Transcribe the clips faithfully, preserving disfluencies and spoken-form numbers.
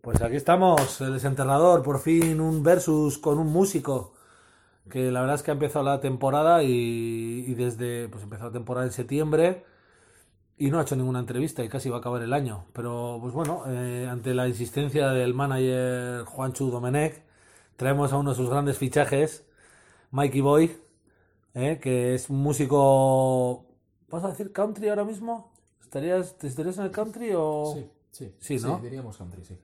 Pues aquí estamos, el desenterrador, por fin un versus con un músico, que la verdad es que ha empezado la temporada y, y desde, pues empezó la temporada en septiembre y no ha hecho ninguna entrevista y casi va a acabar el año. Pero pues bueno, eh, ante la insistencia del manager Juanchu Domenech, traemos a uno de sus grandes fichajes, Mikey Boy, eh, que es un músico, ¿vas a decir country ahora mismo? ¿Estarías, te estarías en el country o...? Sí, sí, Sí, sí, ¿no? diríamos country, sí.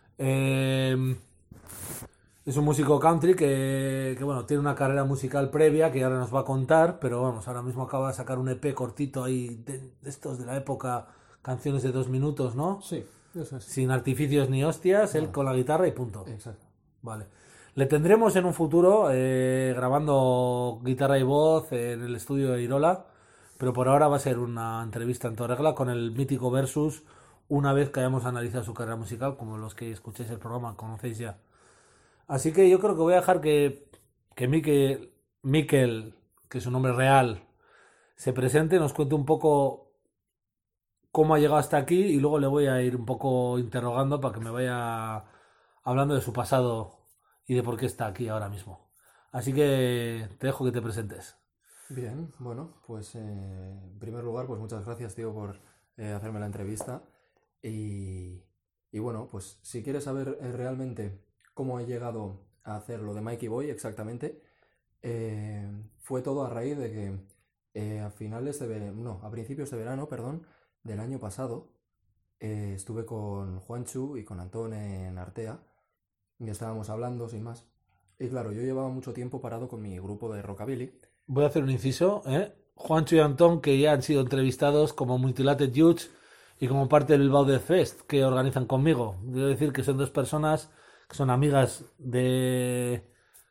Eh, es un músico country que, que, bueno, tiene una carrera musical previa que ahora nos va a contar, pero vamos, ahora mismo acaba de sacar un E P cortito ahí de, de estos de la época, canciones de dos minutos, ¿no? Sí, eso es. Sin artificios ni hostias, él Nada, con la guitarra y punto. exacto. Vale. Le tendremos en un futuro eh, grabando guitarra y voz en el estudio de Irola, pero por ahora va a ser una entrevista en toda regla con el mítico Versus, una vez que hayamos analizado su carrera musical, como los que escuchéis el programa conocéis ya. Así que yo creo que voy a dejar que, que Miquel, Miquel, que es su nombre real, se presente, nos cuente un poco cómo ha llegado hasta aquí y luego le voy a ir un poco interrogando para que me vaya hablando de su pasado y de por qué está aquí ahora mismo. Así que te dejo que te presentes. Bien, bueno, pues eh, en primer lugar, pues muchas gracias, tío, por eh, hacerme la entrevista. Y, y bueno, pues si quieres saber eh, realmente cómo he llegado a hacer lo de Mikey Boy exactamente, eh, fue todo a raíz de que eh, a finales de verano, no, a principios de verano, perdón, del año pasado, eh, estuve con Juanchu y con Antón en Artea y estábamos hablando sin más. Y claro, yo llevaba mucho tiempo parado con mi grupo de rockabilly. Voy a hacer un inciso, ¿eh? Juancho y Antón, que ya han sido entrevistados como Mutilated Youth y como parte del Bilbao Death Fest que organizan conmigo. Debo decir que son dos personas que son amigas de,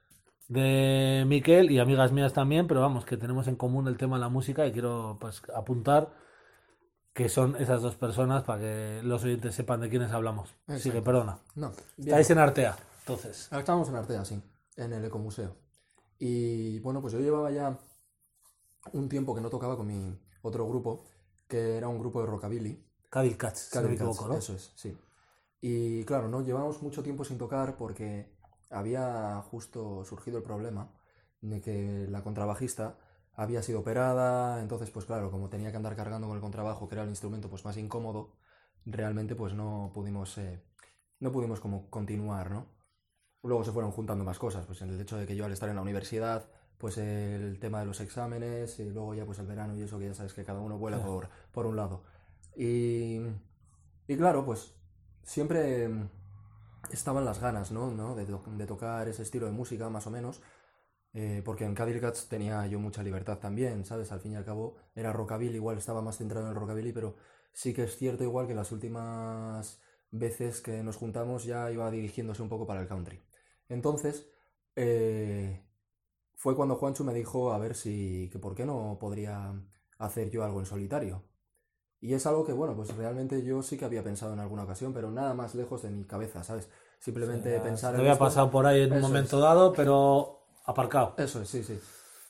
de Miquel y amigas mías también, pero vamos, que tenemos en común el tema de la música y quiero pues apuntar que son esas dos personas para que los oyentes sepan de quiénes hablamos. Sigue, Exacto. perdona. No, bien. Estáis en Artea, entonces. Ahora estábamos en Artea, sí, en el Ecomuseo. Y bueno, pues yo llevaba ya un tiempo que no tocaba con mi otro grupo, que era un grupo de rockabilly. Cadil Cats, si no me Caddy Cats, equivoco, ¿no? eso es, sí. Y claro, no llevamos mucho tiempo sin tocar porque había justo surgido el problema de que la contrabajista había sido operada, entonces pues claro, como tenía que andar cargando con el contrabajo, que era el instrumento pues más incómodo, realmente pues no pudimos, eh, no pudimos como continuar, ¿no? Luego se fueron juntando más cosas, pues el hecho de que yo al estar en la universidad, pues el tema de los exámenes, y luego ya pues el verano y eso, que ya sabes que cada uno vuela por, por un lado. Y, y claro, pues siempre estaban las ganas, ¿no? ¿no? De, to- de tocar ese estilo de música, más o menos, eh, porque en Cadillacs tenía yo mucha libertad también, ¿sabes? Al fin y al cabo era rockabilly, igual estaba más centrado en el rockabilly, pero sí que es cierto igual que las últimas veces que nos juntamos ya iba dirigiéndose un poco para el country. Entonces, eh, fue cuando Juancho me dijo a ver si, que por qué no podría hacer yo algo en solitario. Y es algo que, bueno, pues realmente yo sí que había pensado en alguna ocasión, pero nada más lejos de mi cabeza, ¿sabes? Sí, Simplemente ya se pensar te en había esto. pasado por ahí en un Eso momento es, dado, pero aparcado. eso es, sí, sí.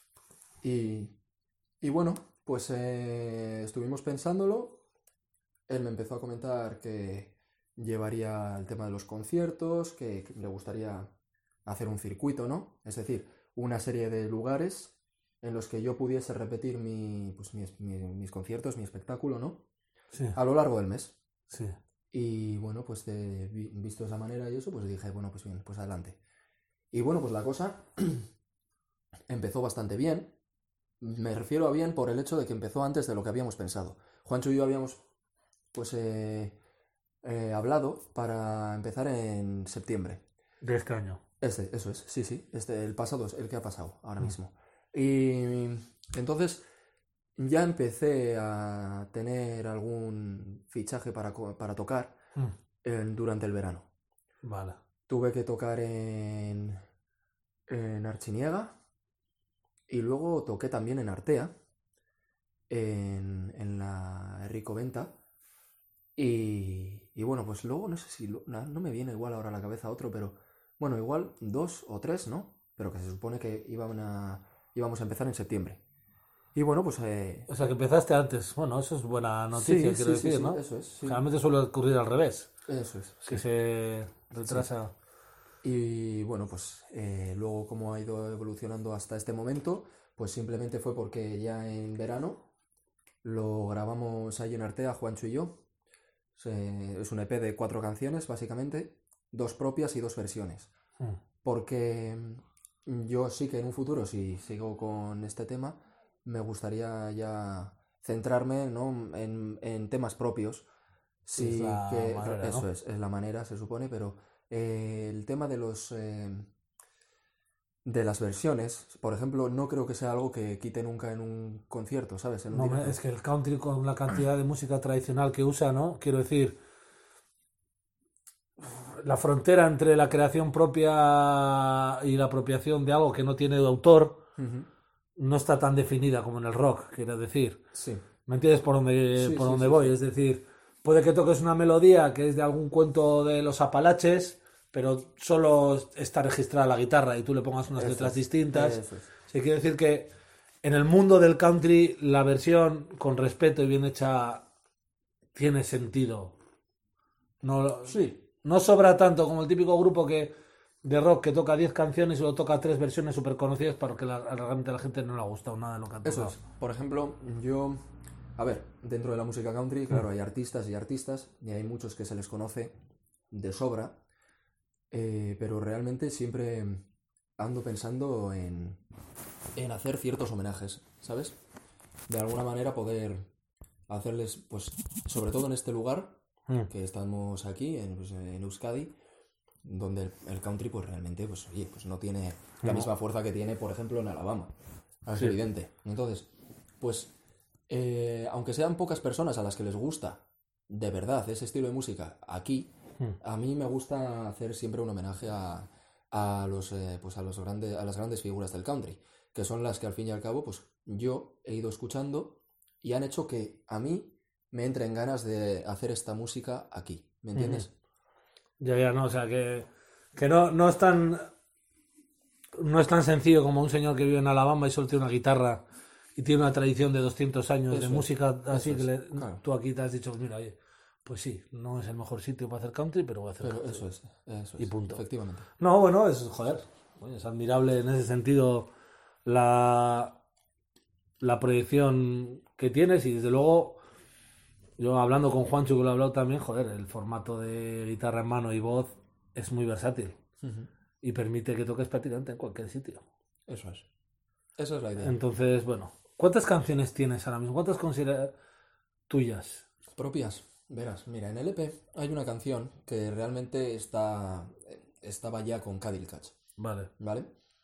Y, y bueno, pues eh, estuvimos pensándolo. Él me empezó a comentar que llevaría el tema de los conciertos, que, que le gustaría hacer un circuito, ¿no? Es decir, una serie de lugares en los que yo pudiese repetir mi, pues, mis, mi- mis conciertos, mi espectáculo, ¿no? Sí, A lo largo del mes. sí. Y bueno, pues de, vi- visto de esa manera y eso, pues dije, bueno, pues bien, pues adelante. Y bueno, pues la cosa empezó bastante bien. Me refiero a bien por el hecho de que empezó antes de lo que habíamos pensado. Juancho y yo habíamos, pues, eh, eh, hablado para empezar en septiembre. De este año. Este, eso es, sí, sí, este, el pasado es el que ha pasado ahora Mm. mismo. Y entonces ya empecé a tener algún fichaje para, co- para tocar Mm. en- durante el verano. Vale. Tuve que tocar en, en Archiniega y luego toqué también en Artea, en, en la Enrico Venta. Y, y bueno, pues luego no sé si, lo- no, no me viene igual ahora a la cabeza otro, pero bueno, igual dos o tres, ¿no? Pero que se supone que iban a, íbamos a empezar en septiembre. Y bueno, pues... Eh, O sea, que empezaste antes. Bueno, eso es buena noticia, sí, quiero sí, sí, decir, sí, ¿no? eso es. Sí. Generalmente suele ocurrir al revés, Eso es. que Sí. se retrasa. Y bueno, pues eh, luego cómo ha ido evolucionando hasta este momento, pues simplemente fue porque ya en verano lo grabamos ahí en Artea, Juancho y yo. Se- Es un E P de cuatro canciones, básicamente, dos propias y dos versiones. Mm. Porque mm, yo sí que en un futuro, si sigo con este tema, me gustaría ya centrarme, ¿no? en, en temas propios. Sí, es Sí la que manera, eso ¿no? es, es la manera, se supone, pero eh, el tema de los eh, de las versiones, por ejemplo, no creo que sea algo que quite nunca en un concierto, ¿sabes? En un No, hombre, directo. es que el country con la cantidad de música tradicional que usa, ¿no? Quiero decir, la frontera entre la creación propia y la apropiación de algo que no tiene autor Ujú. no está tan definida como en el rock, quiero decir. Sí, ¿Me entiendes por dónde, sí, por sí, dónde sí, voy? sí. Es decir, puede que toques una melodía que es de algún cuento de los Apalaches, pero solo está registrada la guitarra y tú le pongas unas Eso letras es, distintas. eso es. Sí, quiero decir que en el mundo del country la versión con respeto y bien hecha tiene sentido. No, Sí, no sobra tanto como el típico grupo que de rock que toca diez canciones y lo toca tres versiones súper conocidas para que la, realmente a la gente no le ha gustado nada de lo que han eso tocado. es. Por ejemplo, yo, a ver, dentro de la música country, claro, hay artistas y artistas, y hay muchos que se les conoce de sobra, eh, pero realmente siempre ando pensando en, en hacer ciertos homenajes, ¿sabes? De alguna manera poder hacerles, pues, sobre todo en este lugar, Mm. que estamos aquí, en, pues, en Euskadi, donde el, el country, pues realmente, pues, oye, pues no tiene la No. misma fuerza que tiene, por ejemplo, en Alabama. Es Sí. evidente. Entonces, pues, eh, aunque sean pocas personas a las que les gusta de verdad ese estilo de música aquí, Mm. a mí me gusta hacer siempre un homenaje a, a los, eh, pues a los grandes, a las grandes figuras del country, que son las que al fin y al cabo, pues yo he ido escuchando y han hecho que a mí me entren ganas de hacer esta música aquí. ¿Me entiendes? Ya, ya, no, o sea, que, que no, no es tan no es tan sencillo como un señor que vive en Alabama y solo tiene una guitarra y tiene una tradición de doscientos años Eso de es, música así eso que es, le- claro. tú aquí te has dicho, mira, oye, pues sí, no es el mejor sitio para hacer country, pero voy a hacer Pero country. eso es, eso Y es, punto. efectivamente. No, bueno, es, joder, oye, es admirable en ese sentido la, la proyección que tienes y desde luego, yo hablando con Juancho, que lo he hablado también, joder, el formato de guitarra en mano y voz es muy versátil Ujú. y permite que toques prácticamente en cualquier sitio. Eso es. Esa es la idea. Entonces, bueno, ¿cuántas canciones tienes ahora mismo? ¿Cuántas consideras tuyas? Propias. Verás, mira, en el E P hay una canción que realmente está, estaba ya con Cadillac, Vale. ¿vale?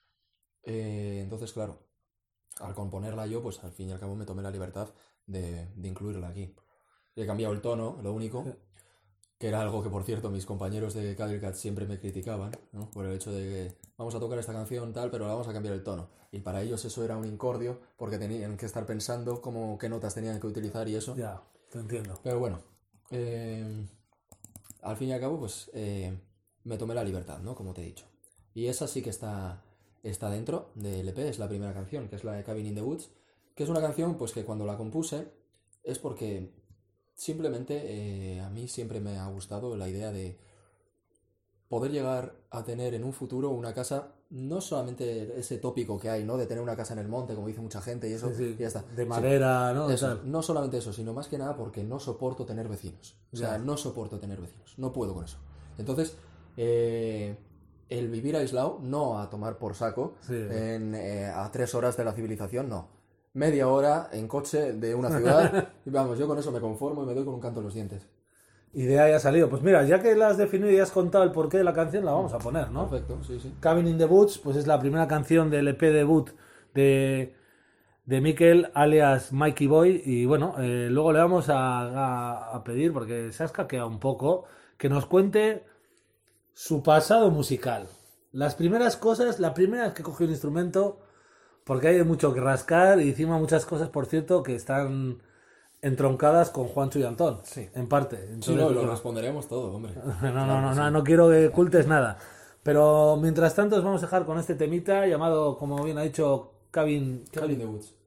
Eh, entonces, claro, al componerla yo, pues al fin y al cabo me tomé la libertad de, de incluirla aquí. He cambiado el tono, lo único, que era algo que, por cierto, mis compañeros de Cadillac siempre me criticaban, ¿no? Por el hecho de que vamos a tocar esta canción tal, pero la vamos a cambiar el tono. Y para ellos eso era un incordio, porque tenían que estar pensando cómo, qué notas tenían que utilizar y eso. Ya, te entiendo. Pero bueno, eh, al fin y al cabo, pues eh, me tomé la libertad, ¿no? Como te he dicho. Y esa sí que está, está dentro del E P, es la primera canción, que es la de Cabin in the Woods, que es una canción, pues que cuando la compuse es porque simplemente eh, a mí siempre me ha gustado la idea de poder llegar a tener en un futuro una casa, no solamente ese tópico que hay, ¿no? De tener una casa en el monte, como dice mucha gente y eso, Sí, sí, y ya está. de Sí. madera, ¿no? Eso, Tal. no solamente eso, sino más que nada porque no soporto tener vecinos. O sea, Ya. no soporto tener vecinos. No puedo con eso. Entonces, eh, el vivir aislado, no a tomar por saco, Sí. en, eh, a tres horas de la civilización, no. Media hora en coche de una ciudad, y vamos, yo con eso me conformo y me doy con un canto en los dientes. Idea ya ha salido. Pues mira, ya que la has definido y has contado el porqué de la canción, la vamos a poner, ¿no? Perfecto, sí, sí. Cabin in the Woods, pues es la primera canción del E P debut de, de Mikel, alias Mikey Boy. Y bueno, eh, luego le vamos a, a- a pedir, porque se ha escaqueado un poco, que nos cuente su pasado musical. Las primeras cosas, la primera vez que cogió un instrumento, porque hay mucho que rascar y encima muchas cosas, por cierto, que están entroncadas con Juancho y Antón, Sí. en parte. Sí, Entonces, no, lo bueno, responderemos todo, hombre. no, no, no, no, no quiero que ocultes nada. Pero mientras tanto os vamos a dejar con este temita llamado, como bien ha dicho, Cabin, Cabin in the Woods.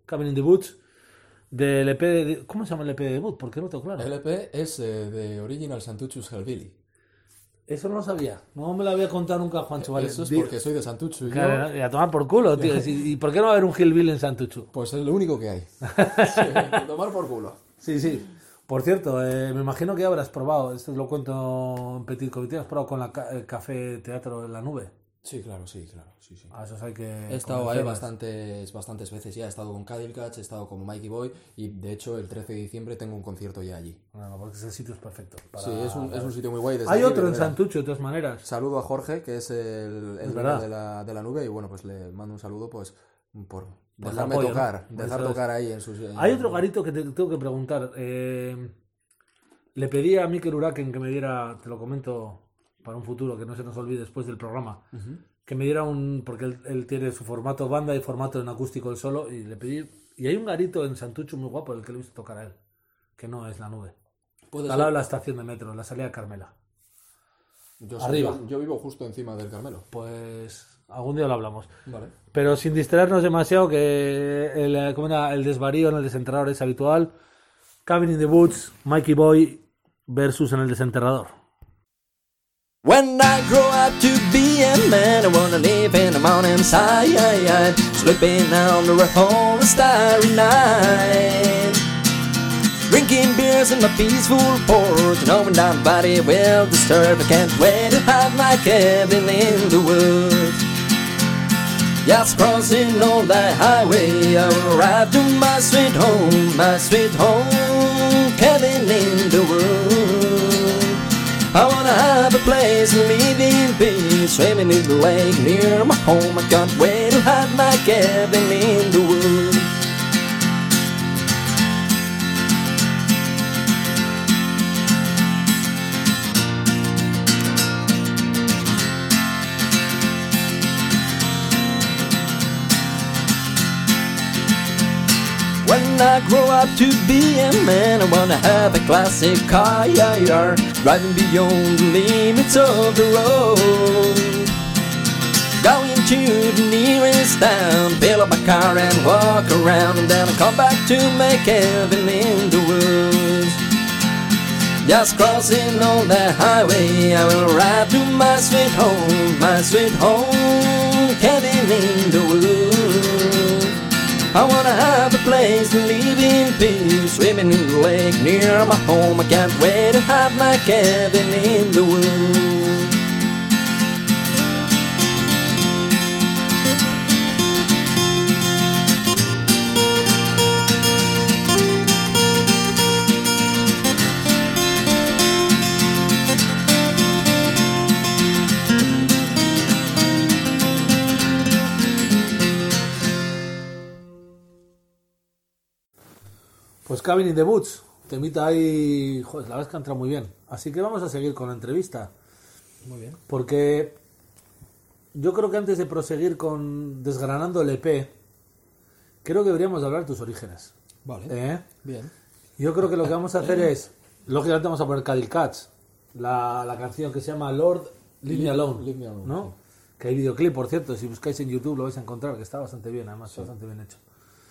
Cabin in the Woods, del E P de... ¿Cómo se llama el E P de debut? Porque no tengo claro. El E P es eh, de Original Santuchus Hellbilly. Eso no lo sabía. No me lo había contado nunca Juancho. Vale. Eso es Di- porque soy de Santuchu y Claro, yo... y a tomar por culo, tío. ¿Y, y por qué no va a haber un Hillbilly en Santuchu? Pues es lo único que hay. Sí, tomar por culo. Sí, sí. Por cierto, eh, me imagino que habrás probado, esto lo cuento en Petit Comité, has probado con la ca- el café teatro en la nube. Sí, claro, sí, claro. Sí, sí. A esos hay que... He estado ahí convencerles. bastantes, bastantes veces ya. He estado con Cadillac, he estado con Mikey Boy y de hecho el trece de diciembre tengo un concierto ya allí. Bueno, porque ese sitio es perfecto. para- Sí, es un, es un sitio muy guay. desde Hay aquí, otro en desde la- Santucho, de todas maneras. Saludo a Jorge, que es el, el Es dueño verdad. de la, de la nube, y bueno, pues le mando un saludo pues por Por dejarme el apoyo, tocar, ¿no? dejar Eso es. tocar ahí en sus... en- Hay otro garito que te tengo que preguntar. Eh, le pedí a Mikel Uraken que me diera, te lo comento para un futuro, que no se nos olvide después del programa, Ujú. que me diera un... porque él, él tiene su formato banda y formato en acústico el solo, y le pedí... Y hay un garito en Santucho muy guapo, el que le he visto tocar a él, que no es la nube. Puede Al lado de ser. la estación de metro, la salida de Carmela. Yo, Arriba. Yo, yo vivo justo encima del Carmelo. Pues algún día lo hablamos. Vale. Pero sin distraernos demasiado, que el, como era, el desvarío en el desenterrador es habitual. Cabin in the Woods, Mikey Boy versus en el desenterrador. When I grow up to be a man, I wanna live in the mountainside, sleeping under a whole starry night, drinking beers in my peaceful port, knowing that nobody will disturb. I can't wait to have my cabin in the woods. Just crossing on the highway, I will ride to my sweet home, my sweet home, cabin in the woods. I wanna have a place to live in peace, swimming in the lake near my home. I can't wait to have my cabin in the woods. When I grow up to be a man, I wanna have a classic car, yeah, yeah, driving beyond the limits of the road. Going to the nearest town, fill up my car and walk around, and then I come back to my cabin in the woods. Just crossing on the highway, I will ride to my sweet home, my sweet home, cabin in the woods. I wanna have a place to live in peace, swimming in the lake near my home. I can't wait to have my cabin in the woods. Pues Cabin in the Woods, temita ahí, joder, la verdad es que ha entrado muy bien. Así que vamos a seguir con la entrevista. Muy bien. Porque yo creo que antes de proseguir con desgranando el E P, creo que deberíamos de hablar de tus orígenes. Vale. ¿Eh? Bien. Yo creo que lo que vamos a hacer es, lógicamente vamos a poner Cadillac Cats, la, la canción que se llama Lord, Leave Me Alone, Leave Me Alone, ¿no? sí. Que hay videoclip, por cierto, si buscáis en YouTube lo vais a encontrar, que está bastante bien, además, está bastante bien hecho.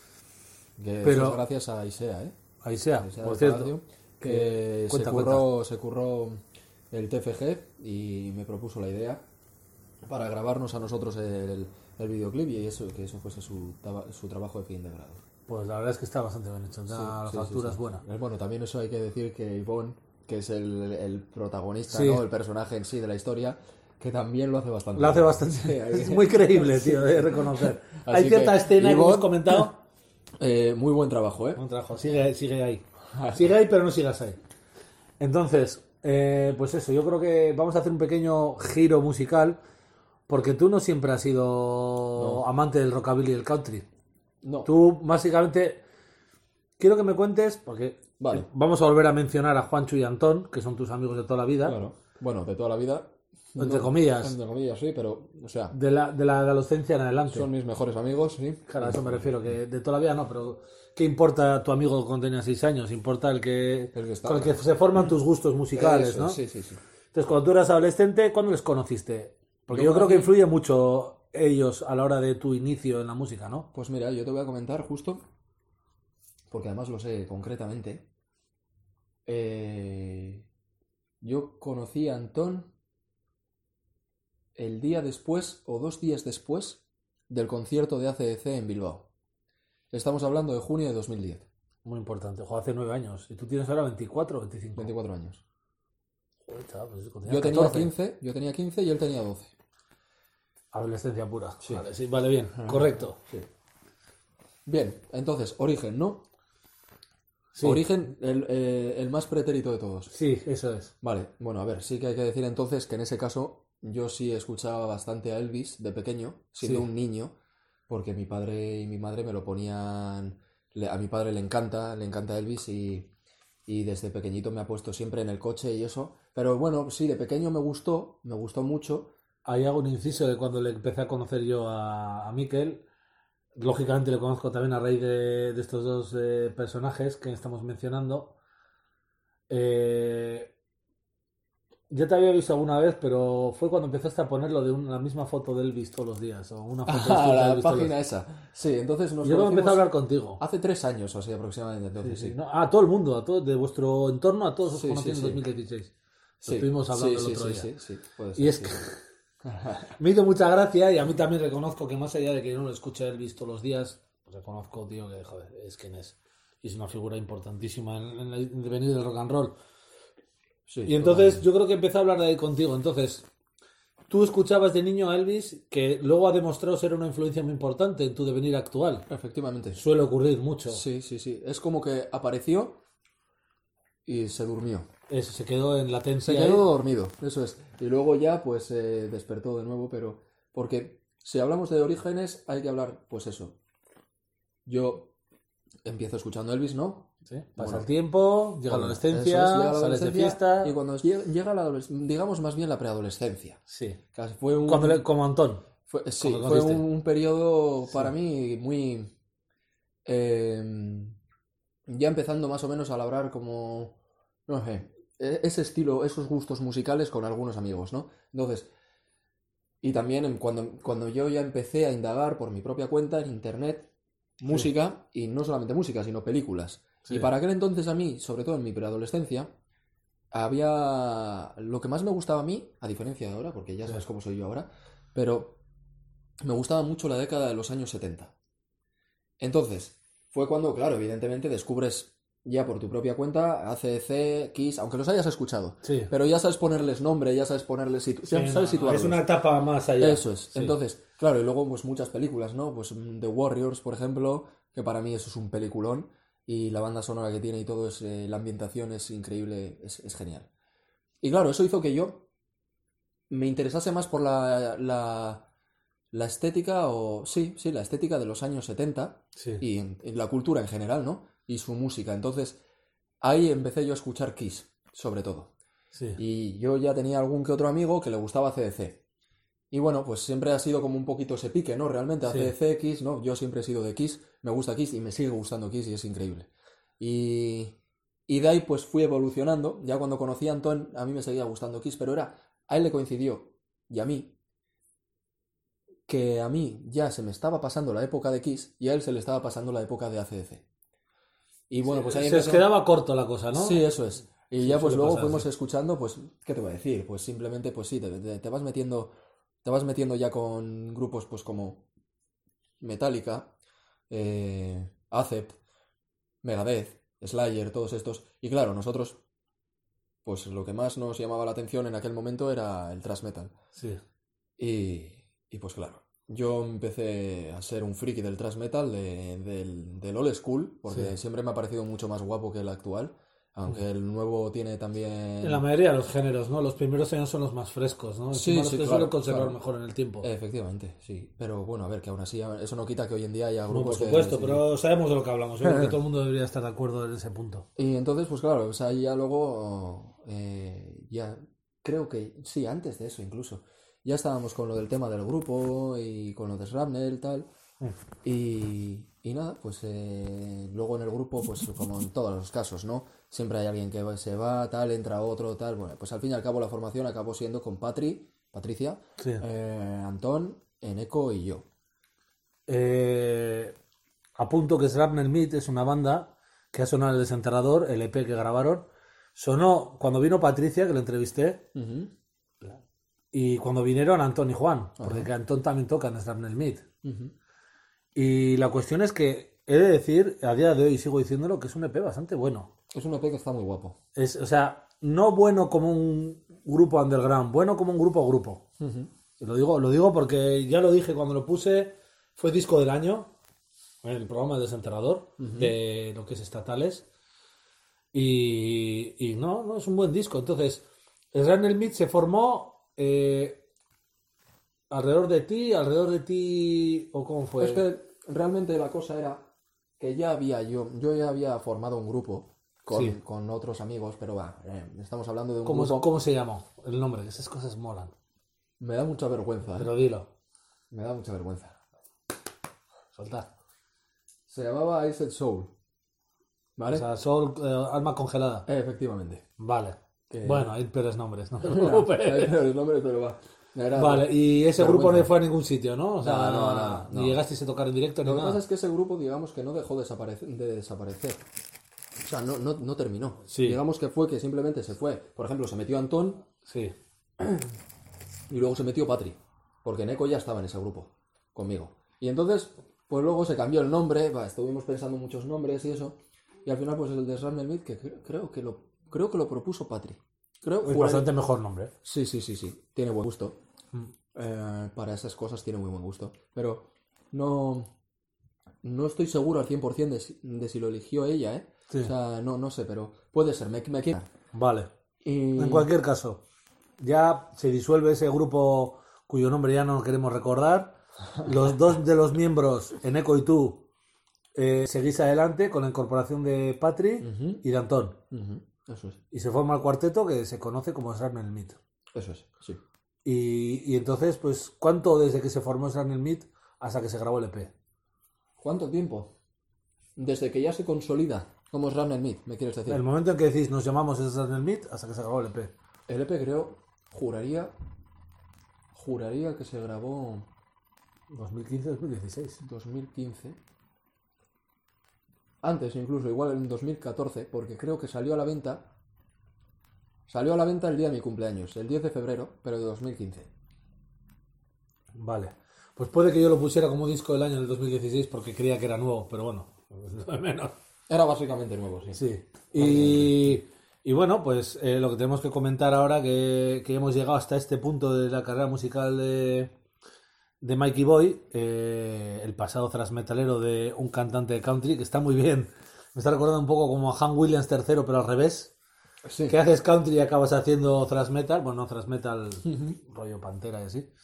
Que Pero- eso es gracias a Isea, ¿eh? Ahí sea, Isea por del cierto. Palacio, que se Cuenta, curró, se curró el T F G y me propuso la idea para grabarnos a nosotros el, el videoclip y eso, que eso fuese su, taba- su trabajo de fin de grado. Pues la verdad es que está bastante bien hecho, está- Sí, la sí, factura sí, es sí. buena. Eh, Bueno, también eso hay que decir que Yvonne, que es el, el protagonista, Sí. ¿no? El personaje en sí de la historia, que también lo hace bastante Lo hace bien. bastante. Sí, ahí- Es muy creíble, tío, de reconocer. Así Hay cierta que, escena que Ivonne- hemos comentado. Eh, muy buen trabajo, ¿eh? Buen trabajo, sigue, sigue ahí. Sigue ahí, pero no sigas ahí. Entonces, eh, pues eso, yo creo que vamos a hacer un pequeño giro musical, porque tú no siempre has sido No. amante del rockabilly y el country. No. Tú, básicamente, quiero que me cuentes, porque Vale. eh, vamos a volver a mencionar a Juancho y Antón, que son tus amigos de toda la vida, Claro. Bueno, de toda la vida. Entre no, comillas. Entre comillas, sí, pero, o sea, de la, de la adolescencia en adelante. son mis mejores amigos, sí. Claro, a eso me refiero, que de toda la vida no, pero ¿qué importa tu amigo cuando tenía seis años? Importa el que, El que está. con el que se forman tus gustos musicales, Eso, ¿no? Sí, sí, sí. Entonces, cuando tú eras adolescente, ¿cuándo les conociste? Porque Yo yo, creo que conocí- influye mucho ellos a la hora de tu inicio en la música, ¿no? Pues mira, yo te voy a comentar justo porque además lo sé concretamente. Eh, yo conocí a Antón el día después o dos días después del concierto de A C D C en Bilbao. Estamos hablando de junio de dos mil diez. Muy importante. Joder, hace nueve años. ¿Y tú tienes ahora veinticuatro o veinticinco? veinticuatro años. Joder, chaval, pues cuando Yo tenías tenía catorce. quince, yo tenía quince y él tenía doce. Adolescencia pura. Sí. Vale, sí, vale, bien. Correcto. Sí. Bien, entonces, Origen, ¿no? Sí. Origen, el, eh, el más pretérito de todos. Sí, eso es. Vale, bueno, a ver, sí que hay que decir entonces que en ese caso yo sí escuchaba bastante a Elvis de pequeño, siendo Sí. un niño, porque mi padre y mi madre me lo ponían... le- A mi padre le encanta, le encanta Elvis y, y desde pequeñito me ha puesto siempre en el coche y eso. Pero bueno, sí, de pequeño me gustó, me gustó mucho. Ahí hago un inciso de cuando le empecé a conocer yo a, a Mikel. Lógicamente le conozco también a raíz de, de estos dos eh, personajes que estamos mencionando. Eh, ya te había visto alguna vez, pero fue cuando empezaste a ponerlo de una, la misma foto de Elvis todos los días. O una foto distinta Ah, de la Elvis todos los página días. esa. Sí, entonces nos Yo cuando empecé a conocimos hablar contigo. hace tres años o así aproximadamente, Sí, entonces sí, sí. no, a todo el mundo, a todo, de vuestro entorno, a todos os Sí, conocí sí, en sí. dos mil dieciséis. Lo Sí, estuvimos hablando sí, el sí, otro sí, día. sí, sí, puede Y ser, es sí, que sí. me hizo mucha gracia y a mí también reconozco que más allá de que yo no lo escuche a Elvis todos los días, pues reconozco, tío, que joder, es quien es. Y es una figura importantísima en, en el devenir del rock and roll. Sí, Y entonces totalmente. yo creo que empecé a hablar de ahí contigo. Entonces, tú escuchabas de niño a Elvis, que luego ha demostrado ser una influencia muy importante en tu devenir actual. Efectivamente. Suele ocurrir mucho. Sí, sí, sí. Es como que apareció y se durmió. Eso, se quedó en latencia. Se ahí. quedó dormido, eso es. Y luego ya pues eh, despertó de nuevo, pero... Porque si hablamos de orígenes hay que hablar, pues eso. Yo empiezo escuchando Elvis, ¿no? Sí, pasa Bueno. el tiempo, llega la Bueno, adolescencia, eso es, llega la sales de adolescencia, fiesta. Y cuando llega, llega la adolescencia, digamos más bien la preadolescencia. Sí. Casi Fue un, Cuando le- como Antón. fue, sí, cuando fue conociste. un periodo Sí. para mí muy... eh, ya empezando más o menos a labrar como... No sé, e- ese estilo, esos gustos musicales con algunos amigos, ¿no? Entonces... Y también en- cuando, cuando yo ya empecé a indagar por mi propia cuenta en internet música, y no solamente música, sino películas. Sí. Y para aquel entonces a mí, sobre todo en mi preadolescencia, había... Lo que más me gustaba a mí, a diferencia de ahora, porque ya Sí. sabes cómo soy yo ahora, pero me gustaba mucho la década de los años setenta. Entonces, fue cuando, claro, evidentemente descubres ya por tu propia cuenta A C D C, Kiss, aunque los hayas escuchado, Sí. pero ya sabes ponerles nombre, ya sabes ponerles situ- Sí, ya no, sabes no, situarlos. es una etapa más allá. Eso es. Sí. Entonces, claro, y luego pues muchas películas, ¿no? Pues mm, The Warriors, por ejemplo, que para mí eso es un peliculón, y la banda sonora que tiene y todo, es, eh, la ambientación es increíble, es, es genial. Y claro, eso hizo que yo me interesase más por la, la, la estética, o sí, sí, la estética de los años setenta, Sí. y en, en la cultura en general, ¿no? Y su música. Entonces, ahí empecé yo a escuchar Kiss, sobre todo. Sí. Y yo ya tenía algún que otro amigo que le gustaba C D C. Y bueno, pues siempre ha sido como un poquito ese pique, ¿no? Realmente, Sí. A C D C, Kiss, ¿no? Yo siempre he sido de Kiss, me gusta Kiss y me sigue gustando Kiss y es increíble. Y, y de ahí pues fui evolucionando. Ya cuando conocí a Antón, a mí me seguía gustando Kiss, pero era, a él le coincidió, y a mí, que a mí ya se me estaba pasando la época de Kiss y a él se le estaba pasando la época de A C D C. Y bueno, pues ahí Se os empezó- quedaba corto la cosa, ¿no? Sí, eso es. Y Sí, ya pues suele luego pasar, fuimos sí. escuchando, pues, ¿qué te voy a decir? Pues simplemente, pues sí, te, te- te vas metiendo, te vas metiendo ya con grupos pues como Metallica, eh, Accept, Megadeth, Slayer, todos estos. Y claro, nosotros, pues lo que más nos llamaba la atención en aquel momento era el thrash metal. Sí. Y, y pues claro, yo empecé a ser un friki del thrash metal, de- del, del old school, porque Sí. siempre me ha parecido mucho más guapo que el actual, aunque el nuevo tiene también... En la mayoría de los géneros, ¿no? Los primeros años son los más frescos, ¿no? Sí, Encima los sí, que claro, suelen conservar claro. mejor en el tiempo. Efectivamente, sí. Pero bueno, a ver, que aún así, eso no quita que hoy en día haya No, por grupos que- supuesto, sí, pero sabemos de lo que hablamos. Yo creo que todo el mundo debería estar de acuerdo en ese punto. Y entonces, pues claro, o sea, ya luego, eh, ya creo que, sí, antes de eso incluso, ya estábamos con lo del tema del grupo y con lo de Shrapnel, tal, Mm. y, y nada, pues eh, luego en el grupo, pues como en todos los casos, ¿no? Siempre hay alguien que va- se va, tal, entra otro, tal, bueno, pues al fin y al cabo la formación acabó siendo con Patri, Patricia, Sí. eh, Antón, Eneco y yo. Eh, apunto que Shrapnel Meat es una banda que ha sonado El Desenterrador, el E P que grabaron. Sonó cuando vino Patricia, que lo entrevisté, Ujú. y cuando vinieron Antón y Juan, porque que Antón también toca en Shrapnel Meat. Ujú. Y la cuestión es que he de decir, a día de hoy sigo diciéndolo, que es un E P bastante bueno. Es un E P que está muy guapo. Es, o sea, no bueno como un grupo underground, bueno como un grupo grupo. Ujú. Y lo digo, lo digo porque ya lo dije cuando lo puse, fue disco del año, en el programa del Desenterrador, de lo que es estatales. Y, y no, no, es un buen disco. Entonces, el Shrapnel Meat se formó eh, alrededor de ti, alrededor de ti, o cómo fue. Es que realmente la cosa era que ya había yo, yo ya había formado un grupo con, Sí. con otros amigos, pero va, eh, estamos hablando de un ¿Cómo, grupo. ¿Cómo se llamó el nombre? Que esas cosas molan. Me da mucha vergüenza, ¿eh? Pero dilo, Me da mucha vergüenza. soltar. Se llamaba Iced Soul. ¿Vale? O sea, Soul, eh, alma congelada. Eh, efectivamente. Vale. Que- Bueno, hay peores nombres, no te Mira, preocupes. hay peores nombres, pero va. Era- Vale, y ese grupo vergüenza. no fue a ningún sitio, ¿no? O sea, No, no, no, ni no. llegasteis a tocar en directo ni Lo que nada. pasa es que ese grupo, digamos que no dejó desaparece- de desaparecer. O sea, no, no, no terminó. Sí. Digamos que fue que simplemente se fue. Por ejemplo, se metió Antón Sí. y luego se metió Patri. Porque Neko ya estaba en ese grupo conmigo. Y entonces, pues luego se cambió el nombre. Va, estuvimos pensando muchos nombres y eso. Y al final, pues el de Shrapnel Meat, que cre- creo que lo, creo que lo propuso Patri. Creo Es juraría- bastante mejor nombre. Sí, sí, sí, sí. Tiene buen gusto. Eh, para esas cosas tiene muy buen gusto. Pero no, no estoy seguro al cien por ciento de si, de si lo eligió ella, ¿eh? Sí. O sea, no, no sé, pero puede ser. Me, me quiero. Vale. Y... En cualquier caso, ya se disuelve ese grupo cuyo nombre ya no queremos recordar. Los dos de los miembros, Eneco y tú, eh, seguís adelante con la incorporación de Patri Ujú. y de Antón. Ujú. Eso es. Y se forma el cuarteto que se conoce como Shrapnel Meat. Eso es, sí. Y, y entonces, pues, ¿cuánto desde que se formó Shrapnel Meat hasta que se grabó el E P? ¿Cuánto tiempo? Desde que ya se consolida como Shrapnel Meat, me quieres decir. El momento en que decís nos llamamos Shrapnel Meat hasta que se grabó el E P. El E P creo, juraría, juraría que se grabó dos mil quince dos mil dieciséis. dos mil quince. Antes incluso, igual en dos mil catorce, porque creo que salió a la venta. Salió a la venta el día de mi cumpleaños, el diez de febrero, pero de dos mil quince. Vale. Pues puede que yo lo pusiera como disco del año del dos mil dieciséis porque creía que era nuevo, pero bueno, lo de menos. Era básicamente nuevo, sí. Sí. Y, y bueno, pues eh, lo que tenemos que comentar ahora que, que hemos llegado hasta este punto de la carrera musical de, de Mikey Boy, eh, el pasado thrash metalero de un cantante de country que está muy bien. Me está recordando un poco como a Han Williams tercero, pero al revés. Sí. Que haces country y acabas haciendo thrash metal, bueno, no thrash metal, rollo Pantera y así.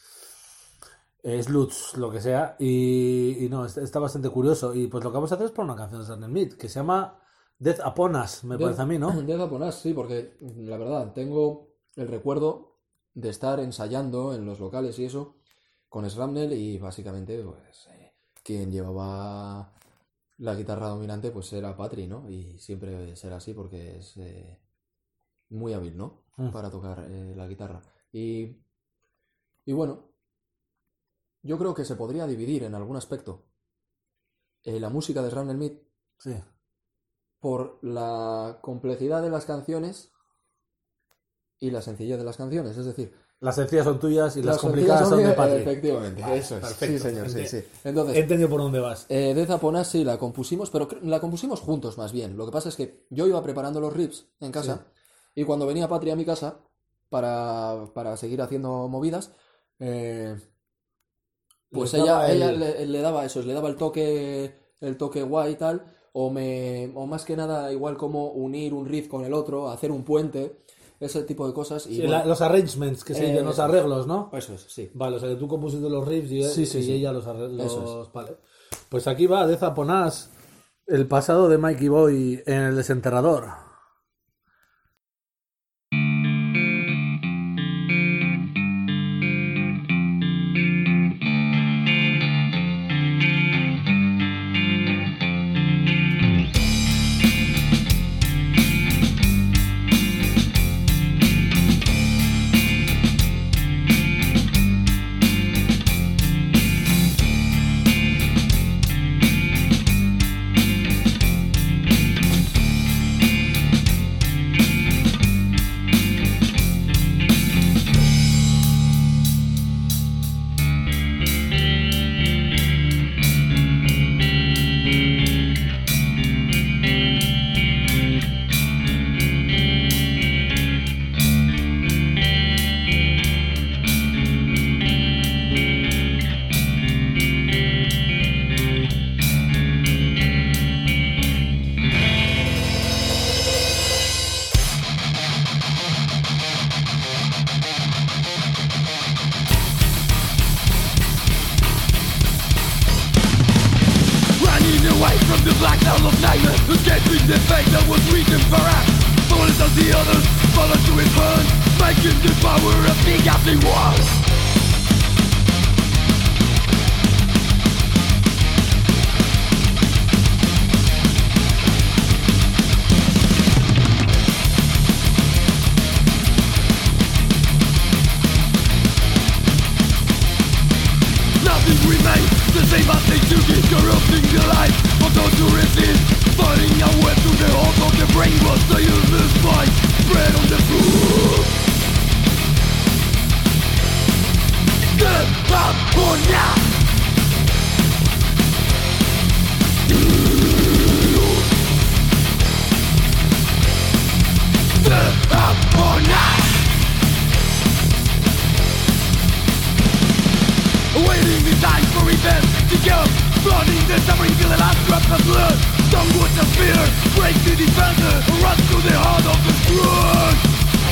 Es Lutz, lo que sea, y, y no, está, está bastante curioso. Y pues lo que vamos a hacer es poner una canción de Shrapnel Meat que se llama Death Upon Us, me Death- parece a mí, ¿no? Death Upon Us, sí, porque la verdad, tengo el recuerdo de estar ensayando en los locales y eso con Shrapnel y básicamente, pues, eh, quien llevaba la guitarra dominante, pues era Patri, ¿no? Y siempre será así porque es eh, muy hábil, ¿no? Mm. Para tocar eh, la guitarra. Y, y bueno, yo creo que se podría dividir en algún aspecto eh, la música de Shrapnel Meat Sí. por la complejidad de las canciones y la sencillez de las canciones. Es decir, Las sencillas son tuyas y las, las complicadas son de mías, Patri. efectivamente, Vale, eso es. perfecto. Sí, señor, sí, Enti- sí. He Entonces, entendido por dónde vas. eh, Death Upon Us sí la compusimos, pero cre- la compusimos juntos más bien. Lo que pasa es que yo iba preparando los riffs en casa y cuando venía Patri a mi casa para, para seguir haciendo movidas, eh, pues Les ella, daba el- ella le, le daba eso, le daba el toque, el toque guay y tal, o me, o más que nada igual como unir un riff con el otro, hacer un puente, ese tipo de cosas. Y Sí, bueno, la- los arrangements, que se Eh, dicen los eso es. arreglos, ¿no? eso es, sí. Vale, o sea que tú compusiste los riffs y, Sí, sí, y sí. ella los arreglos. Eso Vale. Pues aquí va Death Upon Us, el pasado de Mikey Boy en El Desenterrador. away from the black hell of nightmare, escaping the fate that was written for us. Falling as the others fall into his hands, making the power of the ghastly walls. Nothing remains the same as they took it, corrupting the life of those who resist, finding a way through the holes of the brain was the useless fight spread on the floor. The Paponia. The Paponia. Waiting in time for revenge to come, flooding the suffering till the last drop of blood. Some words of fear break the defender, run through the heart of the throne.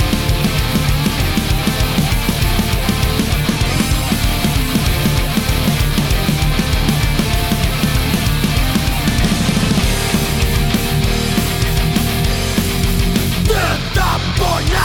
The Taponia.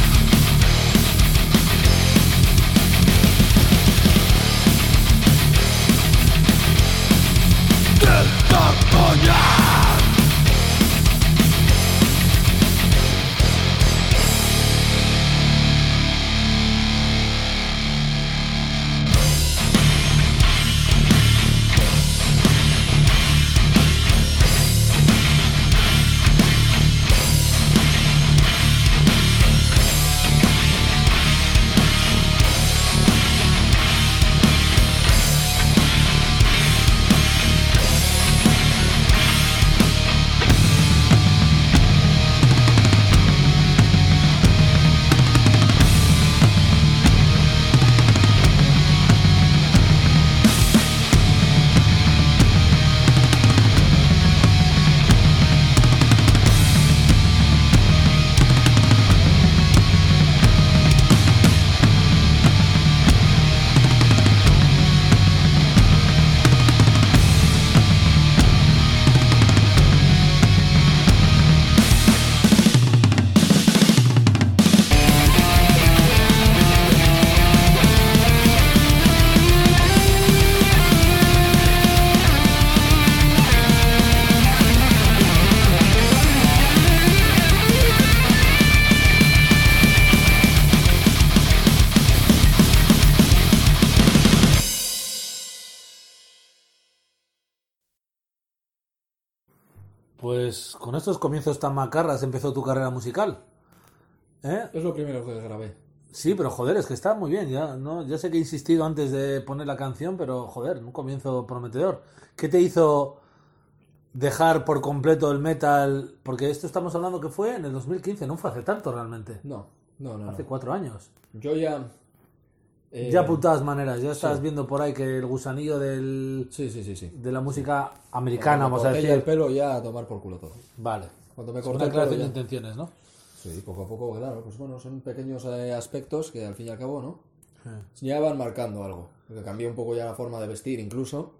Pues con estos comienzos tan macarras empezó tu carrera musical. ¿Eh? Es lo primero que grabé. Sí, pero joder, es que está muy bien. Ya, ¿no? Ya sé que he insistido antes de poner la canción, pero joder, un comienzo prometedor. ¿Qué te hizo dejar por completo el metal? Porque esto estamos hablando que fue en el dos mil quince, no fue hace tanto realmente. No, no, no. Hace no. cuatro años. Yo ya... Eh, Ya putadas maneras, ya estás sí. viendo por ahí que el gusanillo del, Sí, sí, sí, sí. de la música americana, Cuando vamos me a corté decir. ya el pelo ya a tomar por culo todo. Vale. Cuando me Es corté una el pelo declaración de ya... intenciones, ¿no? Sí, poco a poco, claro. Pues bueno, son pequeños eh, aspectos que al fin y al cabo, ¿no? Sí. Ya van marcando algo. Porque cambié un poco ya la forma de vestir incluso.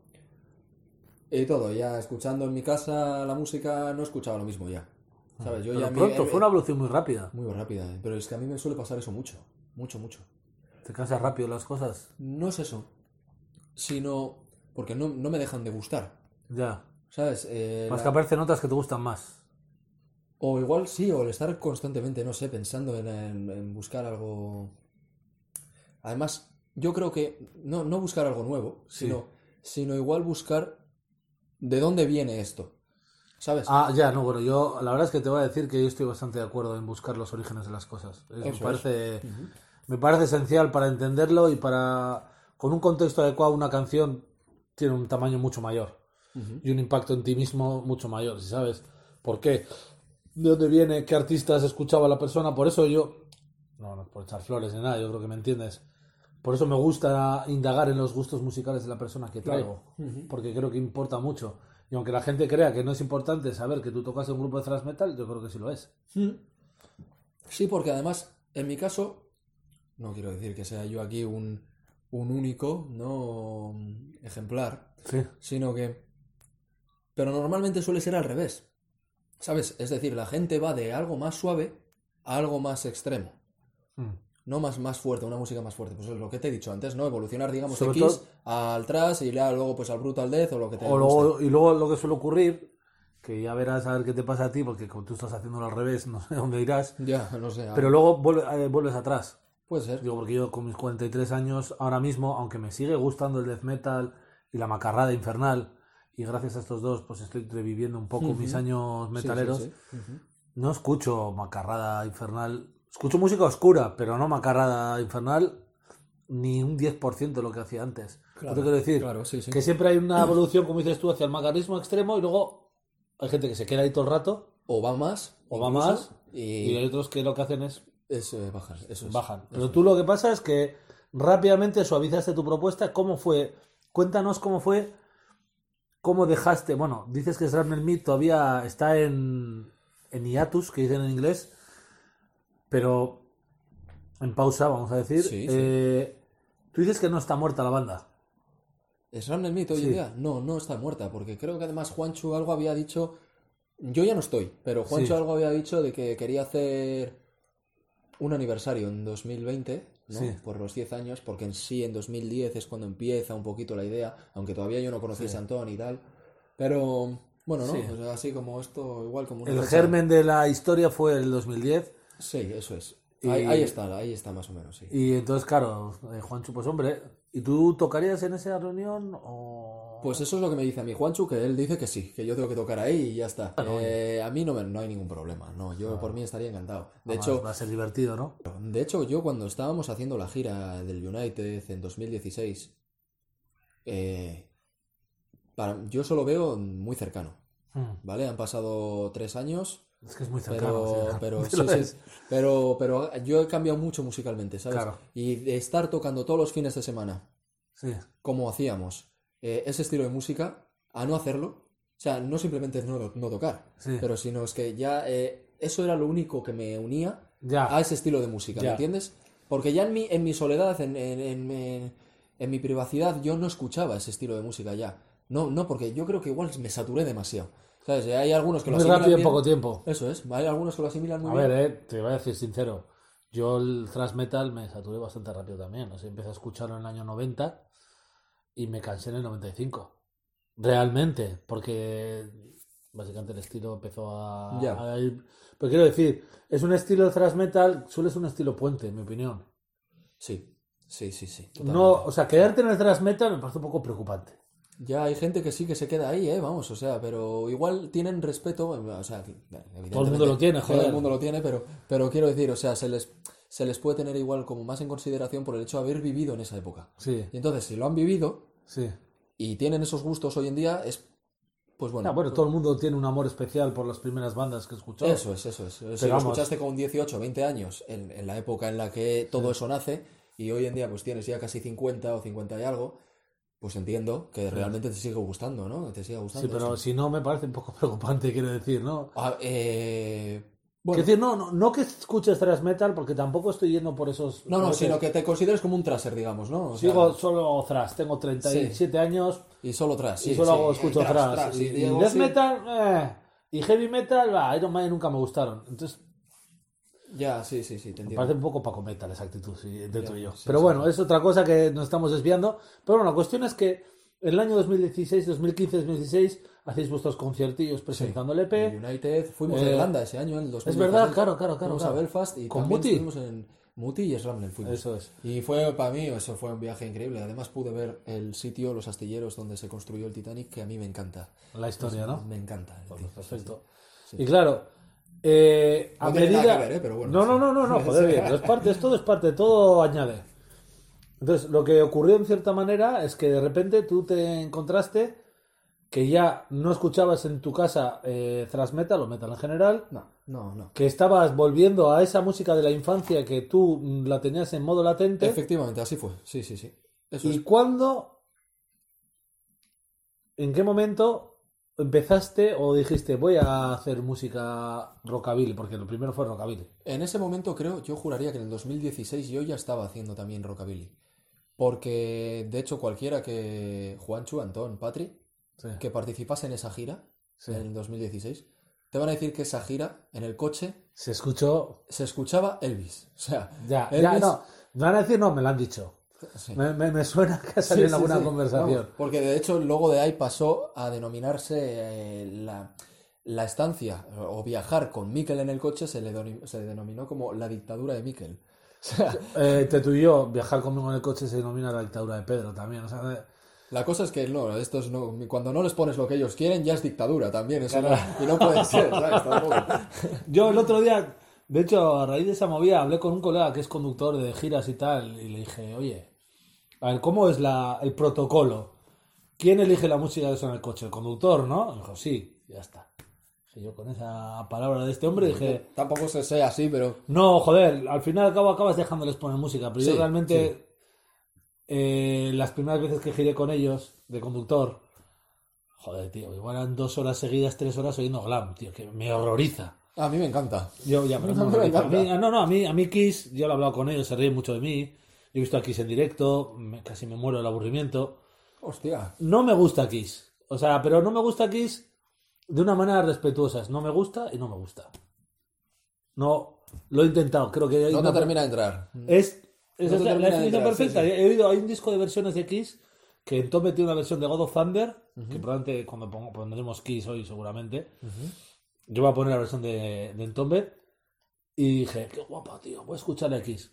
Y todo, ya escuchando en mi casa la música no escuchaba lo mismo ya. ¿Sabes? Yo Pero ya pronto, me, fue una evolución muy rápida. Muy rápida, ¿eh? Pero es que a mí me suele pasar eso mucho. Mucho, mucho. Te cansas rápido las cosas. No es eso. Sino porque no, no me dejan de gustar. Ya. ¿Sabes? Eh, Más la- que aparece notas que te gustan más. O igual sí, o el estar constantemente, no sé, pensando en, en- en buscar algo. Además, yo creo que no, no buscar algo nuevo, Sí. sino, sino igual buscar de dónde viene esto. ¿Sabes? Ah, ya, no, bueno, yo la verdad es que te voy a decir que yo estoy bastante de acuerdo en buscar los orígenes de las cosas. Es- me Eso parece, me parece esencial para entenderlo y para, con un contexto adecuado, una canción tiene un tamaño mucho mayor y un impacto en ti mismo mucho mayor, si sabes por qué, de dónde viene, qué artistas escuchaba la persona. Por eso yo, no, no es por echar flores ni nada, yo creo que me entiendes. Por eso me gusta indagar en los gustos musicales de la persona que traigo, porque creo que importa mucho. Y aunque la gente crea que no es importante saber que tú tocas en un grupo de thrash metal, yo creo que sí lo es. Sí, porque además, en mi caso, no quiero decir que sea yo aquí un, un único, no ejemplar, Sí. sino que pero normalmente suele ser al revés, ¿sabes? Es decir, la gente va de algo más suave a algo más extremo. Mm. No más, más fuerte, una música más fuerte. Pues es lo que te he dicho antes, ¿no? Evolucionar, digamos, de Sobre Kiss todo- al thrash y ya luego pues al Brutal Death o lo que te O guste. luego, y luego lo que suele ocurrir, que ya verás a ver qué te pasa a ti, porque como tú estás haciéndolo al revés, no sé dónde irás, Ya, no sé. pero luego vuelve- eh, vuelves atrás. Puede ser. Digo, porque yo con mis cuarenta y tres años, ahora mismo, aunque me sigue gustando el death metal y la macarrada infernal, y gracias a estos dos, pues estoy reviviendo un poco Ujú. mis años Sí, metaleros, sí, sí. Ujú. no escucho macarrada infernal. Escucho música oscura, pero no macarrada infernal ni un diez por ciento de lo que hacía antes. Claro, ¿No te quiero decir? claro, sí, sí. Que siempre hay una evolución, como dices tú, hacia el macarrismo extremo y luego hay gente que se queda ahí todo el rato O va más. o va incluso, más y Y hay otros que lo que hacen es es eh, bajar. Eso es. bajan. Pero tú lo que pasa es que rápidamente suavizaste tu propuesta. ¿Cómo fue? Cuéntanos cómo fue, cómo dejaste. Bueno, dices que Shrapnel Meat todavía está en, en hiatus, que dicen en inglés, pero en pausa, vamos a decir. Sí, sí. Eh, tú dices que no está muerta la banda. ¿Shrapnel Meat hoy Sí. en día? No, no está muerta, porque creo que además Juancho algo había dicho. Yo ya no estoy, pero Juancho Sí. algo había dicho de que quería hacer un aniversario en dos mil veinte, ¿no? Sí. Por los diez años, porque en sí en dos mil diez es cuando empieza un poquito la idea, aunque todavía yo no conocía Sí. a Antón y tal. Pero bueno, ¿no? Sí. O sea, así como esto, igual como una El fecha- germen de la historia fue el dos mil diez. Sí, eso es. Y- Ahí, ahí está, ahí está más o menos, sí. Y entonces, claro, eh, Juancho, pues hombre, ¿y tú tocarías en esa reunión o...? Pues eso es lo que me dice a mí Juanchu, que él dice que sí, que yo tengo que tocar ahí y ya está. Bueno, Eh, a mí no, me- no hay ningún problema, no, yo por mí estaría encantado. De Además, hecho, va a ser divertido, ¿no? de hecho, yo cuando estábamos haciendo la gira del United en dos mil dieciséis, eh, para, yo solo veo muy cercano, Mm. ¿vale? Han pasado tres años, Es que es muy cercano. pero, sí. pero, Lo sí, sí, es. pero, pero yo he cambiado mucho musicalmente, ¿sabes? Claro. Y de estar tocando todos los fines de semana, Sí. como hacíamos eh, ese estilo de música, a no hacerlo, o sea, no simplemente no, no tocar, Sí. pero sino es que ya eh, eso era lo único que me unía Ya. a ese estilo de música, ¿me Ya. entiendes? Porque ya en mi, en mi soledad, en, en, en, en- en mi privacidad, yo no escuchaba ese estilo de música ya. No, no, porque yo creo que igual me saturé demasiado. ¿Sabes? Hay algunos que lo Muy asimilan rápido en bien. poco tiempo. Eso es, hay algunos que lo asimilan muy A bien. ver, eh, te voy a decir sincero. Yo el thrash metal me saturé bastante rápido también. O sea, empecé a escucharlo en el año noventa y me cansé en el noventa y cinco. Realmente, porque básicamente el estilo empezó a, Ya. a ir... Pero quiero decir, es un estilo de thrash metal, suele ser un estilo puente, en mi opinión. Sí, sí, sí, sí. No, totalmente. o sea, quedarte en el thrash metal me parece un poco preocupante. Ya hay gente que sí que se queda ahí, ¿eh? Vamos, o sea, pero igual tienen respeto, o sea, que, evidentemente, Todo el mundo lo tiene, joder. Todo el mundo lo tiene, pero, pero quiero decir, o sea, se les, se les puede tener igual como más en consideración por el hecho de haber vivido en esa época. Sí, Y entonces, si lo han vivido sí. y tienen esos gustos hoy en día, es, pues bueno, Ah, bueno, todo el mundo tiene un amor especial por las primeras bandas que escuchó. eso es, eso es. Si lo vamos. escuchaste con dieciocho, veinte años, en, en la época en la que todo eso nace, y hoy en día pues tienes ya casi cincuenta o cincuenta y algo, pues entiendo que realmente te sigue gustando, ¿no? Te sigue gustando. Sí, pero eso. si no me parece un poco preocupante, quiero decir, ¿no? Ah, eh, Quiero bueno, decir, no, no, no que escuches thrash metal, porque tampoco estoy yendo por esos... no, no, por sino ese- que te consideres como un traser, digamos, ¿no? O sea, Sigo solo thrash, tengo treinta y siete años y solo tras, sí, y solo sí, hago, escucho tras, thrash. tras, y, y y Diego, death sí. metal, eh, y heavy metal, bah, Iron Maiden nunca me gustaron. Entonces, Ya, sí, sí, sí, te me entiendo. parece un poco Paco Metal esa actitud, sí, de Ya, tú y yo. sí, Pero sí. bueno, es otra cosa que nos estamos desviando. Pero bueno, la cuestión es que en el año dos mil dieciséis, dos mil quince, dos mil dieciséis hacéis vuestros conciertillos presentando el E P. En United, fuimos Eh, a Irlanda ese año, en el dos mil es dieciséis. verdad, claro, claro, claro, Fuimos claro. a Belfast y ¿Con también Muti? estuvimos en Muti y Shrapnel fuimos. Eso es. Y fue para mí, eso fue un viaje increíble. Además pude ver el sitio, los astilleros donde se construyó el Titanic, que a mí me encanta. La historia, ¿no? Me encanta. Pues tío. perfecto. Sí. Y claro, eh, a No tiene medida... nada que ver, ¿eh? Pero bueno, no, sí. no, no, no, no, joder, bien. Pero es parte, es todo es parte, todo añade. Entonces, lo que ocurrió en cierta manera es que de repente tú te encontraste que ya no escuchabas en tu casa eh, thrash metal o metal en general, No, no, no. que estabas volviendo a esa música de la infancia que tú mm, la tenías en modo latente. Efectivamente, así fue. Sí, sí, sí. Eso ¿Y es. cuándo, en qué momento empezaste o dijiste voy a hacer música rockabilly? Porque lo primero fue rockabilly. En ese momento creo, yo juraría que en el dos mil dieciséis yo ya estaba haciendo también rockabilly. Porque, de hecho, cualquiera que... Juanchu, Antón, Patri, Sí. que participase en esa gira Sí. en el dos mil dieciséis, te van a decir que esa gira, en el coche, Se escuchó... se escuchaba Elvis. O sea, Ya, Elvis... ya, no. Me van a decir, no, me lo han dicho. Sí. Me, me, me suena que ha salido en Sí, sí, alguna sí. conversación. Vamos, porque de hecho el logo de ahí pasó a denominarse eh, la, la estancia o viajar con Mikel en el coche se le, doni- se denominó como la dictadura de Mikel. O sea, Eh, te tú y yo, viajar conmigo en el coche se denomina la dictadura de Pedro también. O sea, eh, la cosa es que no, estos no, cuando no les pones lo que ellos quieren ya es dictadura también, eso no, y no puede ser, ¿sabes? Tampoco. yo el otro día, de hecho, a raíz de esa movida, hablé con un colega que es conductor de giras y tal, y le dije, oye, a ver, ¿cómo es la, el protocolo? ¿Quién elige la música de eso en el coche? ¿El conductor, no? Y dijo, sí, ya está. Dije yo con esa palabra de este hombre dije, Tampoco se sea así, pero no, joder, al final y al cabo acabas dejándoles poner música, pero Sí, yo realmente, sí. eh, las primeras veces que giré con ellos, de conductor, joder, tío, igual eran dos horas seguidas, tres horas oyendo glam, tío, que me horroriza. a mí me encanta. Yo ya, pero No, no, me a encanta. mí- no, no, a mí, a mí Kiss, yo lo he hablado con ellos, se ríen mucho de mí. Yo he visto a Kiss en directo, me- casi me muero del aburrimiento. Hostia. No me gusta Kiss, o sea, pero no me gusta Kiss de una manera respetuosa. No me gusta y no me gusta. No, lo he intentado, creo que hay No te una- termina de entrar. es, es No te la- la termina de definición entrar, sí, perfecta. sí. He oído, hay un disco de versiones de Kiss que entonces tiene una versión de God of Thunder, que probablemente cuando pongo- pondremos Kiss hoy seguramente, yo voy a poner la versión de, de Entombed y dije, qué guapa, tío, voy a escucharle a Kiss.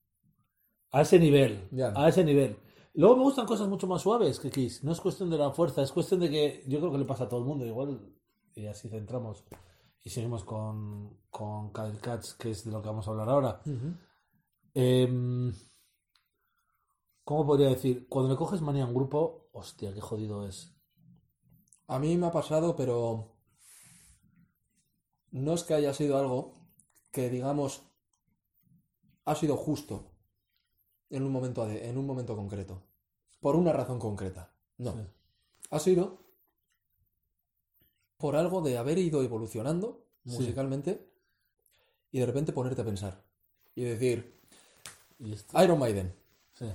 A ese nivel, Ya. a ese nivel. Luego me gustan cosas mucho más suaves que Kiss. No es cuestión de la fuerza, es cuestión de que yo creo que le pasa a todo el mundo igual. Y así centramos y seguimos con, con Kyle Katz, que es de lo que vamos a hablar ahora. Em, ¿Cómo podría decir? Cuando le coges manía a un grupo, hostia, qué jodido es. A mí me ha pasado, pero no es que haya sido algo que, digamos, ha sido justo en un momento, ade- en un momento concreto, por una razón concreta. No. Sí. Ha sido por algo de haber ido evolucionando Sí. musicalmente y de repente ponerte a pensar y decir, Y esto, Iron Maiden, sí,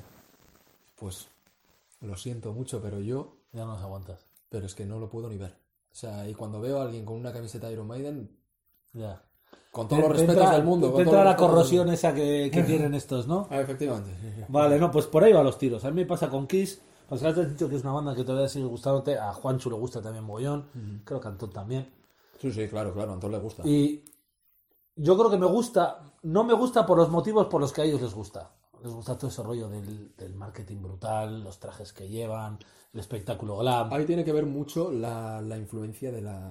pues lo siento mucho, pero yo, ya no los aguantas. pero es que no lo puedo ni ver. O sea, y cuando veo a alguien con una camiseta de Iron Maiden, Ya. con todos los Te respetos entra- del mundo, te con entra todos la los respetos del corrosión mundo. esa que, que tienen estos, ¿no? Ah, efectivamente. sí, sí. Vale, no, pues por ahí va los tiros. A mí me pasa con Kiss. Pues ya te has dicho que es una banda que todavía sigue gustándote. A Juanchu le gusta también mogollón. Creo que a Antón también. Sí, sí, claro, claro, a Antón le gusta. Y yo creo que me gusta. No me gusta por los motivos por los que a ellos les gusta. Les gusta todo ese rollo del, del marketing brutal, los trajes que llevan, el espectáculo glam. Ahí tiene que ver mucho la, la influencia de la,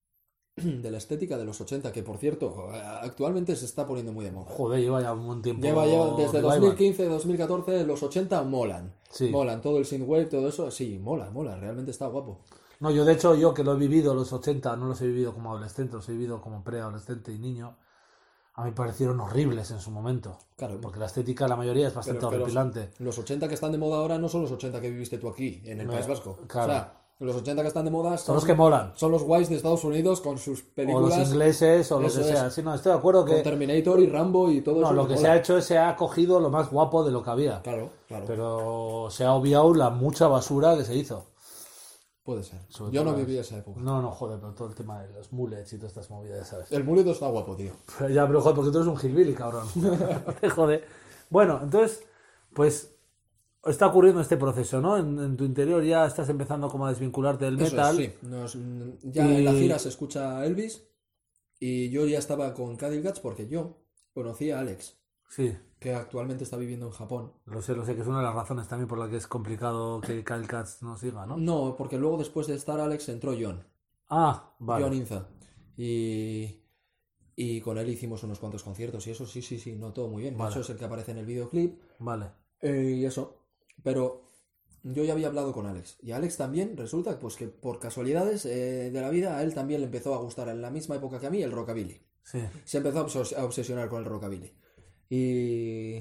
de la estética de los ochenta, que por cierto, actualmente se está poniendo muy de moda. Joder, lleva ya un buen tiempo. Lleva, lleva desde revival. dos mil quince, dos mil catorce, los ochenta molan. Sí. Molan, todo el synthwave, todo eso, sí, mola, mola, realmente está guapo. No, yo de hecho, yo que lo he vivido los ochenta, no los he vivido como adolescente, los he vivido como preadolescente y niño, a mí me parecieron horribles en su momento. Claro. Porque la estética, la mayoría, es bastante Pero- pero horripilante. Los ochenta que están de moda ahora no son los ochenta que viviste tú aquí, en el No, País Vasco. claro. O sea, los ochenta que están de moda Son los que molan. son los guays de Estados Unidos con sus O películas, los ingleses, o lo Eso que sea. es. Sí, no, estoy de acuerdo con que... Terminator y Rambo y todo No, eso. lo que mola. se ha hecho es se ha cogido lo más guapo de lo que había. Claro, claro. Pero se ha obviado la mucha basura que se hizo. Puede ser. Sobre Yo no todo viví las- esa época. No, no, joder, pero todo el tema de los mullets y todas estas movidas, ¿sabes? El mulito está guapo, tío. Pero ya, pero joder, porque tú eres un hillbilly, cabrón. Te jode. Bueno, entonces, pues está ocurriendo este proceso, ¿no? En, en tu interior ya estás empezando como a desvincularte del Eso metal. es, sí. Nos- mm, ya Y- en la gira se escucha Elvis y yo ya estaba con Cadillacs porque yo conocí a Alex, Sí, que actualmente está viviendo en Japón. lo sé, lo sé, que es una de las razones también por la que es complicado que Kyle Katz no siga, ¿no? No, porque luego después de estar Alex entró John, Ah, vale. John Inza. Y, y con él hicimos unos cuantos conciertos y eso sí, sí, sí, no todo muy bien. De Vale. hecho es el que aparece en el videoclip. Vale. Eh, y eso. Pero yo ya había hablado con Alex. Y Alex también resulta pues que por casualidades eh, de la vida a él también le empezó a gustar en la misma época que a mí el rockabilly. Sí. Se empezó a, obses- a obsesionar con el rockabilly. Y,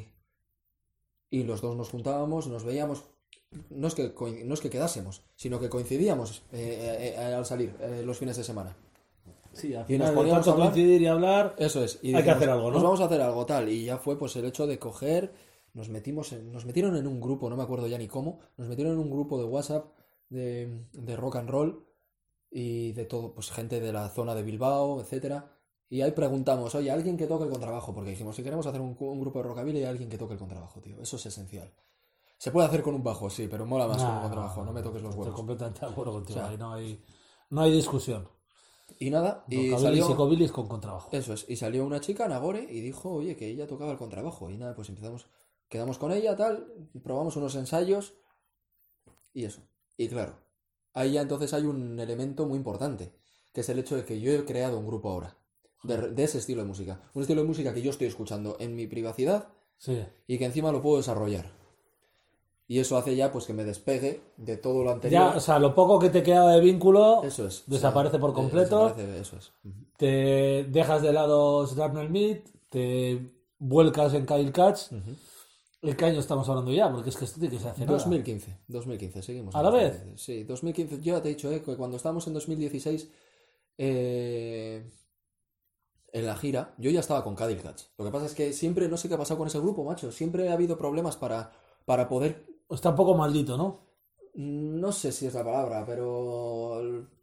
y los dos nos juntábamos, nos veíamos. No es que, coin- no es que quedásemos, sino que coincidíamos eh, eh, al salir eh, los fines de semana. Sí, al Y final nos de poníamos tanto a hablar. coincidir y hablar. Eso es. Y Hay que dijimos, hacer algo, ¿no? Nos vamos a hacer algo tal. Y ya fue pues el hecho de coger. Nos metimos en- nos metieron en un grupo, no me acuerdo ya ni cómo. Nos metieron en un grupo de WhatsApp de, de rock and roll y de todo, pues gente de la zona de Bilbao, etcétera. Y ahí preguntamos, oye, alguien que toque el contrabajo, porque dijimos, si queremos hacer un, un grupo de rockabilly, hay alguien que toque el contrabajo, tío. Eso es esencial. Se puede hacer con un bajo, sí, pero mola más Nah, con un contrabajo, no me toques los Estoy huevos. completamente de acuerdo contigo. O sea, ahí no hay, no hay discusión. Y nada, y Rockabilly, salió... psicobilly con contrabajo. Eso es, y salió una chica, Nagore, y dijo, oye, que ella tocaba el contrabajo. Y nada, pues empezamos, quedamos con ella, tal, probamos unos ensayos, y eso. Y claro, ahí ya entonces hay un elemento muy importante, que es el hecho de que yo he creado un grupo ahora. De, de ese estilo de música. Un estilo de música que yo estoy escuchando en mi privacidad Sí. y que encima lo puedo desarrollar. Y eso hace ya pues que me despegue de todo lo anterior. Ya, o sea, lo poco que te queda de vínculo Eso es. desaparece o sea, por de- completo. desaparece, eso es. Ujú. Te dejas de lado Shrapnel Meat, te vuelcas en Kyle Katz. Ujú. ¿En qué año estamos hablando ya? Porque es que esto tiene que se hace nada. dos mil quince, dos mil quince, seguimos. ¿A en la dos mil vez? quince. Sí, dos mil quince. Yo ya te he dicho, eh, que cuando estábamos en dos mil dieciséis, eh, en la gira, yo ya estaba con Cadillacs. Lo que pasa es que siempre, no sé qué ha pasado con ese grupo, macho. Siempre ha habido problemas para, para poder. Está un poco maldito, ¿no? No sé si es la palabra, pero.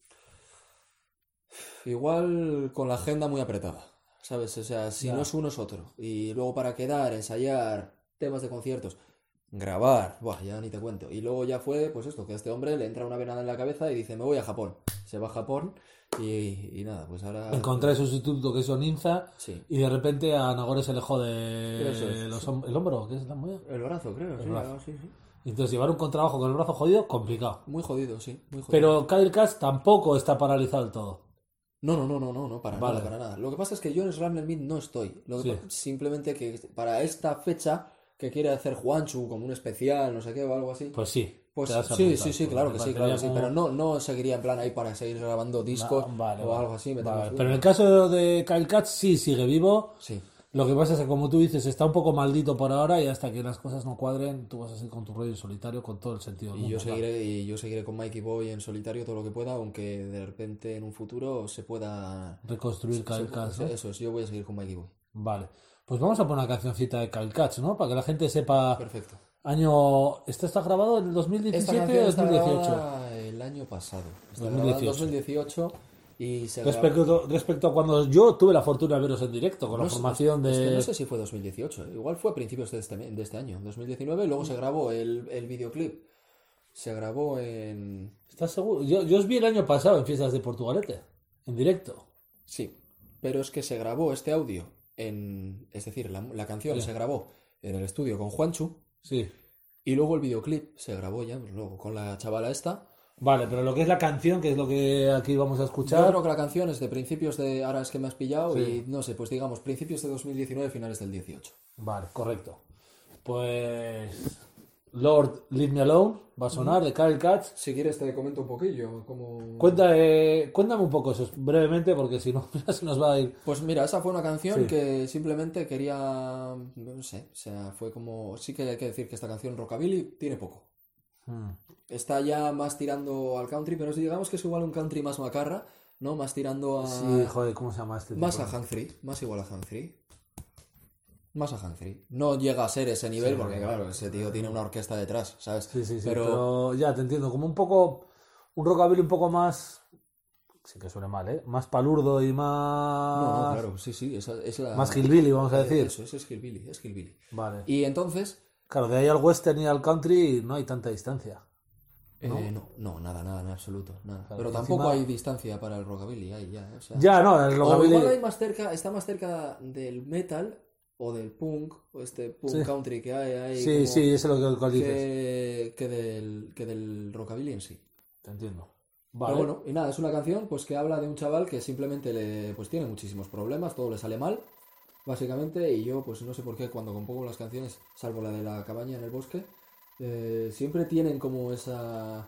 Igual con la agenda muy apretada, ¿sabes? O sea, si Ya. no es uno es otro. Y luego para quedar, ensayar temas de conciertos, grabar, buah, ya ni te cuento. Y luego ya fue, pues esto, que a este hombre le entra una venada en la cabeza y dice, me voy a Japón. Se va a Japón y, y nada, pues ahora... Encontré el sustituto que es Oninza Sí. y de repente a Nagore se le jode Eso es, los sí. hom- el hombro, que es la muela. El brazo, creo, sí, brazo. algo así, sí. Y entonces llevar un contrabajo con el brazo jodido, complicado. Muy jodido, sí, muy jodido. Pero Kyle Katz tampoco está paralizado del todo. No, no, no, no, no, no, para Vale. nada, para nada. Lo que pasa es que yo en Shrapnel Meat no estoy. Lo que Sí. pa- simplemente que para esta fecha que quiere hacer Juanchu como un especial, no sé qué, o algo así. Pues sí. Pues te vas a sí, apuntar, sí, sí, porque claro me que sí, parecería claro que sí. como- Pero no, no seguiría en plan ahí para seguir grabando discos Ah, vale, o vale. algo así. meternos Vale, uno. pero en el caso de Kyle Katz sí sigue vivo. Sí, Lo que pasa es que, como tú dices, está un poco maldito por ahora y hasta que las cosas no cuadren, tú vas a seguir con tu rollo en solitario con todo el sentido del y yo mundo, claro. seguiré, y yo seguiré con Mikey Boy en solitario todo lo que pueda, aunque de repente en un futuro se pueda... Reconstruir se- Kyle Katz, ¿no? Eso es, yo voy a seguir con Mikey Boy. Vale. Pues vamos a poner una cancioncita de Kyle Katz, ¿no? Para que la gente sepa Perfecto. año... ¿Esto está grabado en el dos mil Esta diecisiete canción o está dos mil dieciocho? grabada el año pasado. Está dos mil grabada en dieciocho. dos mil dieciocho y se grabó... Respecto, respecto a cuando yo tuve la fortuna de veros en directo, con la No sé- formación es que de... no sé si fue dos mil dieciocho, igual fue a principios de este, de este año, dos mil diecinueve, y luego se grabó el, el videoclip. Se grabó en... ¿Estás seguro? Yo, yo os vi el año pasado en Fiestas de Portugalete, en directo. Sí, pero es que se grabó este audio en... Es decir, la, la canción Sí. se grabó en el estudio con Juanchu, Sí. y luego el videoclip se grabó ya, pues, luego con la chavala esta. Vale, pero lo que es la canción, que es lo que aquí vamos a Yo escuchar... creo que la canción es de principios de... Ahora es que me has pillado, Sí. y no sé, pues digamos, principios de dos mil diecinueve, finales del dieciocho. Vale, correcto. Pues... Lord, Leave Me Alone va a sonar de Kyle Katz. Si quieres te comento un poquillo, como... Cuenta, eh, cuéntame un poco eso brevemente, porque si no, ya se nos va a ir. Pues mira, esa fue una canción Sí. que simplemente quería, no sé, o sea, fue como, sí que hay que decir que esta canción Rockabilly tiene poco. Hmm. Está ya más tirando al country, pero digamos que es igual un country más macarra, ¿no? Más tirando a... Sí, joder, ¿cómo se llama este más tipo? a Hank Three, más igual a Hank Three. Más a Hank Three. No llega a ser ese nivel Sí, porque, no, claro, ese tío tiene una orquesta detrás, ¿sabes? Sí, sí, sí, Pero, pero... ya te entiendo, como un poco, un rockabilly un poco más, sí que suene mal, ¿eh? Más palurdo y más... no, no, claro, sí, sí, esa es la... Más hillbilly, vamos a Eh, decir. Eso, eso es hillbilly, es hillbilly. Vale. Y entonces... Claro, de ahí al western y al country no hay tanta distancia. ¿No? Eh, no, no, nada, nada, en absoluto, nada. Claro, Pero y tampoco encima- hay distancia para el rockabilly, ahí ya, o sea... Ya, no, el O rockabilly... igual hay más cerca, está más cerca del metal o del punk, o este punk Sí. country que hay ahí. Sí, como sí, eso es lo que, que dices. que, que del, que del rockabilly en sí. Te entiendo. Vale. Pero bueno, y nada, es una canción pues que habla de un chaval que simplemente le, pues tiene muchísimos problemas, todo le sale mal, básicamente, y yo pues no sé por qué cuando compongo las canciones, salvo la de la cabaña en el bosque, eh, siempre tienen como esa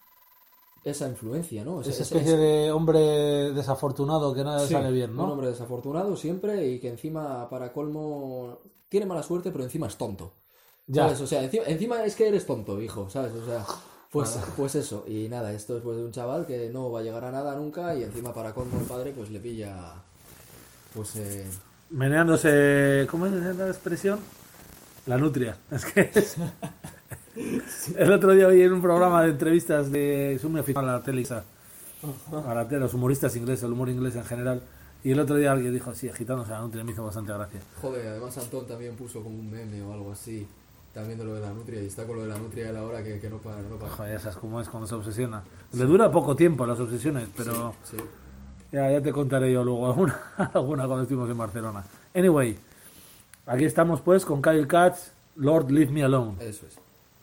esa influencia, ¿no? Esa Ese- especie ese- de hombre desafortunado que nada le Sí, sale bien, un ¿no? hombre desafortunado siempre y que encima, para colmo, tiene mala suerte, pero encima es tonto. Ya. ¿Sabes? O sea, encima, encima es que eres tonto, hijo, ¿sabes? O sea, pues, pues eso. Y nada, esto es pues de un chaval que no va a llegar a nada nunca y encima para colmo el padre pues le pilla, pues... Eh, Meneándose, ¿cómo es la expresión? La nutria. Es que es, El otro día oí en un programa de entrevistas de... Soy muy aficionado a la tele, a la tele, los humoristas ingleses, el humor inglés en general. Y el otro día alguien dijo, sí, agitándose la nutria, me hizo bastante gracia. Joder, además Antón también puso como un meme o algo así, también de lo de la nutria, y está con lo de la nutria a la hora que, que no para, no para. Joder, ya sabes cómo es cuando se obsesiona. Le dura poco tiempo las obsesiones, pero Sí, sí. ya, ya te contaré yo luego alguna, alguna cuando estuvimos en Barcelona. Anyway, aquí estamos pues con Kyle Katz, Lord Leave Me Alone. Eso es.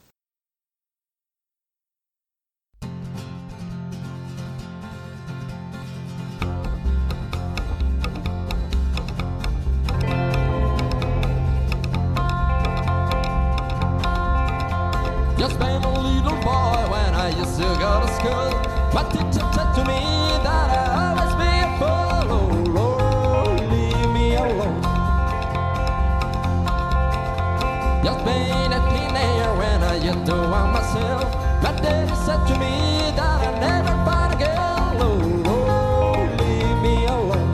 Just been a little boy when I used to go to school. My teacher said to me that I always be a fool. Oh Lord, leave me alone. Just been a teenager when I used to want myself. My daddy said to me that I never find a girl. Oh Lord, leave me alone.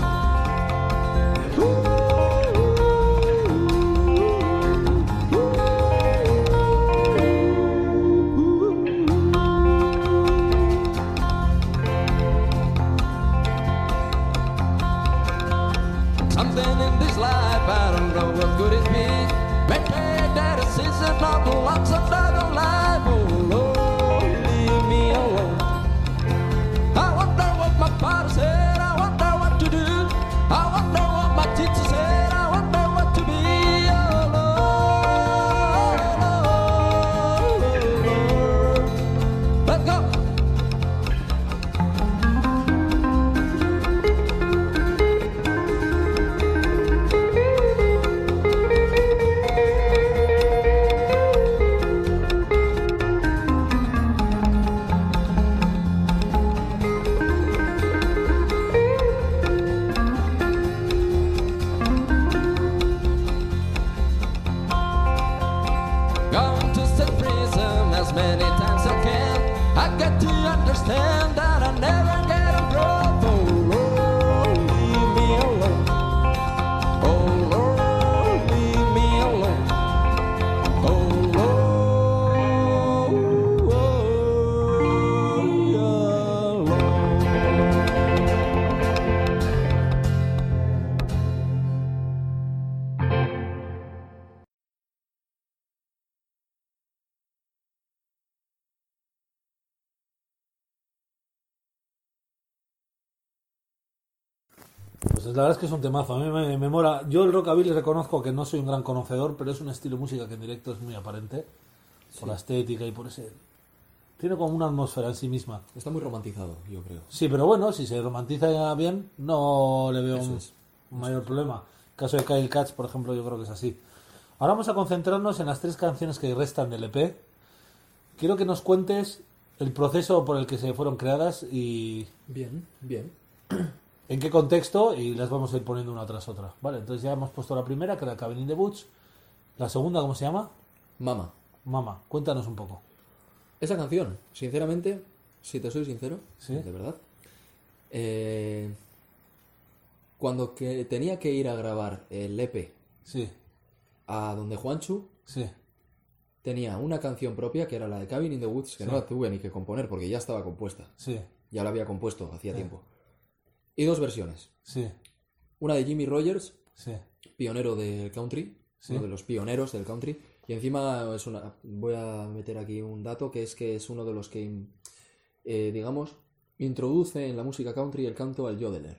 Something in this life, I don't know what could it be. Maybe that a season of lots of other life. Oh Lord, leave me alone. I wonder what my father said, I wonder what to do. I wonder what my teacher said, I wonder what to be. Oh Lord, Lord. Let's go. Going to set prison as many times I can. I got to understand that I never get a growth. Oh Lord, leave me alone. Oh Lord, leave me alone. Oh Lord, alone. Pues la verdad es que es un temazo, a mí me, me mola. Yo el rockabilly reconozco que no soy un gran conocedor, pero es un estilo de música que en directo es muy aparente. Por la estética y por ese... Tiene como una atmósfera en sí misma. Está muy romantizado, yo creo. Sí, pero bueno, si se romantiza bien, no le veo Eso un, es. un mayor problema. El caso de Kyle Katz, por ejemplo, yo creo que es así. Ahora vamos a concentrarnos en las tres canciones que restan del E P. Quiero que nos cuentes el proceso por el que se fueron creadas y Bien, bien. en qué contexto, y las vamos a ir poniendo una tras otra. Vale, entonces ya hemos puesto la primera, que era Cabin in the Woods. La segunda, ¿cómo se llama? Mama. Mama. Cuéntanos un poco. Esa canción, sinceramente, si te soy sincero, ¿Sí? de verdad, eh, cuando que tenía que ir a grabar el E P Sí, a donde Juanchu, sí, tenía una canción propia que era la de Cabin in the Woods, que Sí. no la tuve ni que componer porque ya estaba compuesta. sí, Ya la había compuesto hacía Sí. tiempo. Y dos versiones. sí, Una de Jimmy Rogers, sí, pionero del country, Sí. uno de los pioneros del country. Y encima es una, voy a meter aquí un dato que es que es uno de los que, eh, digamos, introduce en la música country el canto al yodeler.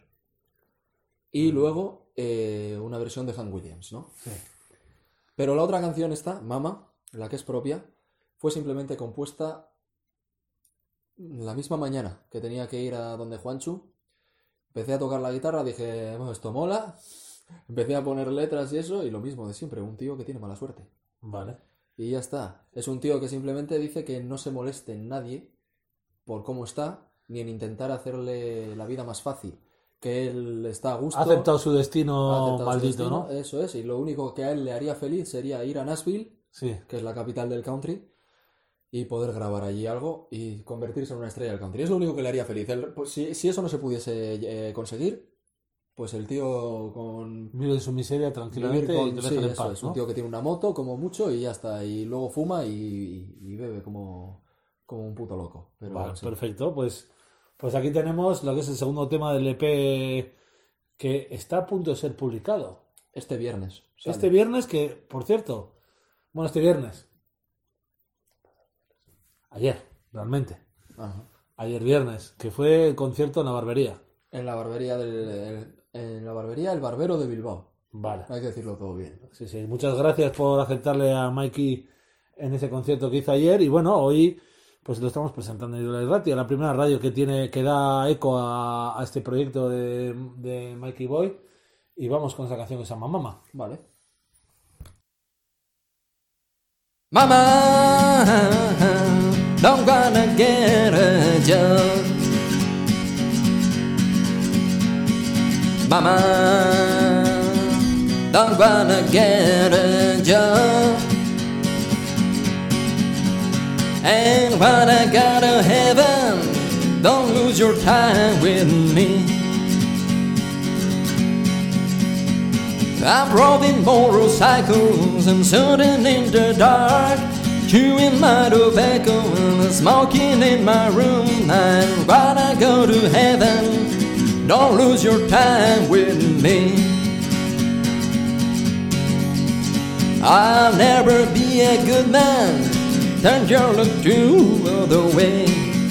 Y luego eh, una versión de Hank Williams, ¿no? sí. Pero la otra canción esta, Mama, la que es propia, fue simplemente compuesta la misma mañana que tenía que ir a donde Juanchu. Empecé a tocar la guitarra, dije, bueno, esto mola. Empecé a poner letras y eso, y lo mismo de siempre, un tío que tiene mala suerte. Vale. Y ya está. Es un tío que simplemente dice que no se moleste en nadie por cómo está, ni en intentar hacerle la vida más fácil. Que él está a gusto. Ha aceptado su ha destino aceptado su maldito, destino, ¿no? Eso es, y lo único que a él le haría feliz sería ir a Nashville, Sí. que es la capital del country, y poder grabar allí algo y convertirse en una estrella del country. Es lo único que le haría feliz. Él, pues, si, si eso no se pudiese eh, conseguir, Pues el tío con... Vive en su miseria tranquilamente vivir y con- te sí, dejan en eso paz, es, un ¿no? tío que tiene una moto como mucho y ya está. Y luego fuma y, y bebe como, como un puto loco. Pero Vale, sí. perfecto. Pues, pues aquí tenemos lo que es el segundo tema del E P que está a punto de ser publicado. Este viernes. sale. Este viernes que, por cierto, bueno, este viernes. Ayer, realmente. Ajá. Ayer viernes, que fue el concierto en la barbería. En la barbería del... el- en la barbería El Barbero de Bilbao. Vale. Hay que decirlo todo bien. Sí, sí. Muchas gracias por aceptarle a Mikey en ese concierto que hizo ayer. Y bueno, hoy pues lo estamos presentando en Idola Radio, la primera radio que tiene, que da eco a, a este proyecto de, de Mikey Boy. Y vamos con esa canción que se llama Mama. Vale. Mama, don't wanna get a job. Mama, don't wanna get a job. And when I go to heaven, don't lose your time with me. I'm riding motorcycles and shooting in the dark, chewing my tobacco and smoking in my room. And when I go to heaven, don't lose your time with me. I'll never be a good man, turn your look to the other way.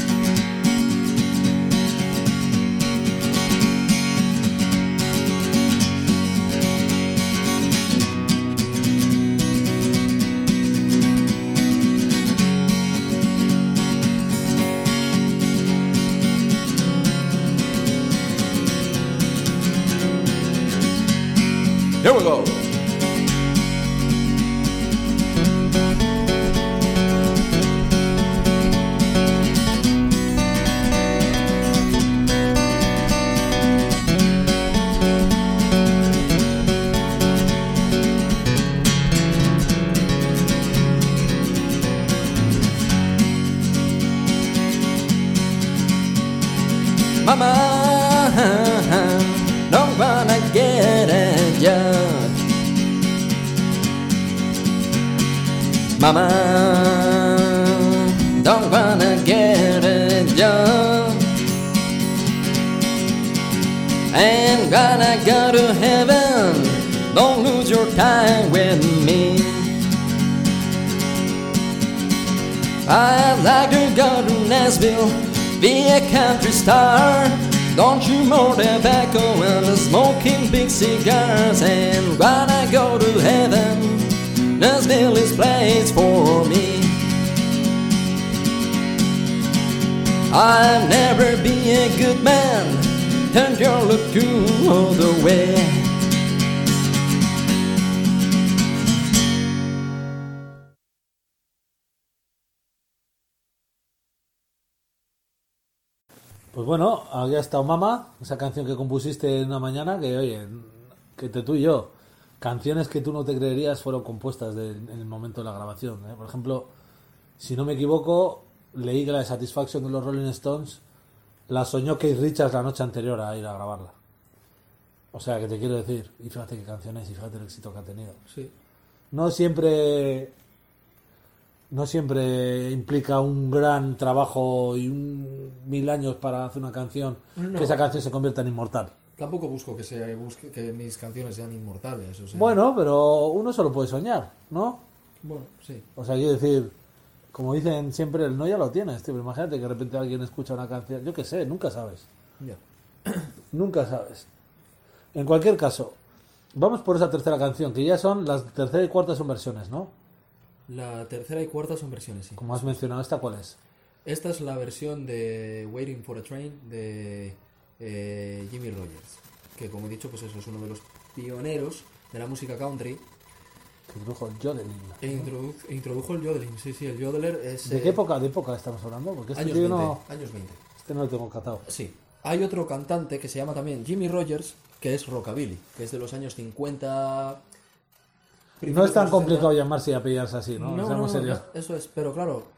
Here we go. Mama, don't wanna get a job. Mama, don't wanna get a job. And gonna go to heaven, don't lose your time with me. I'd like to go to Nashville, be a country star. Don't you more tobacco and smoking big cigars. And when I go to heaven, Nashville is place for me. I'll never be a good man, turn your look to other way. Pues bueno, aquí ha estado Mama, esa canción que compusiste en una mañana, que oye, que te tú y yo, canciones que tú no te creerías fueron compuestas de- en el momento de la grabación, ¿eh? Por ejemplo, si no me equivoco, leí que la de Satisfaction de los Rolling Stones la soñó Keith Richards la noche anterior a ir a grabarla. O sea, que te quiero decir, y fíjate qué canción es, y fíjate el éxito que ha tenido. Sí. No siempre no siempre implica un gran trabajo y un mil años para hacer una canción, No. que esa canción se convierta en inmortal. Tampoco busco que se busque que mis canciones sean inmortales. O sea, Bueno, pero uno solo puede soñar, ¿no? bueno, sí. O sea, quiero decir, como dicen siempre, el no ya lo tienes, tío. Pero imagínate que de repente alguien escucha una canción, yo qué sé, nunca sabes. Ya. Nunca sabes. En cualquier caso, vamos por esa tercera canción, que ya son las tercera y cuarta son versiones, ¿no? La tercera y cuarta son versiones, sí. Como has mencionado, ¿esta cuál es? Esta es la versión de Waiting for a Train de eh, Jimmy Rogers, que como he dicho, pues eso es uno de los pioneros de la música country Que produjo el Jodeling. e introdu- e introdujo el yodeling. Sí, sí, el yodeler es... ¿De eh, qué época, de época estamos hablando? Porque este Años tío veinte, no, años veinte. este no lo tengo catado. Sí. Hay otro cantante que se llama también Jimmy Rogers, que es rockabilly, que es de los años cincuenta... No es tan principios de los complicado sesenta. llamarse y apellarse así, ¿no? No, Seamos no, serios. no, eso es, pero claro,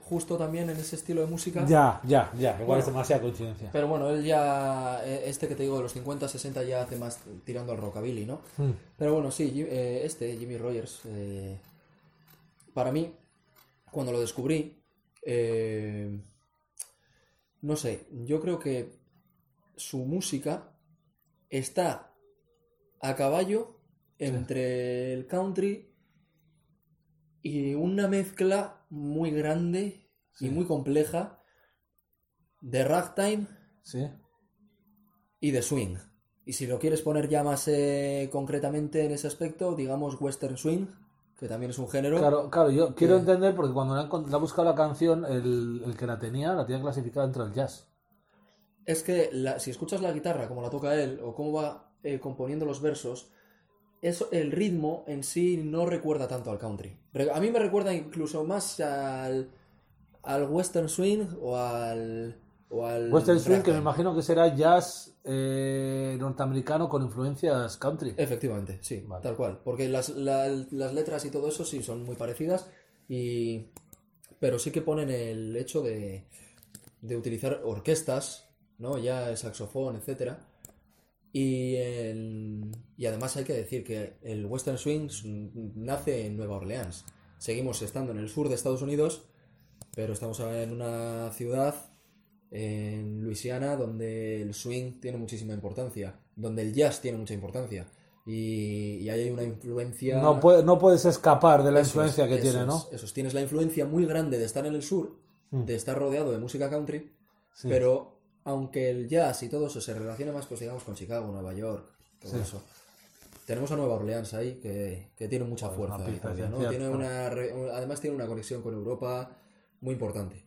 justo también en ese estilo de música. Ya, ya, ya. Igual Bueno, es demasiada coincidencia. Pero bueno, él ya, este que te digo de los cincuenta, sesenta ya hace más tirando al rockabilly, ¿no? Mm. Pero bueno, sí, eh, este, Jimmy Rogers, eh, para mí, cuando lo descubrí, eh, no sé, yo creo que su música está a caballo entre el country y una mezcla muy grande Sí. y muy compleja de ragtime Sí. y de swing. Y si lo quieres poner ya más eh, concretamente en ese aspecto, digamos western swing, que también es un género. Claro, claro, yo quiero que- entender porque cuando la, la ha buscado la canción, el, el que la tenía, la tenía clasificada dentro del jazz. Es que la- si escuchas la guitarra, como la toca él, o cómo va eh, componiendo los versos, eso, el ritmo en sí no recuerda tanto al country. Re- A mí me recuerda incluso más al, al western swing o al... O al Western swing, que ragtime. me imagino que será jazz eh, norteamericano con influencias country. Efectivamente, sí, Vale. tal cual. Porque las, la- las letras y todo eso sí son muy parecidas, y... pero sí que ponen el hecho de, de utilizar orquestas, ¿no? Ya el saxofón, etcétera. Y, el- y además hay que decir que el Western Swing nace en Nueva Orleans. Seguimos estando en el sur de Estados Unidos, pero estamos ahora en una ciudad, en Luisiana, donde el swing tiene muchísima importancia, donde el jazz tiene mucha importancia. Y, y ahí hay una influencia... No, puede- no puedes escapar de la Eso influencia es, que eso tiene, es, ¿no? eso es. Tienes la influencia muy grande de estar en el sur, Mm. de estar rodeado de música country, Sí. pero aunque el jazz y todo eso se relacione más, pues digamos, con Chicago, Nueva York, todo Sí. eso. Tenemos a Nueva Orleans ahí que, que tiene mucha Pues fuerza. una ahí pista también, ¿no? esencial, Tiene claro. una re- un- además tiene una conexión con Europa muy importante.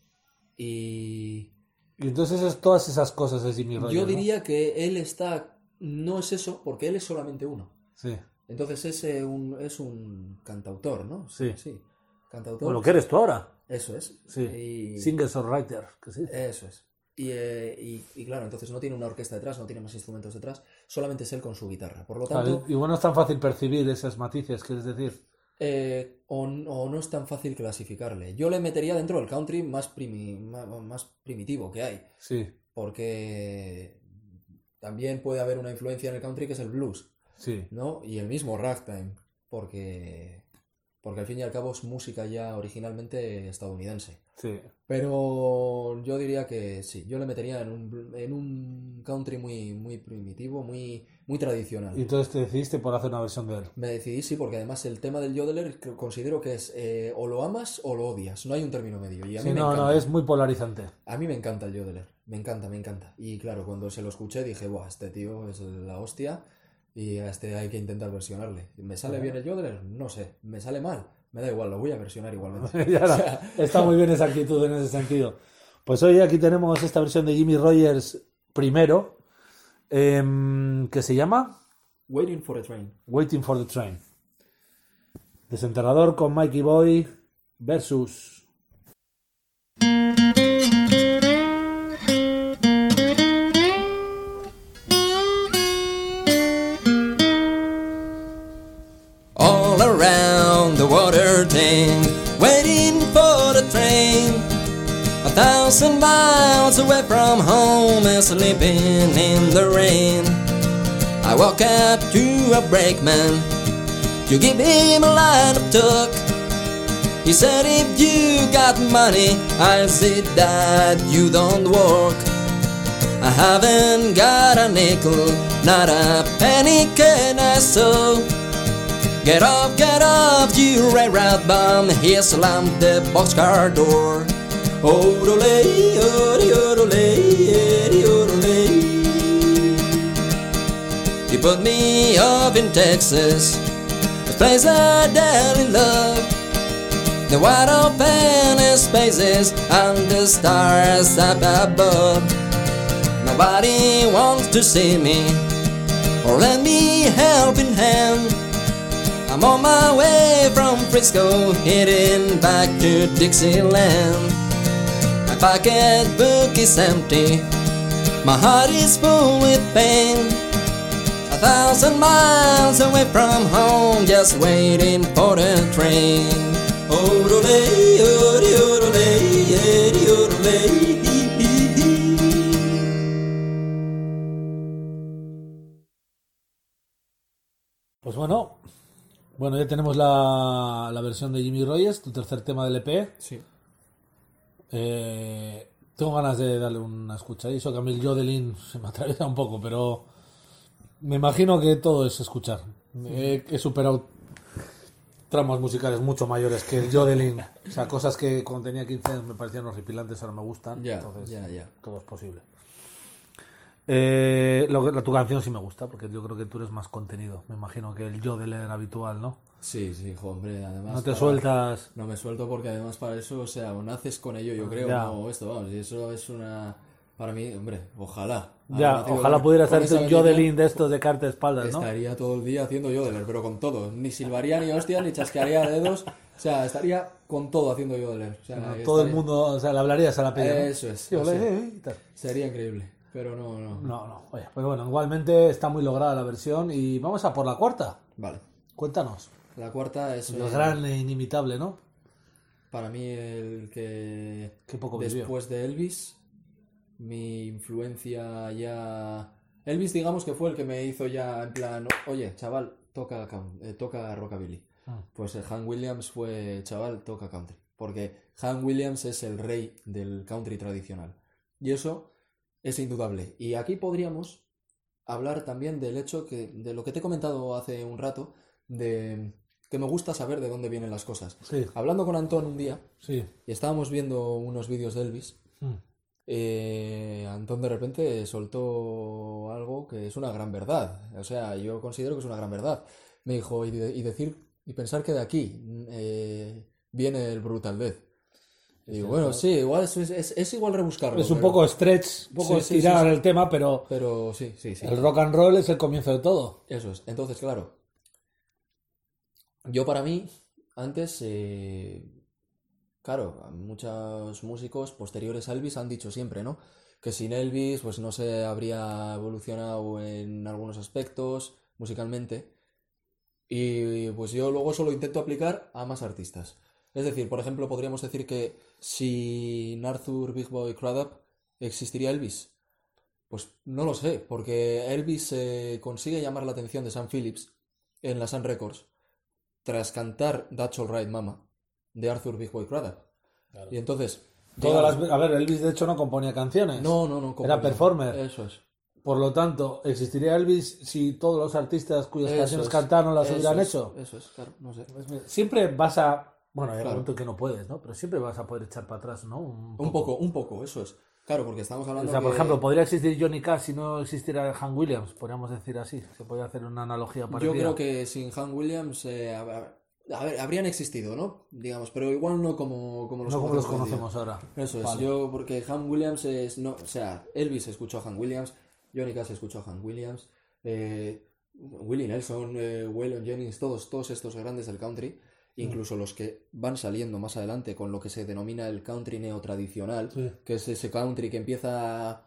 Y Y entonces es todas esas cosas de Jimmy Rogers, yo ¿no? diría que él está... No es eso, porque él es solamente uno. Sí. Entonces es, eh, un, es un cantautor, ¿no? Sí. Sí. Cantautor. Como lo que eres tú ahora. Eso es. Sí. Y- Singer-songwriter, que sí. Eso es. Y, eh, y, y claro, entonces no tiene una orquesta detrás, no tiene más instrumentos detrás, solamente es él con su guitarra. Por lo tanto, Vale, igual no es tan fácil percibir esas matices, quieres decir. eh, o, o no es tan fácil clasificarle. Yo le metería dentro del country más, primi- más, más primitivo que hay, Sí, porque también puede haber una influencia en el country que es el blues, sí. ¿no? Y el mismo ragtime, porque, porque al fin y al cabo es música ya originalmente estadounidense. Sí. Pero yo diría que sí, yo le metería en un, en un country muy, muy primitivo, muy, muy tradicional. Y entonces te decidiste por hacer una versión de él. Me decidí sí, porque además el tema del yodeler creo- considero que es eh, o lo amas o lo odias, no hay un término medio. Y a mí Sí, me no, encanta. no, es muy polarizante. A mí me encanta el yodeler, me encanta, me encanta. Y claro, cuando se lo escuché dije, buah, este tío es la hostia y a este hay que intentar versionarle. ¿Me sale bien el yodeler? No sé. ¿Me sale mal? Me da igual, lo voy a versionar igualmente. Ya la- está muy bien esa actitud en ese sentido. Pues hoy aquí tenemos esta versión de Jimmy Rogers primero, em, que se llama Waiting for a Train. Waiting for the Train. Desenterrador con Mikey Boy versus... All around the water tank, waiting for the train. A thousand miles away from home and sleeping in the rain. I walk up to a brakeman to give him a line of talk. He said, if you got money, I see that you don't work. I haven't got a nickel, not a penny can I sow. Get off, get off, you railroad bum. He slammed the boxcar door. Odole, ode, odole, odole. He put me up in Texas, a place I dearly love. The wide open spaces and the stars up above. Nobody wants to see me or lend me helping hand. I'm on my way from Frisco, heading back to Dixieland. My pocketbook is empty, my heart is full with pain. A thousand miles away from home, just waiting for the train. Odole, ode, odole. play. Pues bueno, bueno, ya tenemos la, la versión de Jimmy Rogers, tu tercer tema del E P. Sí. Eh, tengo ganas de darle una escucha. Y eso que a mí el yodeling se me atraviesa un poco, pero me imagino que todo es escuchar. He, he superado tramas musicales mucho mayores que el yodeling. O sea, cosas que cuando tenía quince años me parecían horripilantes, ahora me gustan. Ya, Entonces, ya, ya. todo es posible. Eh, lo, la, tu canción sí me gusta, porque yo creo que tú eres más contenido. Me imagino que el yodeler habitual, ¿no? Sí, sí, hijo, hombre, además... No te para- sueltas... No me suelto porque además para eso, o sea, o naces con ello, yo creo, Ya. no esto, vamos, y eso es una... Para mí, hombre, ojalá. Ya, Haber nacido ojalá con- pudieras con hacerte esa un yodeling bendición, de estos de carta espaldas, ¿no? estaría todo el día haciendo yodeler, pero con todo. Ni silbaría ni hostia, ni chasquearía dedos. O sea, estaría con todo haciendo yodeler. O sea, No, estaría- todo el mundo, o sea, le hablarías a la peña, ¿no? Eso es, Sí, hola, sí. eh, eh, y tal. Sería increíble, pero no, no. No, no, oye, pero bueno, igualmente está muy lograda la versión y vamos a por la cuarta. Vale. Cuéntanos. La cuarta es... El eh, gran e inimitable, ¿no? Para mí el que... Qué poco vivió. Después de Elvis, mi influencia ya... Elvis, digamos que fue el que me hizo ya en plan, oye, chaval, toca, coun- eh, toca rockabilly. Ah. Pues el Hank Williams fue, chaval, toca country. Porque Hank Williams es el rey del country tradicional. Y eso es indudable. Y aquí podríamos hablar también del hecho que, de lo que te he comentado hace un rato, de que me gusta saber de dónde vienen las cosas. Sí, Hablando con Antón un día, sí. y estábamos viendo unos vídeos de Elvis, Mm. eh, Antón de repente soltó algo que es una gran verdad. O sea, yo considero que es una gran verdad. Me dijo, y, de- y decir, y pensar que de aquí eh, viene el Brutal Death. Y digo, bueno, sí, igual es, es, es igual rebuscarlo. Es un pero- poco stretch, un poco Sí, sí, estirar sí, sí. el tema, pero Pero sí, sí, sí. el rock and roll es el comienzo de todo. Eso es. Entonces, claro, yo para mí, antes, eh, claro, muchos músicos posteriores a Elvis han dicho siempre, ¿no? Que sin Elvis, pues no se habría evolucionado en algunos aspectos musicalmente. Y pues yo luego eso lo intento aplicar a más artistas. Es decir, por ejemplo, podríamos decir que sin Arthur Big Boy Crudup existiría Elvis. Pues no lo sé, porque Elvis eh, consigue llamar la atención de Sam Phillips en la Sun Records tras cantar That's Alright Mama de Arthur Big Boy Crudup. Y entonces... Todas digamos- las, a ver, Elvis de hecho no componía canciones. No, no, no. Era performer. Eso es. Por lo tanto, ¿existiría Elvis si todos los artistas cuyas Eso canciones es. cantaron las Eso hubieran es, hecho? Eso es, claro, no sé. Siempre vas a... Bueno, hay un Claro. momento en que no puedes, ¿no? Pero siempre vas a poder echar para atrás, ¿no? Un poco, un poco, eso es. Claro, porque estamos O hablando sea, por que- ejemplo, podría existir Johnny Cash si no existiera Hank Williams, podríamos decir así. Se podría hacer una analogía parecida. Yo creo que sin Hank Williams, eh, a a ver, habrían existido, ¿no? Digamos, pero igual no como, como los No como los hoy en día. conocemos ahora. Eso es, Vale. yo, porque Hank Williams es, no, o sea, Elvis escuchó a Hank Williams, Johnny Cash escuchó a Hank Williams, eh, Willie Nelson, eh, Waylon Jennings, todos, todos estos grandes del country, incluso los que van saliendo más adelante con lo que se denomina el country neotradicional, Sí. que es ese country que empieza a,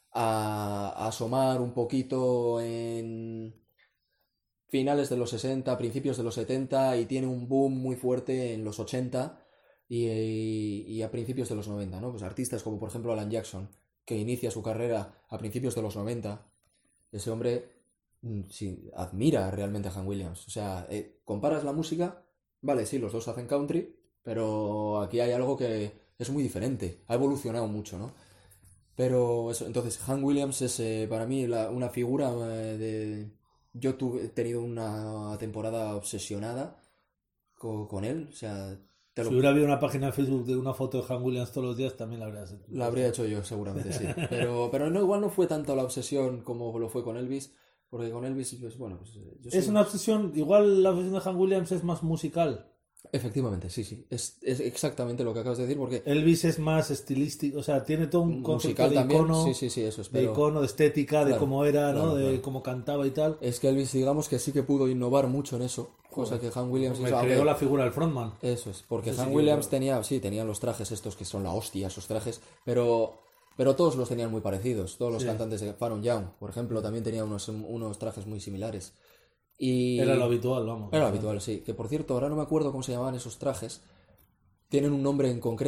a asomar un poquito en finales de los sesenta, principios de los setenta y tiene un boom muy fuerte en los ochenta y, y a principios de los noventa, ¿no? Pues artistas como por ejemplo Alan Jackson, que inicia su carrera a principios de los noventa. Ese hombre mm, sí, admira realmente a Hank Williams. O sea, eh, comparas la música, vale, sí, los dos hacen country, pero aquí hay algo que es muy diferente. Ha evolucionado mucho, ¿no? Pero eso, entonces Hank Williams es eh, para mí la- una figura eh, de... Yo tuve, he tenido una temporada obsesionada co- con, él, o sea, te lo- Si hubiera habido una página de Facebook de una foto de Hank Williams todos los días, también la habrías hecho. la habría hecho yo seguramente, sí. Pero, pero no, igual no fue tanto la obsesión como lo fue con Elvis, porque con Elvis, pues bueno, pues, eh, yo Es soy- una obsesión, igual la obsesión de Hank Williams es más musical. Efectivamente, sí, sí, es, es exactamente lo que acabas de decir, porque Elvis es más estilístico, o sea, tiene todo un concepto musical de también, icono, sí, sí, sí, eso es, de pero icono, de estética, de Claro, cómo era, ¿no? claro, De claro. cómo cantaba y tal. es que Elvis, digamos que sí que pudo innovar mucho en eso, cosa que Hank Williams Me hizo, creó aunque- la figura del frontman. Eso es, porque Eso sí Hank que Williams claro. tenía, sí, tenía los trajes estos que son la hostia, esos trajes, pero, pero todos los tenían muy parecidos. Todos los Sí. cantantes de Pharoah Young, por ejemplo, también tenían unos, unos trajes muy similares. Y Era lo habitual, vamos. Era lo habitual, sí. Que por cierto, ahora no me acuerdo cómo se llamaban esos trajes. Tienen un nombre en concreto,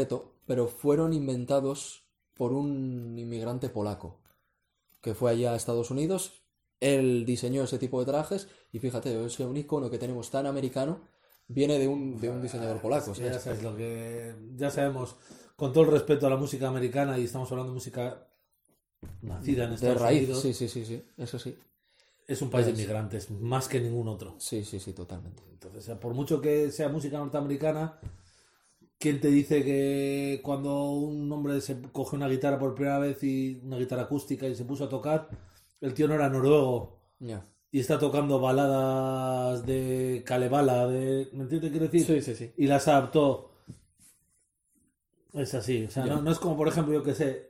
pero fueron inventados por un inmigrante polaco que fue allá a Estados Unidos. Él diseñó ese tipo de trajes y fíjate, es un icono que tenemos tan americano viene de un, de un diseñador polaco. Ya ¿sabes? sabes lo que... Ya sabemos, con todo el respeto a la música americana, y estamos hablando de música nacida en De Estados raíz, Unidos, sí, sí, sí, sí, eso sí. es un país de Es- inmigrantes, más que ningún otro. Sí, sí, sí, totalmente. Entonces, o sea, por mucho que sea música norteamericana, ¿quién te dice que cuando un hombre se coge una guitarra por primera vez, y una guitarra acústica, y se puso a tocar, el tío no era noruego Ya. y está tocando baladas de Kalevala, de... ¿me entiendes qué quiero decir? Sí, sí, sí. Y las adaptó. Es así, o sea, Ya. no, no es como, por ejemplo, yo que sé,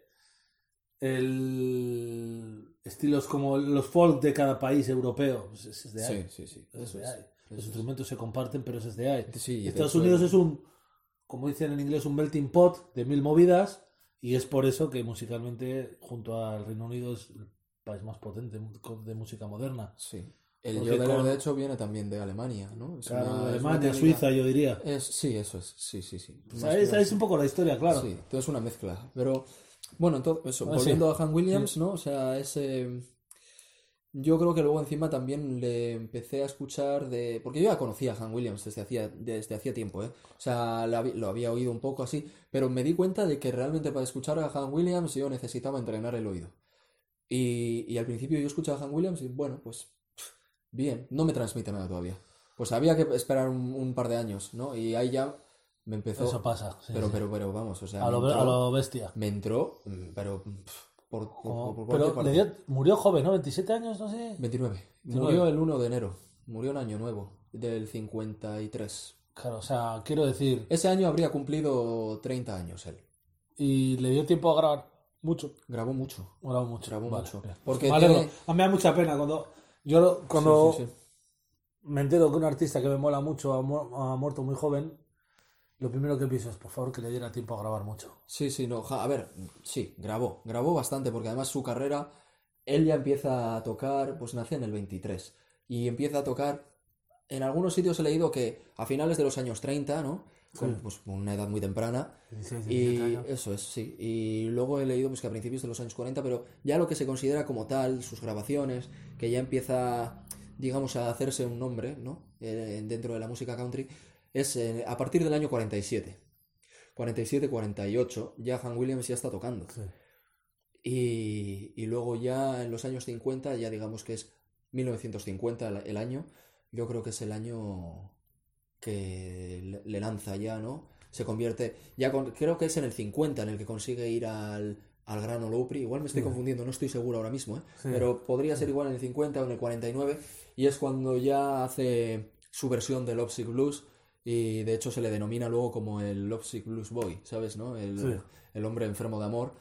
el estilos como los folk de cada país europeo, pues ese es de ahí. Sí, sí, sí. Eso es Eso de es. ahí. Los Eso es. instrumentos se comparten, pero eso es de ahí. Sí, de Estados hecho, Unidos el- es un, como dicen en inglés, un melting pot de mil movidas, y es por eso que musicalmente, junto al Reino Unido, es el país más potente de música moderna. Sí. El Porque Yodeler, con- de hecho, viene también de Alemania, ¿no? Es Claro, una- es una Alemania, técnica- Suiza, yo diría. Es, sí, eso es. Sí, sí, sí. O Más sea, que esa nada, es un poco la historia, claro. Sí, todo es una mezcla. Pero, bueno, entonces, eso, Ah, volviendo sí. a Han Williams, ¿no? O sea, ese... Yo creo que luego encima también le empecé a escuchar de... Porque yo ya conocía a Han Williams desde hacía, desde hacía tiempo, ¿eh? O sea, la vi- lo había oído un poco así, pero me di cuenta de que realmente para escuchar a Han Williams yo necesitaba entrenar el oído. Y, y al principio yo escuchaba a Han Williams y, bueno, pues, pff, bien, no me transmite nada todavía. Pues había que esperar un, un par de años, ¿no? Y ahí ya me empezó... Eso pasa. sí, Pero, sí. pero, pero, vamos, o sea, a, lo, me a entró, lo bestia. me entró, mm, pero pff, por, por- Como- por pero cualquier le parte. dio- murió joven, ¿no? veintisiete años, no sé. veintinueve. veintinueve. Murió el uno de enero. Murió en año nuevo, del cincuenta y tres. Claro, o sea, quiero decir, Ese año habría cumplido treinta años él. y le dio tiempo a grabar mucho. Grabó mucho. Grabó mucho. Grabó Vale, mucho. bien. Porque Me alegro. tiene- A mí me da mucha pena cuando yo lo- cuando Sí, sí, sí. me entero que un artista que me mola mucho ha, mu- ha muerto muy joven, lo primero que pienso es, por favor, que le diera tiempo a grabar mucho. Sí, sí, no. ja- A ver, sí, grabó. Grabó bastante porque además su carrera, él ya empieza a tocar, pues nace en el veintitrés. Y empieza a tocar, en algunos sitios he leído que a finales de los años treinta, ¿no? Con, pues, una edad muy temprana. dieciséis, Y diecisiete años. eso es, sí. Y luego he leído pues, que a principios de los años cuarenta, pero ya lo que se considera como tal, sus grabaciones, que ya empieza, digamos, a hacerse un nombre, ¿no? Eh, dentro de la música country, es eh, a partir del año cuarenta y siete. cuarenta y siete, cuarenta y ocho, ya Han Williams ya está tocando. Sí. Y, y luego ya en los años cincuenta, ya digamos que es mil novecientos cincuenta el, el año, yo creo que es el año que le, le lanza ya, ¿no? Se convierte, ya con- creo que es en el cincuenta en el que consigue ir al, al Gran Ole Opry, igual me estoy Sí. confundiendo, no estoy seguro ahora mismo, ¿eh? Sí. Pero podría ser igual en el cincuenta o en el cuarenta y nueve, y es cuando ya hace su versión del Lovesick Blues, y de hecho se le denomina luego como el Lovesick Blues Boy, ¿sabes? ¿No? El, Sí. el hombre enfermo de amor.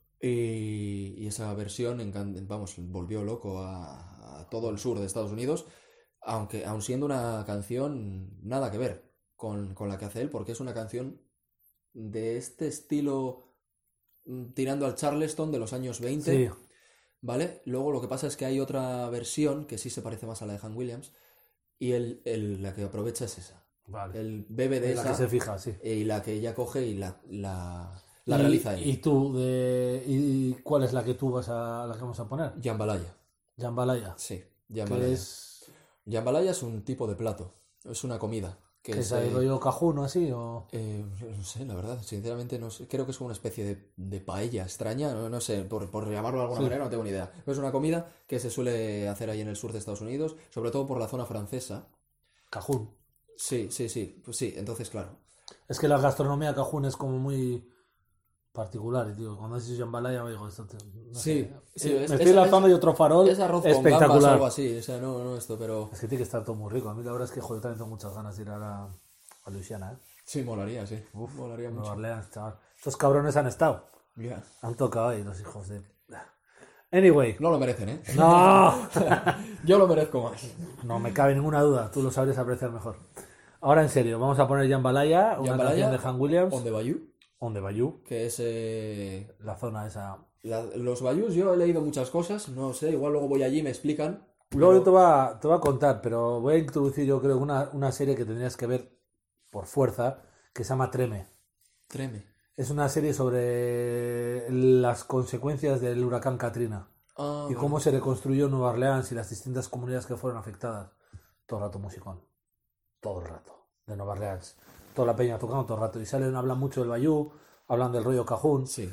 Y, y esa versión, encan- vamos, volvió loco a, a todo el sur de Estados Unidos, aunque aun siendo una canción nada que ver con, con la que hace él, porque es una canción de este estilo mm, tirando al Charleston de los años veinte, Sí, ¿vale? Luego lo que pasa es que hay otra versión que sí se parece más a la de Han Williams, y él, él la que aprovecha es esa. vale. Él bebe de En la esa que se fija, sí. y la que ella coge y la, la, la y, realiza él. ¿Y tú, de, y cuál es la que tú vas a, la que vamos a poner? Jambalaya. Jambalaya. Sí, Que jambalaya. es, Jambalaya es un tipo de plato, es una comida. Que que es, es ahí eh, rollo cajuno así, o... eh, no sé, la verdad, sinceramente no sé, creo que es una especie de, de paella extraña, no, no sé, por, por llamarlo de alguna Sí. manera, no tengo ni idea. Pero es una comida que se suele hacer ahí en el sur de Estados Unidos, sobre todo por la zona francesa. Cajún. Sí, sí, sí, pues sí, entonces claro. Es que la gastronomía cajún es como muy particular, y tío, cuando dices jambalaya me digo esto, tío, no Sí, sé. sí, Eh, es- me estoy es- lanzando es- y otro farol Es arroz con gambas o espectacular. algo así, o sea, no, no esto, pero Es que tiene que estar todo muy rico. A mí la verdad es que joder, también tengo muchas ganas de ir ahora a Luisiana, ¿eh? sí, molaría, sí. Uf, molaría Nueva mucho. Orleans, chaval. Estos cabrones han estado. Ya. Han tocado ahí los hijos de... Anyway. No lo merecen, ¿eh? ¡No! Yo lo merezco más. No me cabe ninguna duda. Tú lo sabrías apreciar mejor. Ahora en serio, vamos a poner Jambalaya, una Jambalaya, canción de Han Williams. On the Bayou, On the Bayou. que es... eh, La zona esa. la- los bayous, yo he leído muchas cosas, no sé, igual luego voy allí y me explican. Luego pero- te va, te va a contar, pero voy a introducir yo creo una, una serie que tendrías que ver por fuerza, que se llama Treme. Treme. Es una serie sobre las consecuencias del huracán Katrina Ah, y vale. cómo se reconstruyó Nueva Orleans y las distintas comunidades que fueron afectadas. Todo el rato musicón. Todo el rato. De Nueva Orleans. Toda la peña tocando todo el rato. Y salen, hablan mucho del Bayou, hablan del rollo Cajún. Sí.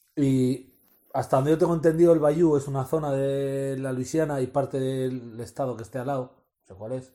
Y hasta donde yo tengo entendido, el Bayou es una zona de la Luisiana y parte del estado que esté al lado, no sé cuál es,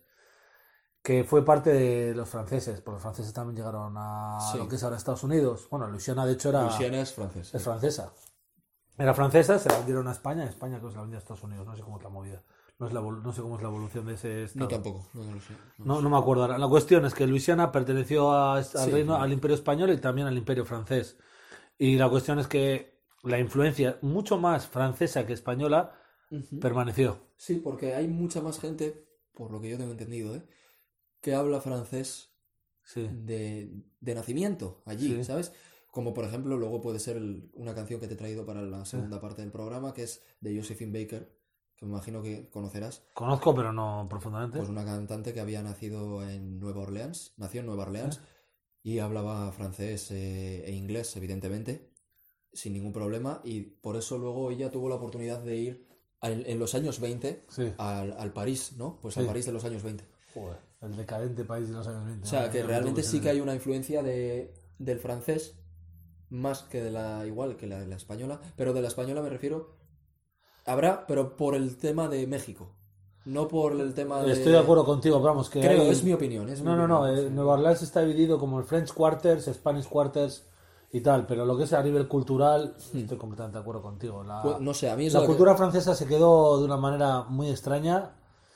que fue parte de los franceses, porque los franceses también llegaron a Sí. lo que es ahora Estados Unidos. Bueno, Luisiana de hecho era Luisiana es francés. es francesa. Era francesa, se la vendieron a España, España creo que se la vendió a Estados Unidos, no sé cómo es la movida. No, es la, evol- no sé cómo es la evolución de ese estado. No, tampoco. No, no lo sé. No. No, no me acuerdo ahora. La cuestión es que Luisiana perteneció a- al Sí, reino, claro. al Imperio Español y también al Imperio Francés. Y la cuestión es que la influencia, mucho más francesa que española, Ujú. permaneció. Sí, porque hay mucha más gente, por lo que yo tengo entendido, ¿eh? que habla francés Sí. de, de nacimiento allí, Sí. ¿sabes? Como por ejemplo, luego puede ser el- una canción que te he traído para la segunda parte del programa, que es de Josephine Baker, que me imagino que conocerás. Conozco, pero no profundamente. Pues una cantante que había nacido en Nueva Orleans, nació en Nueva Orleans, y hablaba francés eh, e inglés, evidentemente, sin ningún problema, y por eso luego ella tuvo la oportunidad de ir a- en, en los años veinte Sí. al, al París, ¿no? Pues Sí. al París de los años veinte. Joder, el decadente país de los años veinte. O sea, ¿no? que Lo realmente que sí se- que hay una influencia de, del francés, más que de la, igual que la de la española, pero de la española me refiero, habrá, pero por el tema de México, no por el tema de... Estoy de acuerdo contigo, pero vamos, que Creo, hay- es mi opinión. Es mi No, no, no. opinión, eh, sí. Nueva Orleans está dividido como el French Quarters, Spanish Quarters y tal, pero lo que es a nivel cultural, estoy completamente de acuerdo contigo. La, Hmm. Pues, no sé, a mí es la lo que- cultura francesa se quedó de una manera muy extraña,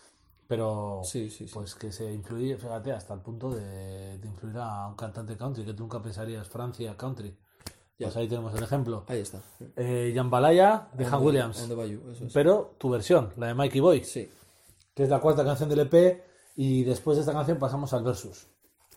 pero Sí, sí, sí. pues que se influye, fíjate, hasta el punto de, de influir a un cantante country, que tú nunca pensarías Francia country. Ya. Pues ahí tenemos el ejemplo. Ahí está. Eh, Jambalaya de On Han the- Williams, On the Bayou, eso es. pero tu versión, la de Mikey Boy, Sí. que es la cuarta canción del E P, y después de esta canción pasamos al versus.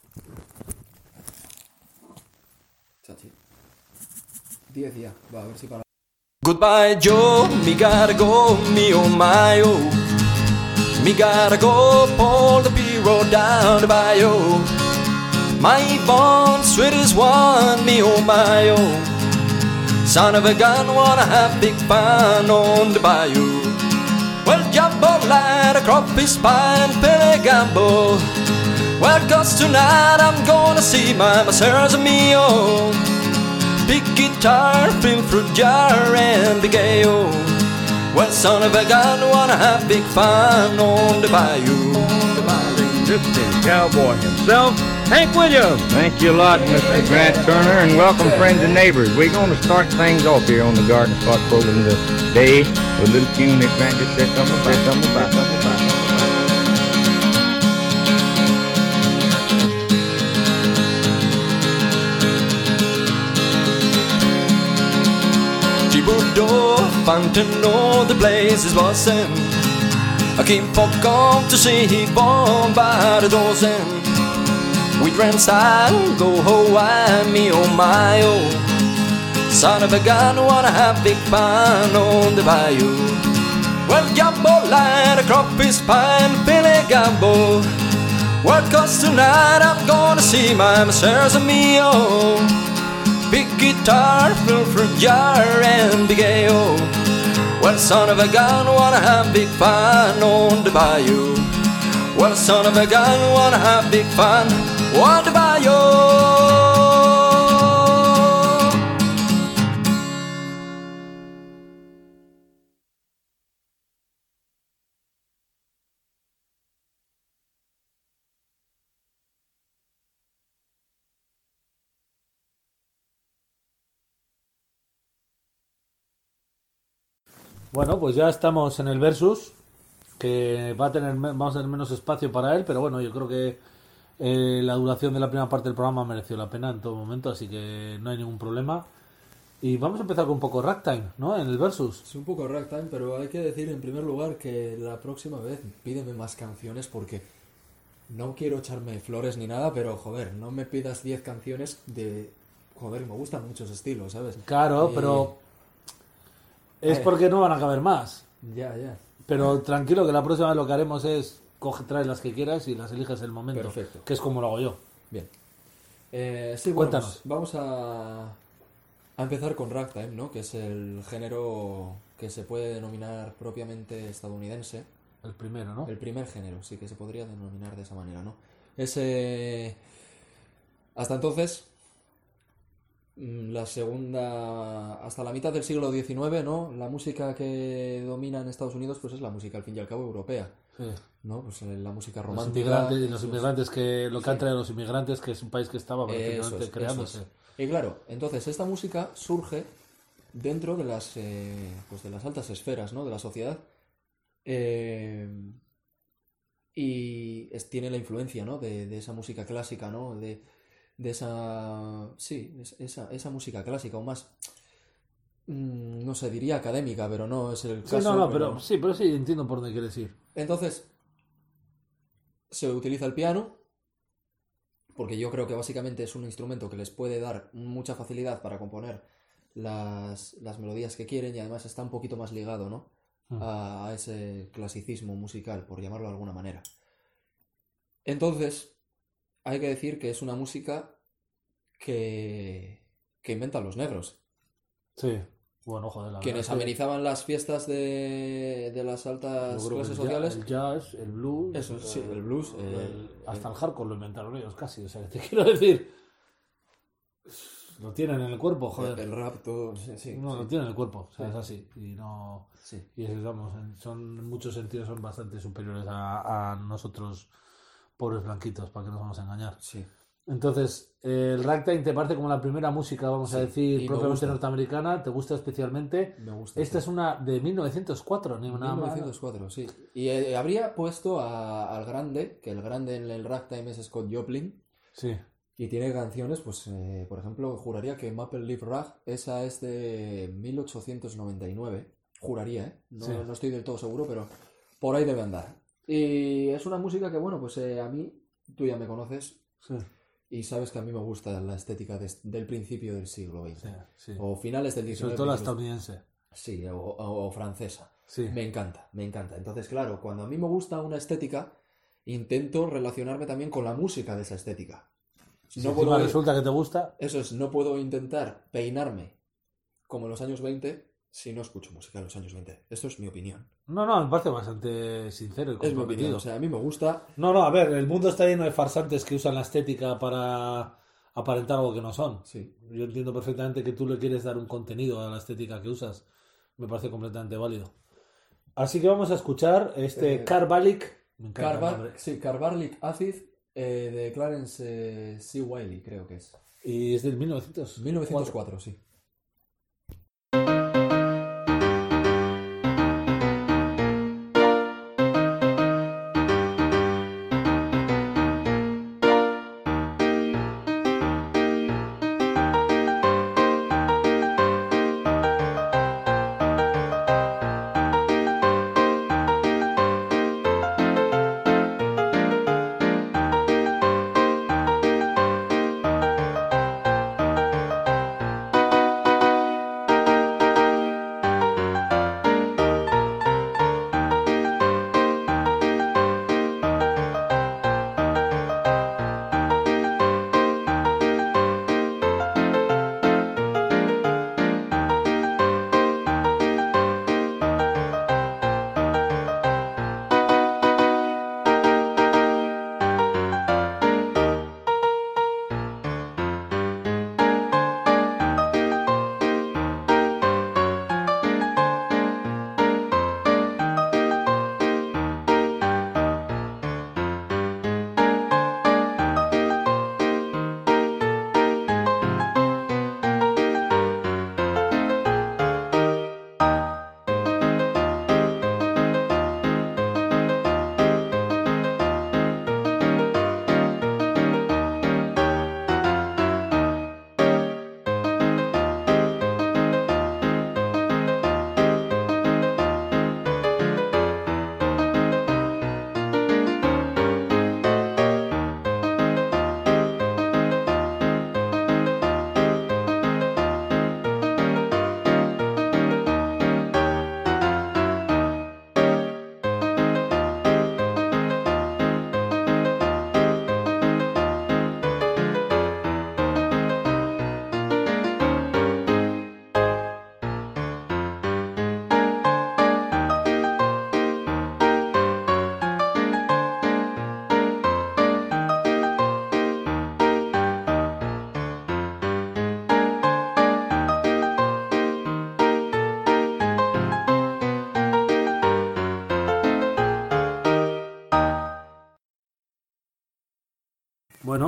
Chachi. diez ya. Va, a ver si para... Goodbye, Joe, me gotta go, me oh my oh. Me gotta go, pull the B-road down the bayou. My bond, sweet as one, me oh my oh. Son of a gun, wanna have big fun on the bayou. Well, jumbo light, a crawfish pie and Billy Gamble. Well, 'cause tonight I'm gonna see my Masters and me oh. Big guitar, film fruit jar, and big A O. Well, son of a gun, wanna have big fun on the bayou. This is Cowboy himself, Hank Williams. Thank you a lot, Mister Grant Turner, and welcome friends and neighbors. We're going to start things off here on the Garden Spot program today with a little tune that Grant just said something about, something about, something about. Thibodeau, Fontainebleau, the blaze is buzzing. I came for come to see Bon by the dozen. We ran style, go Hawaii, me oh my oh. Son of a gun, wanna have big fun on the bayou. Well, jumbo light, a crawfish pie and Billy Gamble. Well, 'cause tonight I'm gonna see my Masters and me oh. Big guitar, fill fruit jar, and big A O. Well, son of a gun, wanna have big fun on the bayou. Well, son of a gun, wanna have big fun on the bayou. Bueno, pues ya estamos en el versus, que va a tener, vamos a tener menos espacio para él, pero bueno, yo creo que eh, la duración de la primera parte del programa mereció la pena en todo momento, así que no hay ningún problema. Y vamos a empezar con un poco ragtime, ¿no? En el versus. Es un poco ragtime, pero hay que decir en primer lugar que la próxima vez pídeme más canciones porque no quiero echarme flores ni nada, pero joder, no me pidas diez canciones de... Joder, me gustan muchos estilos, ¿sabes? Claro, Y- pero es Eh. porque no van a caber más. Ya, ya. Pero tranquilo, que la próxima vez lo que haremos es coge, traes las que quieras y las eliges en el momento. Perfecto. Que es como lo hago yo. Bien. Eh, sí, bueno, Cuéntanos. pues vamos a A empezar con ragtime, ¿no? Que es el género que se puede denominar propiamente estadounidense. El primero, ¿no? El primer género, sí, que se podría denominar de esa manera, ¿no? Ese... Hasta entonces, la segunda... Hasta la mitad del siglo diecinueve, ¿no? La música que domina en Estados Unidos, pues es la música, al fin y al cabo, europea. Sí. ¿No? Pues la música Los romántica... inmigrantes, y los eso es- inmigrantes que lo que Sí. han traído los inmigrantes, que es un país que estaba Eso prácticamente es, creándose. eso es. Y claro, entonces esta música surge dentro de las, eh, pues de las altas esferas, ¿no? De la sociedad. Eh, y es- tiene la influencia, ¿no? De, de esa música clásica, ¿no? De, de esa... Sí, es- esa, esa música clásica, o más... mm, no sé, diría académica, pero no es el Sí, caso. no, no, pero sí, pero sí entiendo por dónde quieres ir. Entonces, se utiliza el piano, porque yo creo que básicamente es un instrumento que les puede dar mucha facilidad para componer las, las melodías que quieren, y además está un poquito más ligado, ¿no? Mm. A, a ese clasicismo musical, por llamarlo de alguna manera. Entonces, hay que decir que es una música que, que inventan los negros, Sí. Bueno, joder, la quienes verdad es que amenizaban las fiestas de, de las yo altas creo que clases el sociales. jazz, el jazz, el blues, Eso, sí, eh, el blues, el- el- hasta el- el hardcore lo inventaron ellos casi, o sea, que te quiero decir, lo tienen en el cuerpo, joder. El rap, todo, sí, sí, No, sí. lo tienen en el cuerpo, o sea, Sí. es así. Y no. Sí. Y es, vamos, en- son, en muchos sentidos son bastante superiores a, a nosotros, pobres blanquitos, para que nos vamos a engañar. Sí. Entonces, eh, el ragtime te parece como la primera música, vamos a Sí, decir, y me propiamente gusta. norteamericana, te gusta especialmente. Me gusta. Esta sí. es una de mil novecientos cuatro, ni nada mil más. novecientos cuatro, sí. Y eh, habría puesto a- al grande, que el grande en el ragtime es Scott Joplin, Sí, y tiene canciones, pues, eh, por ejemplo, juraría que Maple Leaf Rag, esa es de mil ochocientos noventa y nueve. Juraría, ¿eh? No, Sí. no estoy del todo seguro, pero por ahí debe andar. Y es una música que, bueno, pues eh, a mí, tú ya me conoces, sí, y sabes que a mí me gusta la estética des- del principio del siglo veinte. sí, sí. O finales del Y diecinueve. sobre todo la principios- estadounidense. Sí, o, o- o francesa. Sí. Me encanta, me encanta. Entonces, claro, cuando a mí me gusta una estética, intento relacionarme también con la música de esa estética. Si No encima puedo, resulta que te gusta, eso es, no puedo intentar peinarme como en los años veinte si no escucho música de los años veinte. Esto es mi opinión. no, no, me parece bastante sincero y Es mi opinión. comprometido. O sea, a mí me gusta. No, no, a ver, el mundo está lleno de farsantes que usan la estética para aparentar algo que no son. Sí. Yo entiendo perfectamente que tú le quieres dar un contenido a la estética que usas. Me parece completamente válido. Así que vamos a escuchar este Eh, Carbalic. Me encanta el Carbar, nombre. sí, Carbarlic Acid eh, de Clarence eh, C. Wiley, creo que es. Y es del mil novecientos. mil novecientos cuatro, sí.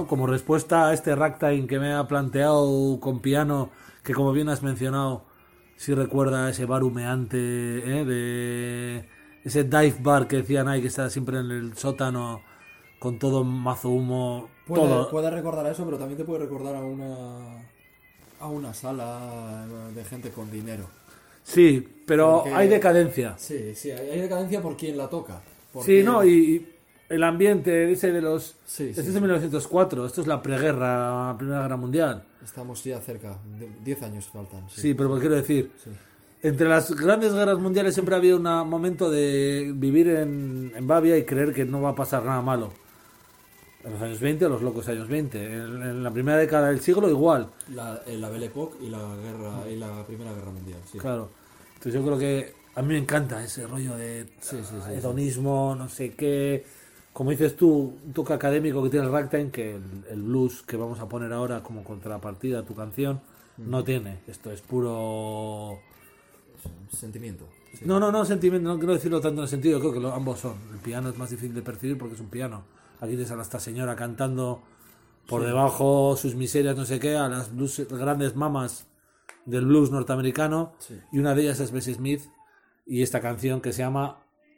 como respuesta a este ragtime que me ha planteado con piano, que como bien has mencionado, si recuerda ese bar humeante, ¿eh? De ese dive bar que decían ahí, que está siempre en el sótano con todo mazo humo. Puede, todo. puede recordar a eso, pero también te puede recordar a una a una sala de gente con dinero. Sí, pero Porque- hay decadencia. Sí, sí, hay hay decadencia por quien la toca. Sí, Porque- no, y, y el ambiente ese de los... Sí, este sí, es sí. de mil novecientos cuatro, esto es la preguerra, la Primera Guerra Mundial. Estamos ya cerca, de- diez años faltan. Sí, Sí, pero pues quiero decir, sí. entre las grandes guerras mundiales siempre había un momento de vivir en, en Bavia y creer que no va a pasar nada malo. En los años veinte, los locos años veinte. En, en la primera década del siglo igual. La, eh, la Belle Époque y la guerra y la Primera Guerra Mundial. Sí. Claro. Entonces yo creo que a mí me encanta ese rollo de Sí, sí, sí, hedonismo, no sé qué. Como dices tú, un toque académico que tiene el ragtime, que el, el blues que vamos a poner ahora como contrapartida a tu canción, no tiene. Esto es puro... Sentimiento. Sí. No, no, no, sentimiento, no quiero decirlo tanto en el sentido, creo que lo- ambos son. El piano es más difícil de percibir porque es un piano. Aquí tienes a esta señora cantando por debajo sus miserias, no sé qué, a las blues, grandes mamas del blues norteamericano, Sí. y una de ellas es Bessie Smith, y esta canción que se llama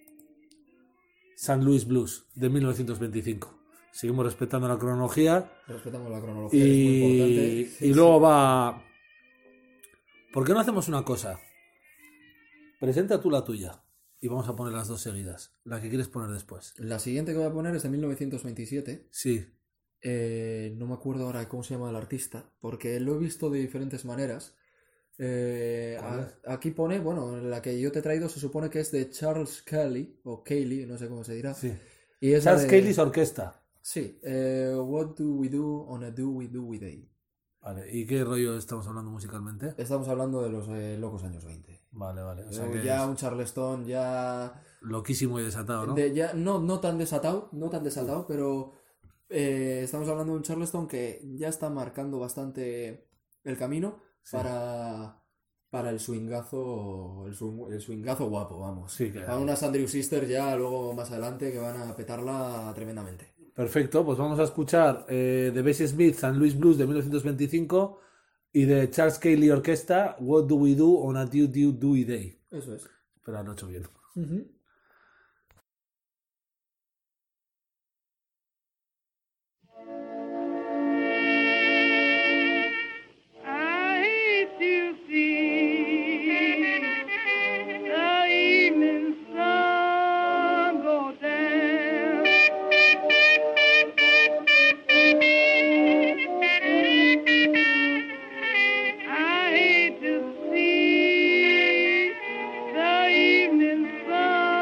Saint Louis Blues, de mil novecientos veinticinco. Seguimos respetando la cronología, Respetamos la cronología, es muy y, importante. Sí, y sí. luego va... ¿Por qué no hacemos una cosa? Presenta tú la tuya y vamos a poner las dos seguidas. La que quieres poner después. La siguiente que voy a poner es de mil novecientos veintisiete. Sí. Eh, no me acuerdo ahora cómo se llama el artista, porque lo he visto de diferentes maneras. Eh, a- aquí pone, bueno, la que yo te he traído se supone que es de Charles Kelly, o Cayley, no sé cómo se dirá. Sí. Y es la Charles de- Cayley's Orquesta. Sí, eh, What Do We Do on a Do We Do We Day. Vale. ¿Y qué rollo estamos hablando musicalmente? Estamos hablando de los eh, locos años veinte. Vale, vale. O sea Eh, que ya es un Charleston, ya loquísimo y desatado, ¿no? De- ya, no, no tan desatado, no tan desatado, pero eh, estamos hablando de un Charleston que ya está marcando bastante el camino Sí. para, para el swingazo, el, swing- el swingazo guapo, vamos. Sí, que- Para unas Andrew Sisters ya luego más adelante que van a petarla tremendamente. Perfecto, pues vamos a escuchar eh, de Bessie Smith, Saint Louis Blues de mil novecientos veinticinco y de Charles Cayley Orquesta, What Do We Do on a Do Do Do Day. Eso es. Espera, lo he hecho bien. I hate to see the evening sun go down. I hate to see the evening sun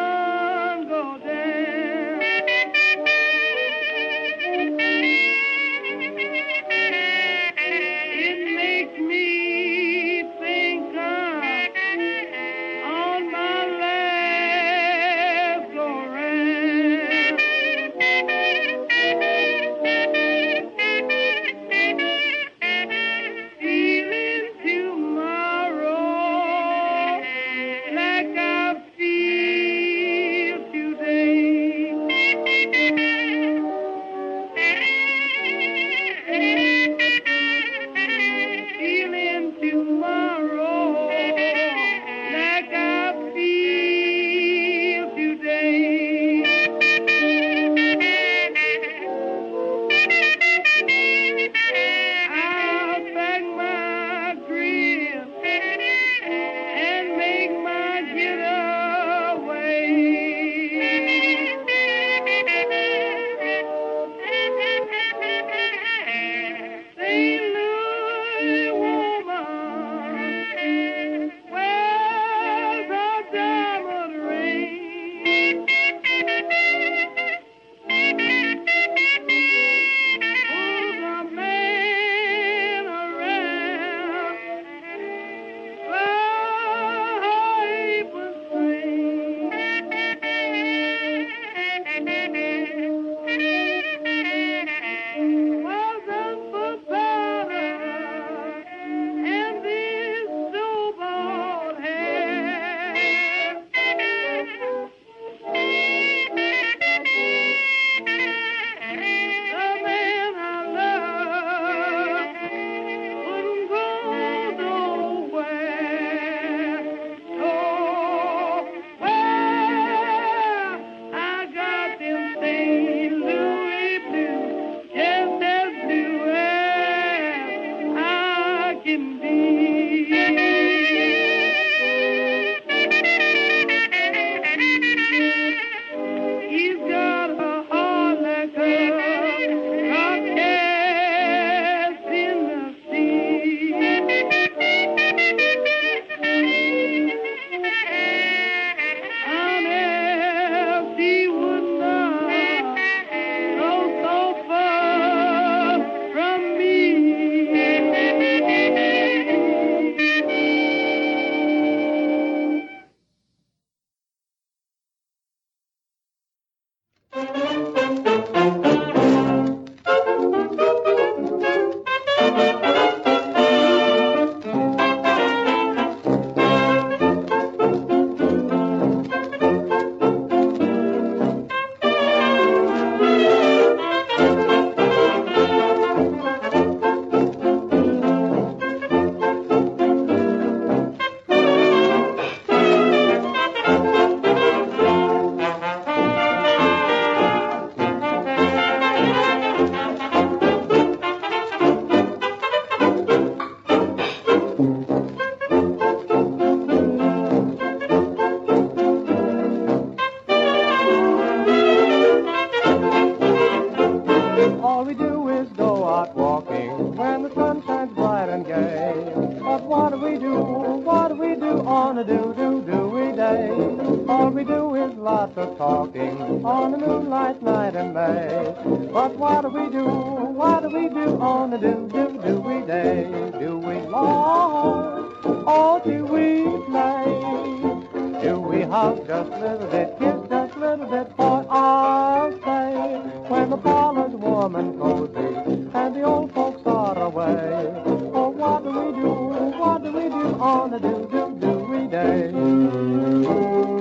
All we do is go out walking when the sun shines bright and gay. But what do we do, what do we do on a do-do-do-we day? All we do is lots of talking on a moonlight night in May. But what do we do, what do we do on a do-do-do-we day? Do we laugh or do we play? Do we hug just a little bit, kiss just a little bit, for I'll say, when the parlor's warm and cozy and the old folks are away, oh, what do we do, what do we do on a do-do-do-we day?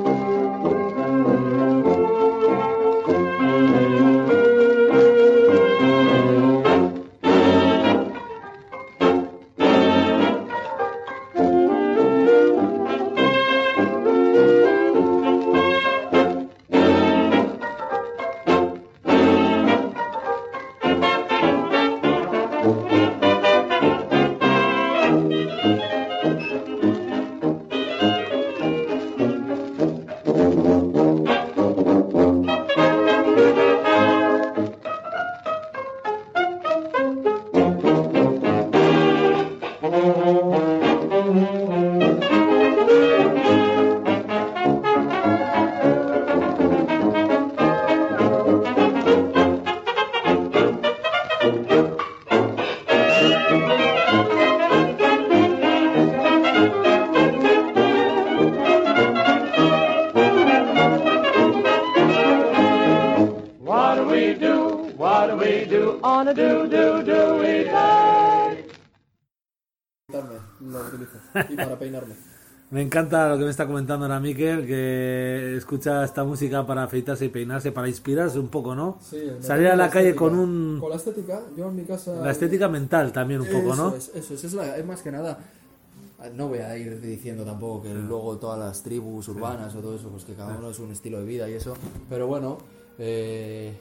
Y para peinarme. Me encanta lo que me está comentando ahora Miquel, que escucha esta música para afeitarse y peinarse, para inspirarse un poco, ¿no? Sí, salir a la, la calle estética. con un... Con la estética, yo en mi casa... La estética mental también un poco, eso ¿no? Es, eso es, es, la, es más que nada... No voy a ir diciendo tampoco que luego todas las tribus urbanas o todo eso, pues que cada uno es un estilo de vida y eso, pero bueno, eh,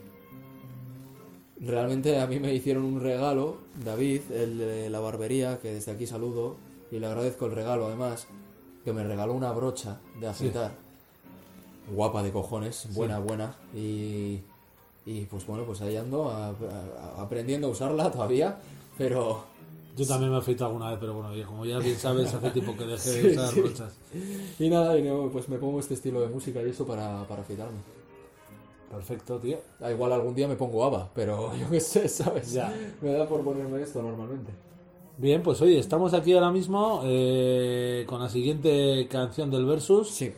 realmente a mí me hicieron un regalo, David, el de la barbería, que desde aquí saludo y le agradezco el regalo además, que me regaló una brocha de afeitar, sí. Guapa de cojones, buena, sí. buena, y, y pues bueno, pues ahí ando a, a, aprendiendo a usarla todavía, pero... Yo también me he afeitado alguna vez, pero bueno, como ya bien sabes, hace tiempo que dejé de sí, usar sí. brochas. Y nada, y no, pues me pongo este estilo de música y eso para, para afeitarme. Perfecto, tío. Da igual, algún día me pongo ABBA, pero yo qué sé, ¿sabes? Ya. Me da por ponerme esto normalmente. Bien, pues oye, estamos aquí ahora mismo eh, con la siguiente canción del Versus. Sí.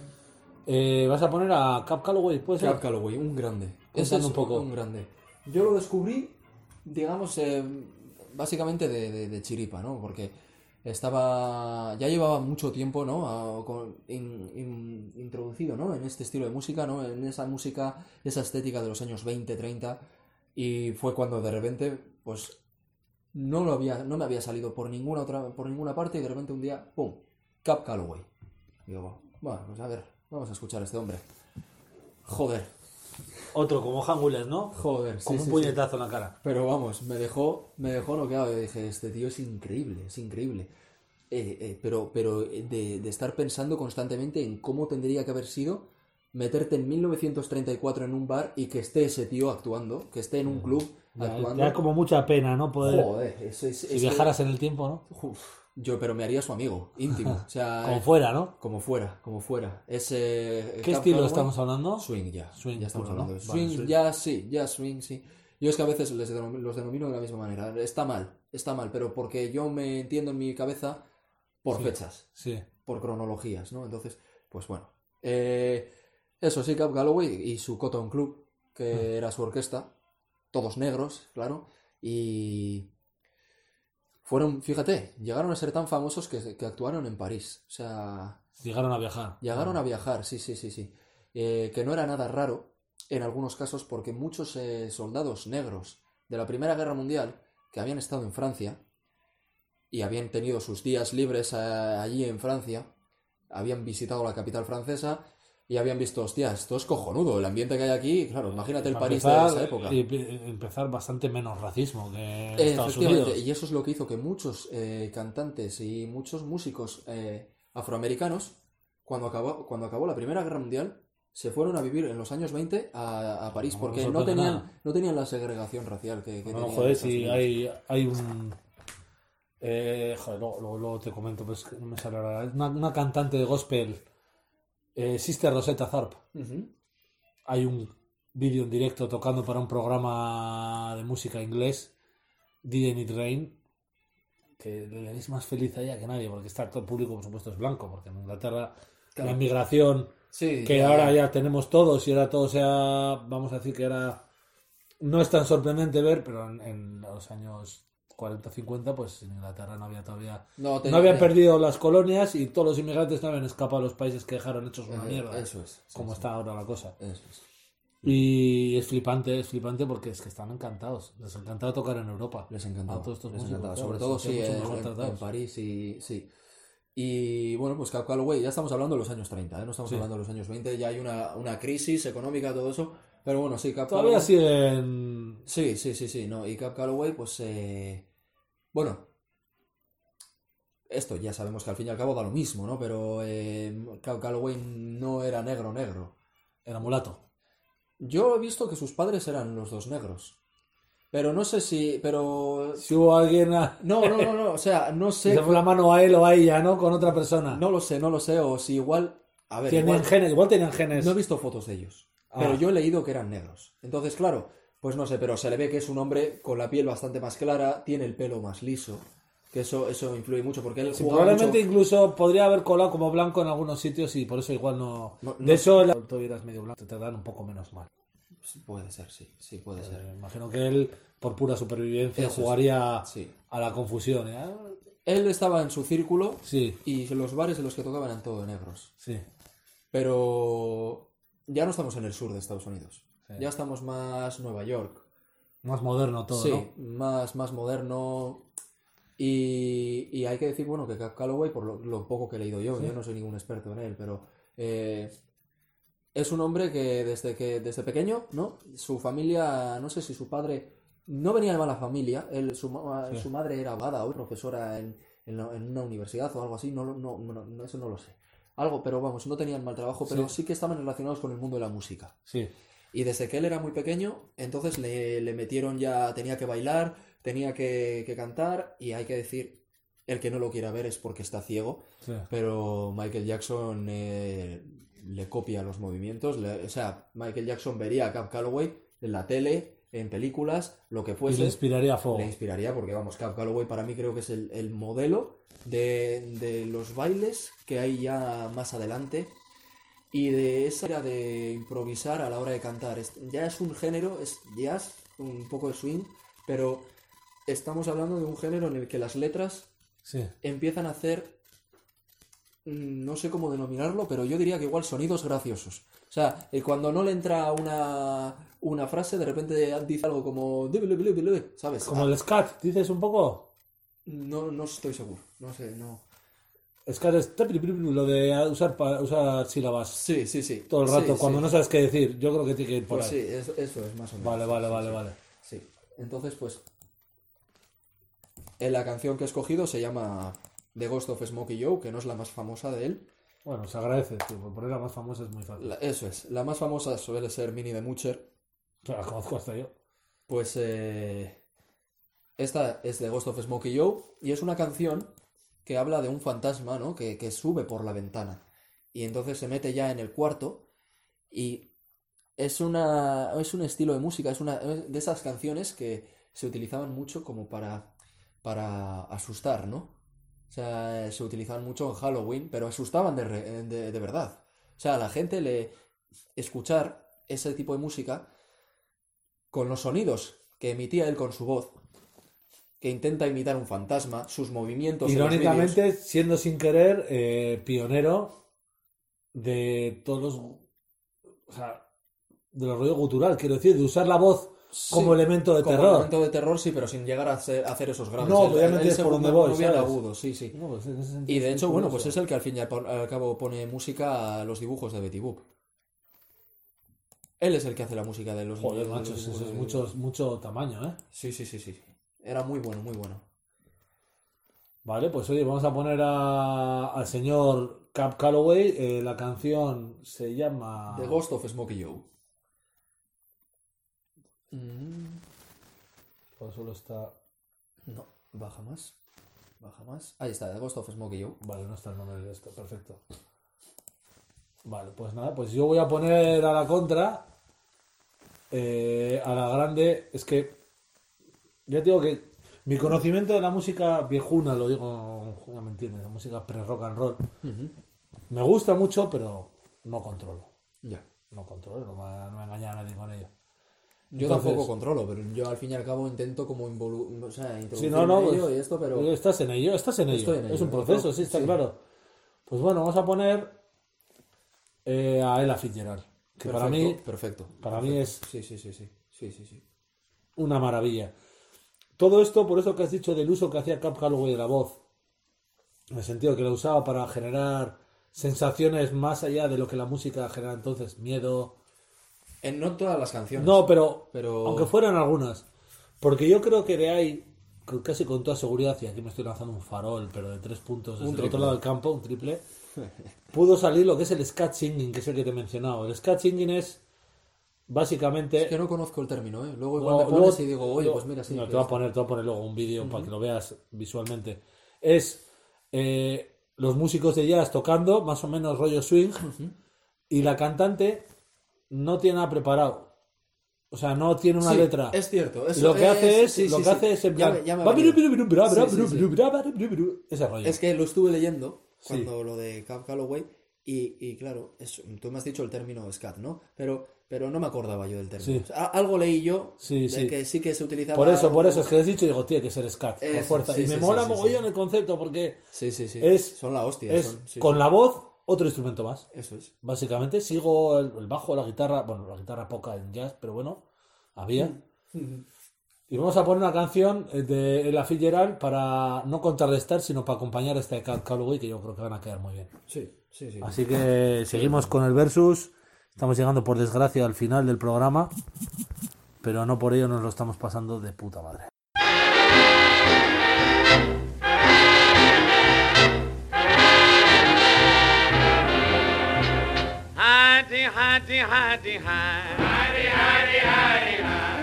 Eh, vas a poner a Cab Calloway, ¿puede ser? Cab Calloway, un grande. Ese es un poco un grande. Yo lo descubrí, digamos, eh, básicamente de, de, de chiripa, ¿no? Porque estaba... ya llevaba mucho tiempo, ¿no? A, con, in, in, introducido, ¿no? En este estilo de música, ¿no? En esa música, esa estética de los años veinte, treinta. Y fue cuando de repente, pues... No, lo había, no me había salido por ninguna otra por ninguna parte y de repente un día, ¡pum! Cab Calloway. Y digo, bueno, pues a ver, vamos a escuchar a este hombre. Joder. Otro como Han Willis, ¿no? Joder, sí, como un sí, puñetazo sí. en la cara. Pero vamos, me dejó, me dejó noqueado y dije, este tío es increíble, es increíble. Eh, eh, pero pero de, de estar pensando constantemente en cómo tendría que haber sido meterte en mil novecientos treinta y cuatro en un bar y que esté ese tío actuando, que esté en un club ya, actuando. Ya como mucha pena, ¿no? Poder, Joder, eso es, si es viajaras que... en el tiempo, ¿no? Uf, yo, pero me haría su amigo, íntimo. O sea, como fuera, ¿no? Como fuera, como fuera. Ese, ¿Qué estilo estamos hablando? Swing jazz. Swing, ya estamos puro, hablando de ¿no? swing, Vale, swing. jazz, sí, jazz, swing, sí. Yo es que a veces les denom- los denomino de la misma manera. Está mal, está mal, pero porque yo me entiendo en mi cabeza por Sí, fechas, Sí. por cronologías, ¿no? Entonces, pues bueno. Eh, eso sí, Cab Calloway y su Cotton Club, que Ah. era su orquesta, todos negros, claro, y fueron, fíjate, llegaron a ser tan famosos que, que actuaron en París. O sea, Llegaron a viajar. llegaron a viajar, sí, sí, sí, sí. Eh, que no era nada raro en algunos casos porque muchos eh, soldados negros de la Primera Guerra Mundial que habían estado en Francia y habían tenido sus días libres eh, allí en Francia, habían visitado la capital francesa y habían visto, hostia, esto es cojonudo, el ambiente que hay aquí, claro, imagínate el Para París empezar, de esa época. Y pe- empezar bastante menos racismo que en Eh, Estados efectivamente, Unidos. y eso es lo que hizo que muchos eh, cantantes y muchos músicos eh, afroamericanos, cuando acabó, cuando acabó la Primera Guerra Mundial, se fueron a vivir en los años veinte a, a París, No, porque no no sorprende tenían, nada. no tenían la segregación racial que, que No, tenían en joder, Estados si Unidos. hay, hay un... Eh, joder, luego, luego- luego te comento, pues que no me sale ahora. Es Una, una cantante de gospel, eh, Sister Rosetta Tharpe. Ujú. Hay un vídeo en directo tocando para un programa de música inglés, Didn't It Rain, que le veis más feliz a ella que nadie, porque está todo el público, por supuesto, es blanco, porque en Inglaterra Claro. la inmigración Sí, que ya- ahora ya tenemos todos y ahora todo sea, vamos a decir que era, no es tan sorprendente ver, pero en, en los años cuarenta cincuenta, pues en Inglaterra no había todavía, No, te- no habían te- perdido las colonias y todos los inmigrantes no habían escapado a los países que dejaron hechos una Eh, mierda, eso es, sí, como sí. está ahora la cosa. Eso es. Y es flipante, es flipante porque es que están encantados, les encantaba tocar en Europa. Les encantaba. A todos estos les músicos, encantaba. claro, Sobre les todo, sentían sí, mucho en, mejor en- tratados. en París y sí. Y bueno, pues Cab Calloway, ya estamos hablando de los años treinta, ¿eh? No estamos Sí. hablando de los años veinte, ya hay una, una crisis económica, todo eso. Pero bueno, sí, Cab Todavía Calloway. siguen... Sí, sí, sí, sí, no. Y Cab Calloway, pues eh, bueno, esto ya sabemos que al fin y al cabo da lo mismo, ¿no? Pero eh, Cab Calloway no era negro negro. Era mulato. Yo he visto que sus padres eran los dos negros. Pero no sé si. Pero. Si hubo alguien a... No, no, no, no. O sea, no se sé. fue la mano a él o a ella, ¿no? Con otra persona. No lo sé, no lo sé. O si igual. A ver, Tenían igual- genes, igual tenían genes. no he visto fotos de ellos. Ah. Pero yo he leído que eran negros. Entonces, claro, pues no sé, pero se le ve que es un hombre con la piel bastante más clara, tiene el pelo más liso. Que eso, eso influye mucho. Porque él Sí, jugaba probablemente mucho- incluso podría haber colado como blanco en algunos sitios y por eso igual no... No, no. De eso, el tú eras medio blanco, te dan un poco menos mal. Puede ser, sí. Sí, puede ser. Eh, imagino que él, por pura supervivencia, Eso es. jugaría Sí. a la confusión. ¿eh? Ah, Él estaba en su círculo Sí, y los bares en los que tocaban eran todo de negros. sí. Pero ya no estamos en el sur de Estados Unidos. Sí. Ya estamos más Nueva York. Más moderno todo, Sí, ¿no? más, más moderno. Y, y hay que decir, bueno, que Cab Calloway, por lo, lo poco que he leído yo, yo no soy ningún experto en él, pero eh, es un hombre que desde que desde pequeño, ¿no? Su familia, no sé si su padre no venía de mala familia, él, su, ma- su madre era abogada o profesora en, en, la- en una universidad o algo así, no, no, no, no, eso no lo sé. Algo, pero vamos, no tenían mal trabajo, pero sí, Sí. que estaban relacionados con el mundo de la música. Sí. Y desde que él era muy pequeño, entonces le, le metieron ya, tenía que bailar, tenía que, que cantar, y hay que decir, el que no lo quiera ver es porque está ciego, Sí. pero Michael Jackson eh, le copia los movimientos, le- o sea, Michael Jackson vería a Cab Calloway en la tele, en películas, lo que Y fuese, le inspiraría a fuego. le inspiraría, porque vamos, Cab Calloway para mí creo que es el, el modelo de, de los bailes que hay ya más adelante y de esa era de improvisar a la hora de cantar. Es- ya es un género, es jazz, un poco de swing, pero estamos hablando de un género en el que las letras Sí. empiezan a hacer, mm, no sé cómo denominarlo, pero yo diría que igual sonidos graciosos. O sea, eh, cuando no le entra una, una frase, de repente dice algo como... ¿Sabes? Como Ah, el scat, dices un poco. no, no estoy seguro, no sé, no... Scat es lo de usar, pa- usar sílabas Sí, sí, sí. todo el Sí, rato, cuando sí. no sabes qué decir. Yo creo que tiene que ir por Pues ahí. sí, eso, eso es más o menos. Vale, vale, Sí, vale, sí. vale. Sí. Entonces, pues... En la canción que he escogido se llama The Ghost of Smokey Joe, que no es la más famosa de él. Bueno, se agradece, tío. Poner la más famosa es muy fácil. La- eso es. La más famosa suele ser Minnie the Moocher. La conozco hasta yo. Pues eh, esta es The Ghost of Smokey Joe y es una canción que habla de un fantasma, ¿no? Que, que sube por la ventana y entonces se mete ya en el cuarto y es una es un estilo de música, es una es de esas canciones que se utilizaban mucho como para para asustar, ¿no? O sea, se utilizaban mucho en Halloween, pero asustaban de, re- de, de verdad. O sea, a la gente le escuchar ese tipo de música con los sonidos que emitía él con su voz, que intenta imitar un fantasma, sus movimientos en los vídeos. Irónicamente, siendo sin querer eh, pionero de todos los. O sea, de los rollos gutural, quiero decir, de usar la voz Sí, como elemento de como terror. elemento de terror, sí, pero sin llegar a hacer, a hacer esos graves. No, Él- obviamente él es se por donde no- voy, no bien ¿sabes? agudo, sí, sí. No, pues en ese sentido Y de es hecho, bueno, pues curioso. es el que al fin y al al cabo pone música a los dibujos de Betty Boop. Él es el que hace la música de los... Joder, de macho, los eso dibujos es de- mucho, mucho tamaño, ¿eh? Sí, sí, sí, sí. Era muy bueno, muy bueno. Vale, pues oye, vamos a poner a- al señor Cab Calloway. Eh, la canción se llama... The Ghost of Smokey Joe. Mm, Pues solo está... no, baja más. Baja más. Ahí está, The Ghost of Smokey Joe. Vale, no está el nombre de esto, perfecto. Vale, pues nada, pues yo voy a poner a la contra, eh, a la grande. Es que ya te digo que mi conocimiento de la música viejuna, lo digo, ya me entiendes, la música pre-rock and roll, me gusta mucho, pero no controlo. Ya. No controlo, no me, no me engaña a nadie con ello. Yo Entonces- tampoco controlo, pero yo al fin y al cabo intento como involu o sea, introducir Sí, no, no, en ello pues, y esto, pero... estás en ello, estás en ello. Estoy en ello, es un ¿no? proceso, sí, está Sí. claro. Pues bueno, vamos a poner eh, a Ella Fitzgerald, que Perfecto, para mí, perfecto. para mí es Sí, sí, sí, sí. Sí, sí, sí. una maravilla. Todo esto, por eso que has dicho del uso que hacía Cab Calloway de la voz, en el sentido que la usaba para generar sensaciones más allá de lo que la música genera entonces, miedo. En no todas las canciones. No, pero, Pero- aunque fueran algunas, porque yo creo que de ahí, con- casi con toda seguridad, y aquí me estoy lanzando un farol, pero de tres puntos desde Un el otro triple. lado del campo, un triple, pudo salir lo que es el scat singing, que es el que te he mencionado. El scat singing es básicamente... Es que no conozco el término, ¿eh? Luego igual No, me pones luego- y digo, oye, luego- pues mira, sí. no, que te voy a es- poner, te voy a poner luego un vídeo para que lo veas visualmente. Es eh, los músicos de jazz tocando, más o menos rollo swing, y la cantante no tiene nada preparado. O sea, no tiene una Sí, letra. es cierto. Y Eso lo que hace es, sí, lo sí, que sí. hace es en Ya plan, me- ya me va, ha venido. biru, biru, bra, bra, Sí, sí, biru, sí. biru, bra, bra, biru, biru. Ese rollo. Es que lo estuve leyendo Sí. cuando lo de Cab Calloway y, y claro, es- tú me has dicho el término scat, ¿no? Pero, pero no me acordaba yo del término. Sí. O sea, a- algo leí yo Sí, de sí. que sí que se utilizaba... Por eso, por algo- eso, es que les he dicho, digo, tiene que ser scat, por Eso, fuerza. sí, y me sí, mola sí, sí, mogollón sí. el concepto porque Sí, sí, sí. es, Son la hostia. es son- sí, con sí. la voz otro instrumento más. Eso es. Básicamente sigo el, el bajo, la guitarra, bueno, la guitarra poca en jazz, pero bueno, había. Y vamos a poner una canción de Ella Fitzgerald para no contrarrestar, sino para acompañar a este Cab Calloway, que yo creo que van a quedar muy bien. Sí, sí, sí. Así que seguimos con el versus. Estamos llegando, por desgracia, al final del programa, pero no por ello nos lo estamos pasando de puta madre. Hidey, hidey, hidey, hidey. Hidey, hidey, hidey, hidey.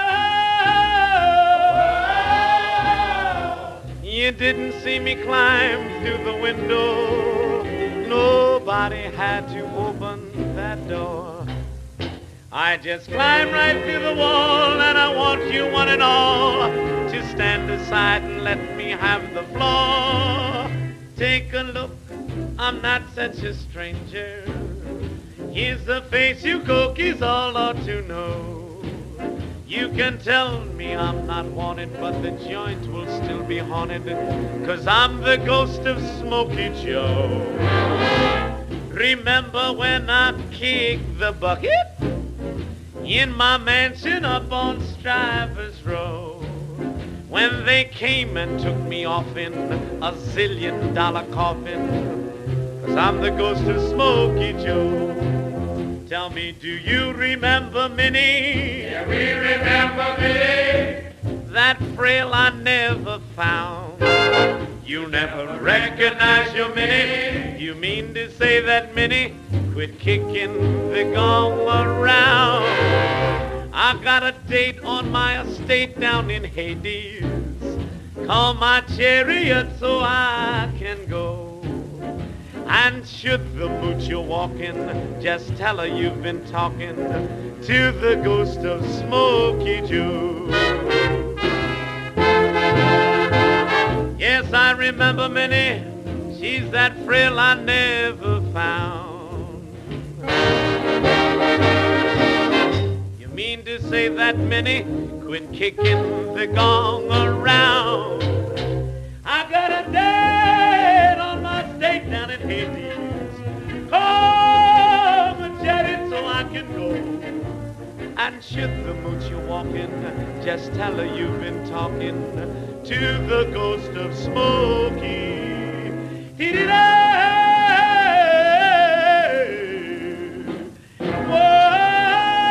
Whoa. You didn't see me climb through the window. Nobody had to open that door. I just climbed right through the wall, and I want you one and all to stand aside and let me have the floor. Take a look, I'm not such a stranger. Here's the face you cookies all ought to know. You can tell me I'm not wanted, but the joint will still be haunted, 'cause I'm the ghost of Smokey Joe. Remember when I kicked the bucket in my mansion up on Strivers Row? When they came and took me off in a zillion dollar coffin, 'cause I'm the ghost of Smokey Joe. Tell me, do you remember Minnie? Yeah, we remember Minnie. That frail I never found. You never recognize your Minnie. You mean to say that Minnie quit kicking the gong around? I got a date on my estate down in Hades. Call my chariot so I can go. And should the mooch you're walking, just tell her you've been talking to the ghost of Smokey Joe. Yes, I remember Minnie, she's that frail I never found. You mean to say that Minnie quit kicking the gong around? I got a date on my stake down in Hades. Call the chariot so I can go. And should the mooch you're walking, just tell her you've been talking to the ghost of Smokey. Dee-dee-day. Whoa.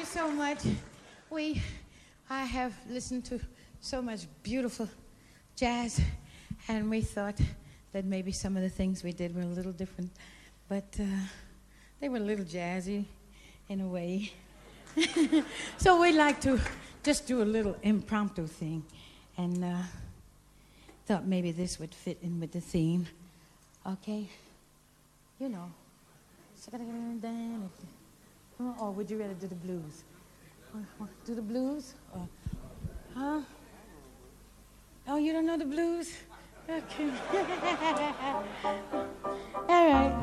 you so much. We, I have listened to so much beautiful jazz, and we thought that maybe some of the things we did were a little different, but uh, they were a little jazzy in a way. So we'd like to just do a little impromptu thing, and uh, thought maybe this would fit in with the theme. Okay? You know. Or would you rather do the blues? Do the blues? Or, huh? Oh, you don't know the blues? Okay. All right.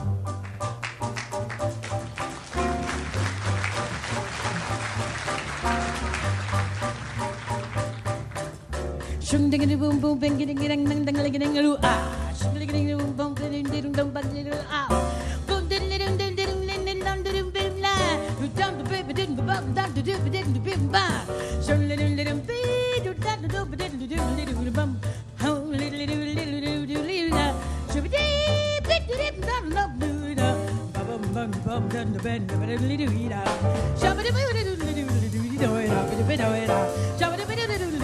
Shung ding ding boom boom bing ding ding ding ding ding ding ding ah. Shung ding ding boom boom ding ding ding ding ding ah. Boom ding ding ding ding ding ding ding ding ding ding la. You down the baby didn't bum down the dip didn't bim ba. Shung ding ding ding be do that do do didn't do little bum. How little little little little little. Should be big dip down love do da. Bum bum bum down the bend the little little da. Shabba the little little little little da. Shabba the little little Shabba the little little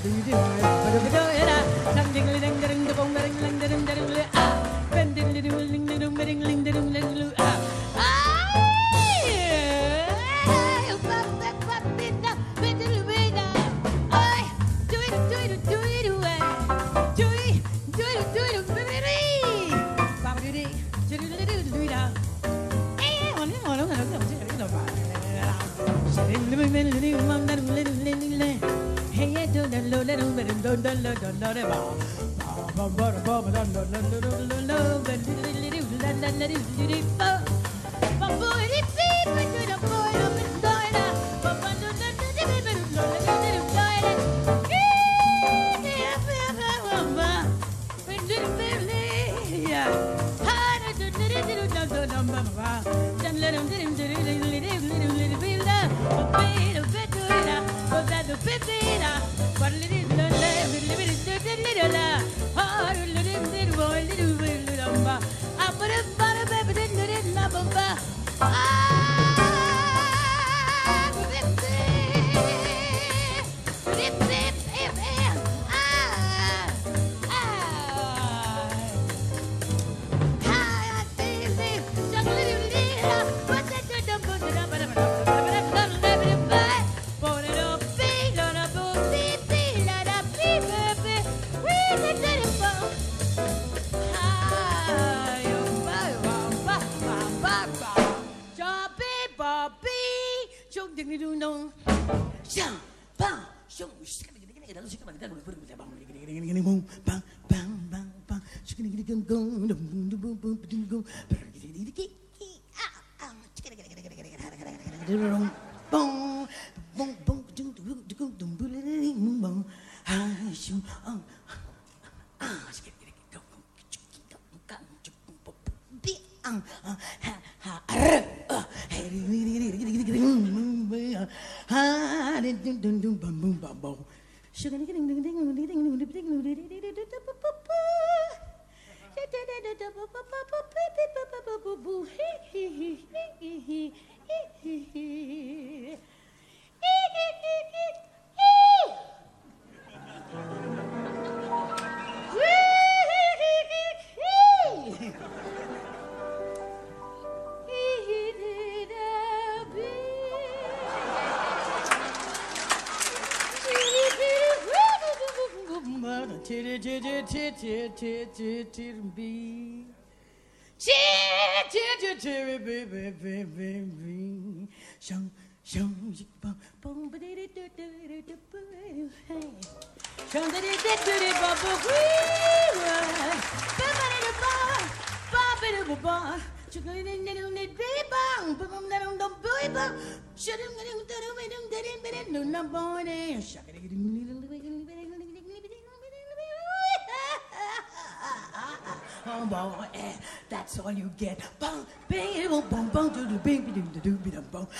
Oh boy, eh, that's all you get. Bum, baby, bum, bum, bum, do do baby, do do do do do bum.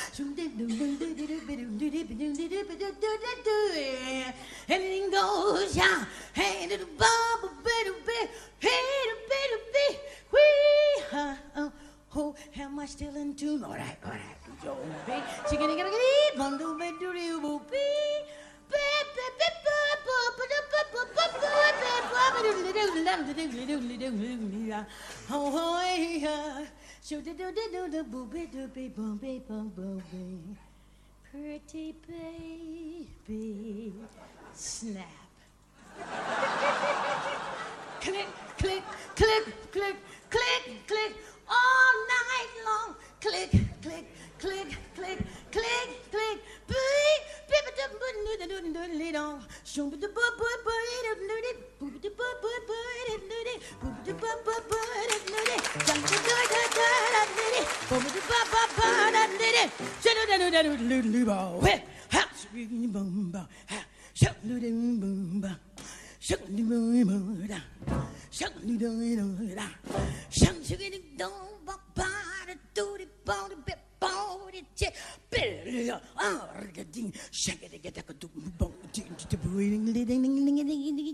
Anything goes, yeah. Hey, do do bum, baby, baby, hey, do baby, baby, wee, ha, oh, oh, am I still in tune? All right, all right. Yo, big. Chicken, get it. Bundle, bed, do, do, boo, bee. Oh, yeah. Shoot do do do do boo bee do bee boo bee boo boo bee. Pretty baby. Snap. Click, click, click, click, click, click, all night long. Click, click, click, click, click, click. Beep, beep, beep, beep, beep, beep, beep, beep, beep, beep. Shoom, beep, beep, beep, beep, beep, beep, beep, beep, beep, beep, beep, beep, beep, beep, beep, beep, beep. Jump, da, da, da, da, da, da. Boom, beep, beep, beep, beep, da, da, da. Shoo, da, da, da, da, da, da, da. Hey, ha, shoo, boom, boom, ha, shoo, da, da, boom, boom. Shoo, da, boom, boom, da. Shoo, da, da, da, da. Shoo, shoo, da, da, ba, ba, da, do, da, ba, da, ba, ba, da, che, be, ah, da, ding, shake it, get that, do, boom, ding, ding, ding, ding, ding, ding, ding, ding, ding,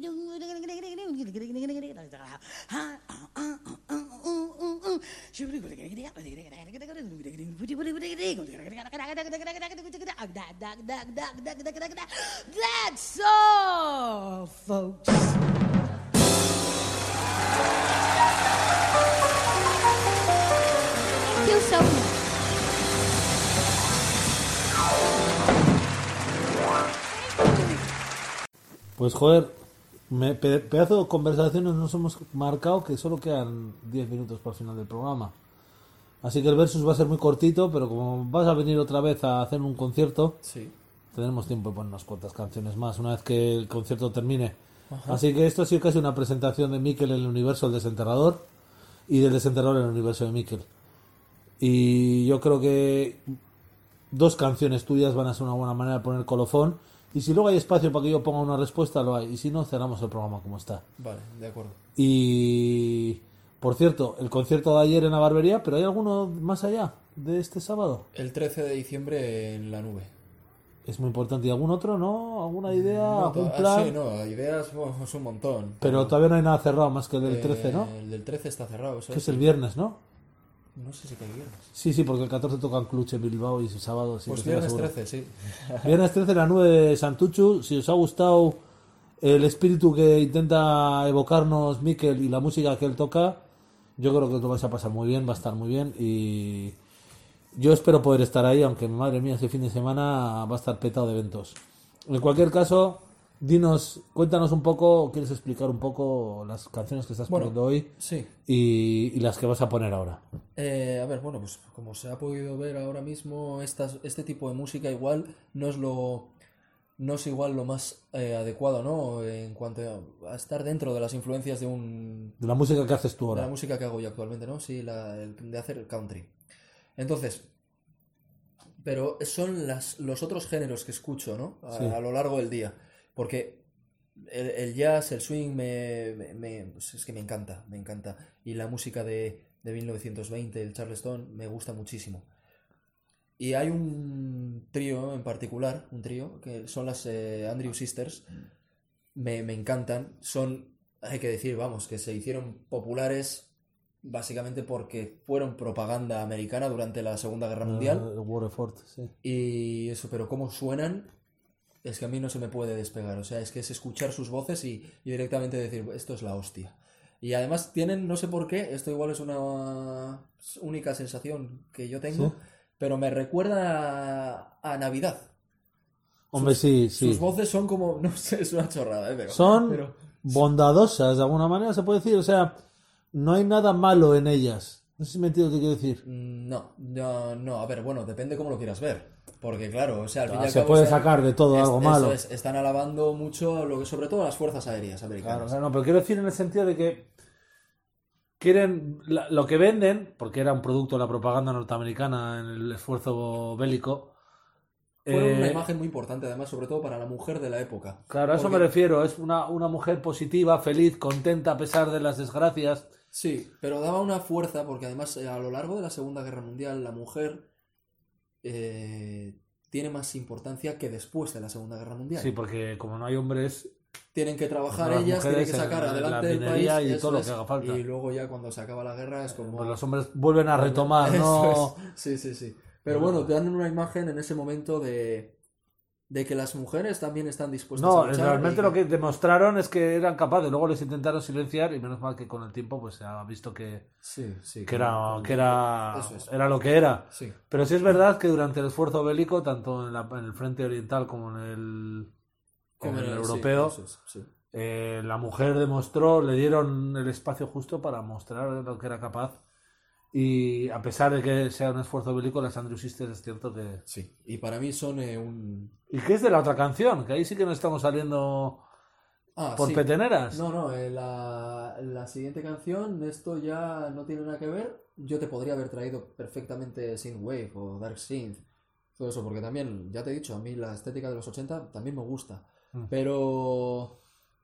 that's all, folks. Thank you so much. Pues joder, me, pe- pedazo de conversaciones nos hemos marcado que solo quedan diez minutos para el final del programa. Así que el versus va a ser muy cortito, pero como vas a venir otra vez a hacer un concierto, Sí. tendremos tiempo de poner unas cuantas canciones más una vez que el concierto termine. Ajá. Así que esto ha sido casi una presentación de Mikel en el universo del desenterrador y del desenterrador en el universo de Mikel. Y yo creo que dos canciones tuyas van a ser una buena manera de poner colofón. Y si luego hay espacio para que yo ponga una respuesta, lo hay. Y si no, cerramos el programa como está. Vale, de acuerdo. Y por cierto, el concierto de ayer en la barbería, ¿pero hay alguno más allá de este sábado? El trece de diciembre en La Nube. Es muy importante. ¿Y algún otro, no? ¿Alguna idea? No, ¿Algún to- plan? ah, sí, no, ideas bueno, es un montón. Pero todavía no hay nada cerrado más que el del Eh, trece, ¿no? El del trece está cerrado. eso Que es el viernes, ¿no? No sé si cae viernes. Sí, sí, porque el catorce tocan Cluch en Bilbao y el sábado sí. Pues que estoy viernes seguro. trece, sí. Viernes trece en la nube de Santuchu. Si os ha gustado el espíritu que intenta evocarnos Mikel y la música que él toca, yo creo que os lo vais a pasar muy bien, va a estar muy bien y yo espero poder estar ahí, aunque madre mía, este fin de semana va a estar petado de eventos. En cualquier caso, dinos, cuéntanos un poco, ¿quieres explicar un poco las canciones que estás Bueno, poniendo hoy? sí. Y, y las que vas a poner ahora. Eh, a ver, bueno, pues como se ha podido ver ahora mismo, estas, este tipo de música igual no es lo no es igual lo más eh, adecuado, ¿no? En cuanto a, a estar dentro de las influencias de un De la música que haces tú de la ahora. música que hago yo actualmente, ¿no? Sí, la, el- de hacer el country. Entonces, pero son las, los otros géneros que escucho, ¿no? A, Sí. a lo largo del día. Porque el, el jazz, el swing, me, me- me- pues es que me encanta, me encanta. Y la música de, de mil novecientos veinte, el Charleston, me gusta muchísimo. Y hay un trío en particular, un trío, que son las eh, Andrew Sisters. Me, me encantan. Son, hay que decir, vamos, que se hicieron populares básicamente porque fueron propaganda americana durante la Segunda Guerra Mundial. El Waterford, sí. Y eso, pero cómo suenan, es que a mí no se me puede despegar. O sea, es que es escuchar sus voces y, y directamente decir, esto es la hostia. Y además tienen, no sé por qué, esto igual es una única sensación que yo tengo, ¿Sí? pero me recuerda a, a Navidad. Hombre, sí, sí. Sus voces son como, no sé, es una chorrada, ¿eh? Pero, Son pero- bondadosas, de alguna manera se puede decir. O sea, no hay nada malo en ellas. No sé si me entiendes lo que quiero decir. mm, no, no, no, a ver, bueno, depende cómo lo quieras ver. Porque claro, o sea, al fin y Ah, al se cabo puede están- sacar de todo es- algo eso malo. es, están alabando mucho, lo que, sobre todo las fuerzas aéreas americanas. Claro, claro, no, pero quiero decir en el sentido de que quieren la- lo que venden, porque era un producto de la propaganda norteamericana en el esfuerzo bélico. Fueron eh, una imagen muy importante, además, sobre todo para la mujer de la época. Claro, a eso Porque- me refiero. Es una, una mujer positiva, feliz, contenta a pesar de las desgracias. Sí, pero daba una fuerza, porque además eh, a lo largo de la Segunda Guerra Mundial la mujer eh, tiene más importancia que después de la Segunda Guerra Mundial. Sí, porque como no hay hombres, tienen que trabajar Las ellas, tienen mujeres que sacar en la adelante el país minería y eso todo lo es, que haga falta. y luego ya cuando se acaba la guerra es como... Pues los hombres vuelven a retomar, ¿no? Eso es. Sí, sí, sí. Pero bueno, te dan una imagen en ese momento de, de que las mujeres también están dispuestas No, a luchar. realmente y- lo que demostraron es que eran capaces. Luego les intentaron silenciar y menos mal que con el tiempo pues se ha visto que, Sí, sí. que con- era con- que era, eso es. era lo que era. Sí. Pero sí es verdad que durante el esfuerzo bélico, tanto en, la- en el frente oriental como en el, Como en el en el- sí, europeo, eso es, sí. eh, la mujer demostró, le dieron el espacio justo para mostrar lo que era capaz. Y a pesar de que sea un esfuerzo bélico, las Andrew Sisters es cierto que... Sí, y para mí son eh, un... ¿Y qué es de la otra canción? Que ahí sí que no estamos saliendo Ah, por sí. peteneras. No, no, eh, la, la siguiente canción, esto ya no tiene nada que ver. Yo te podría haber traído perfectamente Synthwave o Dark Synth, todo eso, porque también, ya te he dicho, a mí la estética de los ochenta también me gusta. Mm. Pero...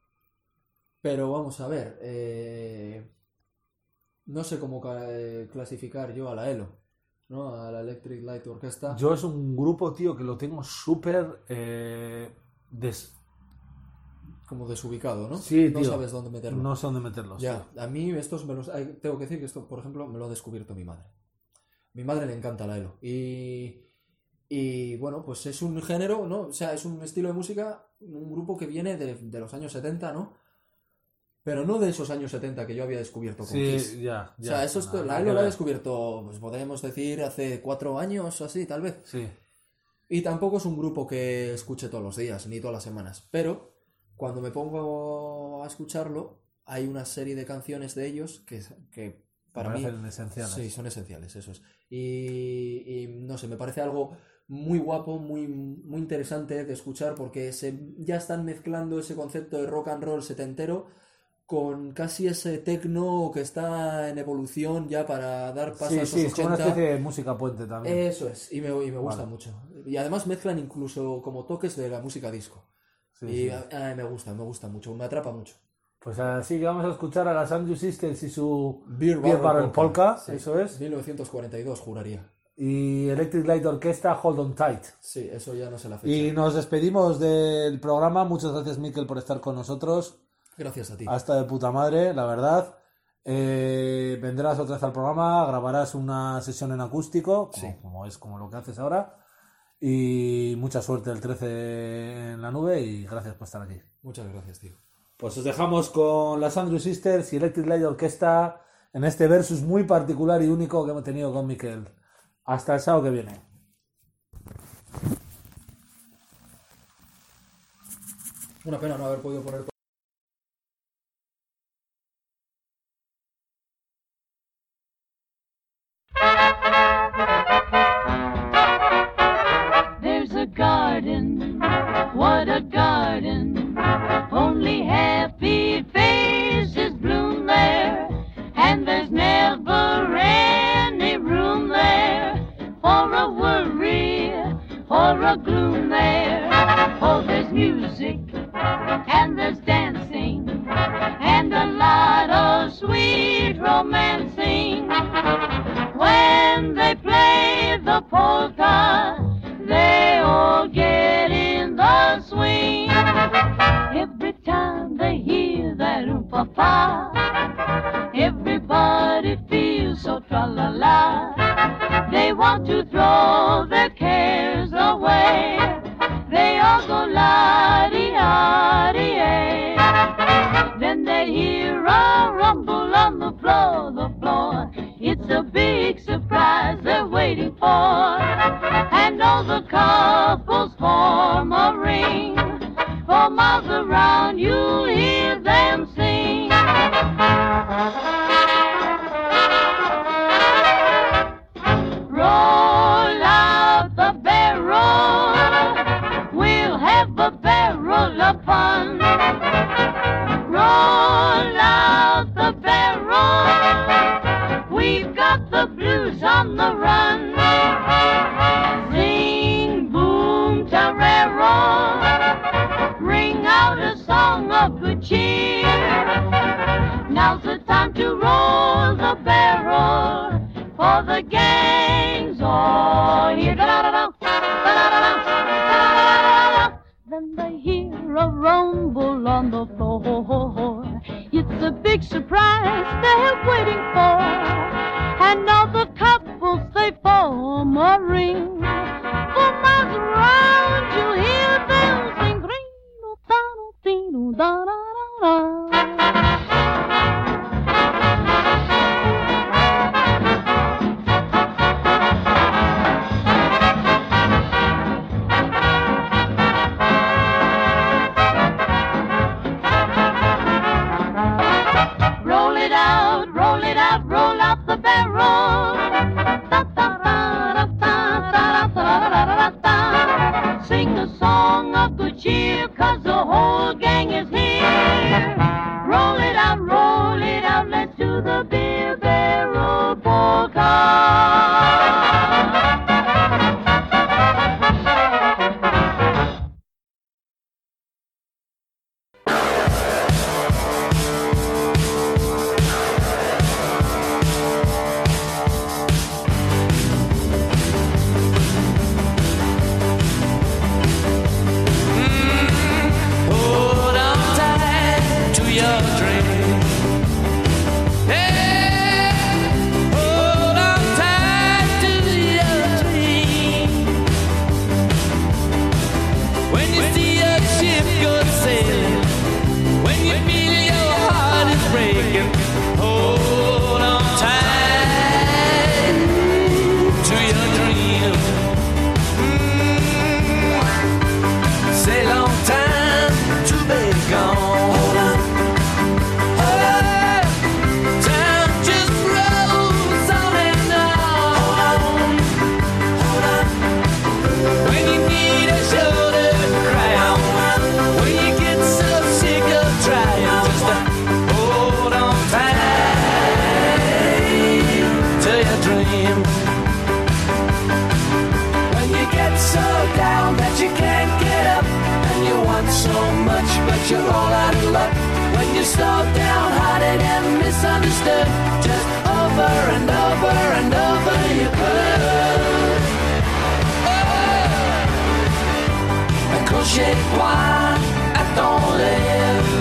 Pero vamos a ver, eh, no sé cómo ca- eh, clasificar yo a la E L O, ¿no? A la Electric Light Orchestra. Yo es un grupo, tío, que lo tengo súper... eh, des- Como desubicado, ¿no? Sí, no tío. sabes dónde meterlo. No sé dónde meterlos. Ya, a mí estos me los... ay, tengo que decir que esto, por ejemplo, me lo ha descubierto mi madre. Mi madre le encanta la E L O. Y, y bueno, pues es un género, ¿no? O sea, es un estilo de música, un grupo que viene de, de los años setenta, ¿no? Pero no de esos años setenta que yo había descubierto con Sí, Kiss. ya, O ya. sea, eso es, Nada, la nada E L O que la he ver. descubierto, pues podemos decir, hace cuatro años o así, tal vez. Sí. Y tampoco es un grupo que escuche todos los días, ni todas las semanas. Pero cuando me pongo a escucharlo, hay una serie de canciones de ellos que, que para Me mí... parecen esenciales. Sí, son esenciales, eso es. Y, y, no sé, me parece algo muy guapo, muy, muy interesante de escuchar porque se, ya están mezclando ese concepto de rock and roll setentero con casi ese techno que está en evolución ya para dar paso Sí, a esos sí, es como una ochenta. especie de música puente también. Eso es, y me, y me gusta Vale. mucho. Y además mezclan incluso como toques de la música disco. Sí, y sí. a- a- me gusta, me gusta mucho, me atrapa mucho. Pues así que vamos a escuchar a las Andrew Sisters y su Beer Beer Barrel Barrel Polka, Sí, eso es. mil novecientos cuarenta y dos, juraría. Y Electric Light Orchestra, Hold On Tight. Sí, eso ya no sé la fecha. Y nos despedimos del programa. Muchas gracias, Miquel, por estar con nosotros. Gracias a ti. Hasta de puta madre, la verdad. Eh, vendrás otra vez al programa, grabarás una sesión en acústico, como, Sí. como es como lo que haces ahora. Y mucha suerte el trece en la nube y gracias por estar aquí. Muchas gracias, tío. Pues os dejamos con las Andrew Sisters y Electric Light Orchestra en este versus muy particular y único que hemos tenido con Miquel. Hasta el sábado que viene. Una pena no haber podido poner... There's a garden, what a garden. Only happy faces bloom there, and there's never any room there for a worry or a gloom there. Oh, there's music, and there's dancing, and a lot of sweet romancing. When they play the polka, they all get in the swing. Every time they hear that oom-pa-pa, everybody feels so tra-la-la. They want to throw their cares away. They all go la-dee-ah-dee-ay. Then they hear a rumble on the floor, the floor. It's a big surprise they're waiting for. And all the couples form a ring. For miles around you'll hear them sing. Roll out the barrel, we'll have a barrel of fun. Roll out the barrel, we've got the blues on the run. Sing boom tarero, ring out a song of good cheer. Now's the time to roll the barrel, for the gang's all here. Da-da-da-da, da-da-da-da, da-da-da-da. Then they hear a rumble on so downhearted and misunderstood. Just over and over and over you could. Oh, accroche-toi à ton rêve.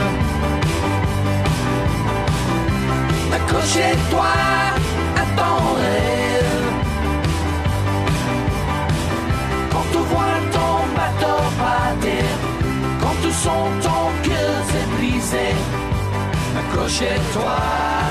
Accroche-toi à ton rêve. Quand tu vois ton bateau partir, quand tu sens ton cœur s'est brisé, accroche-toi.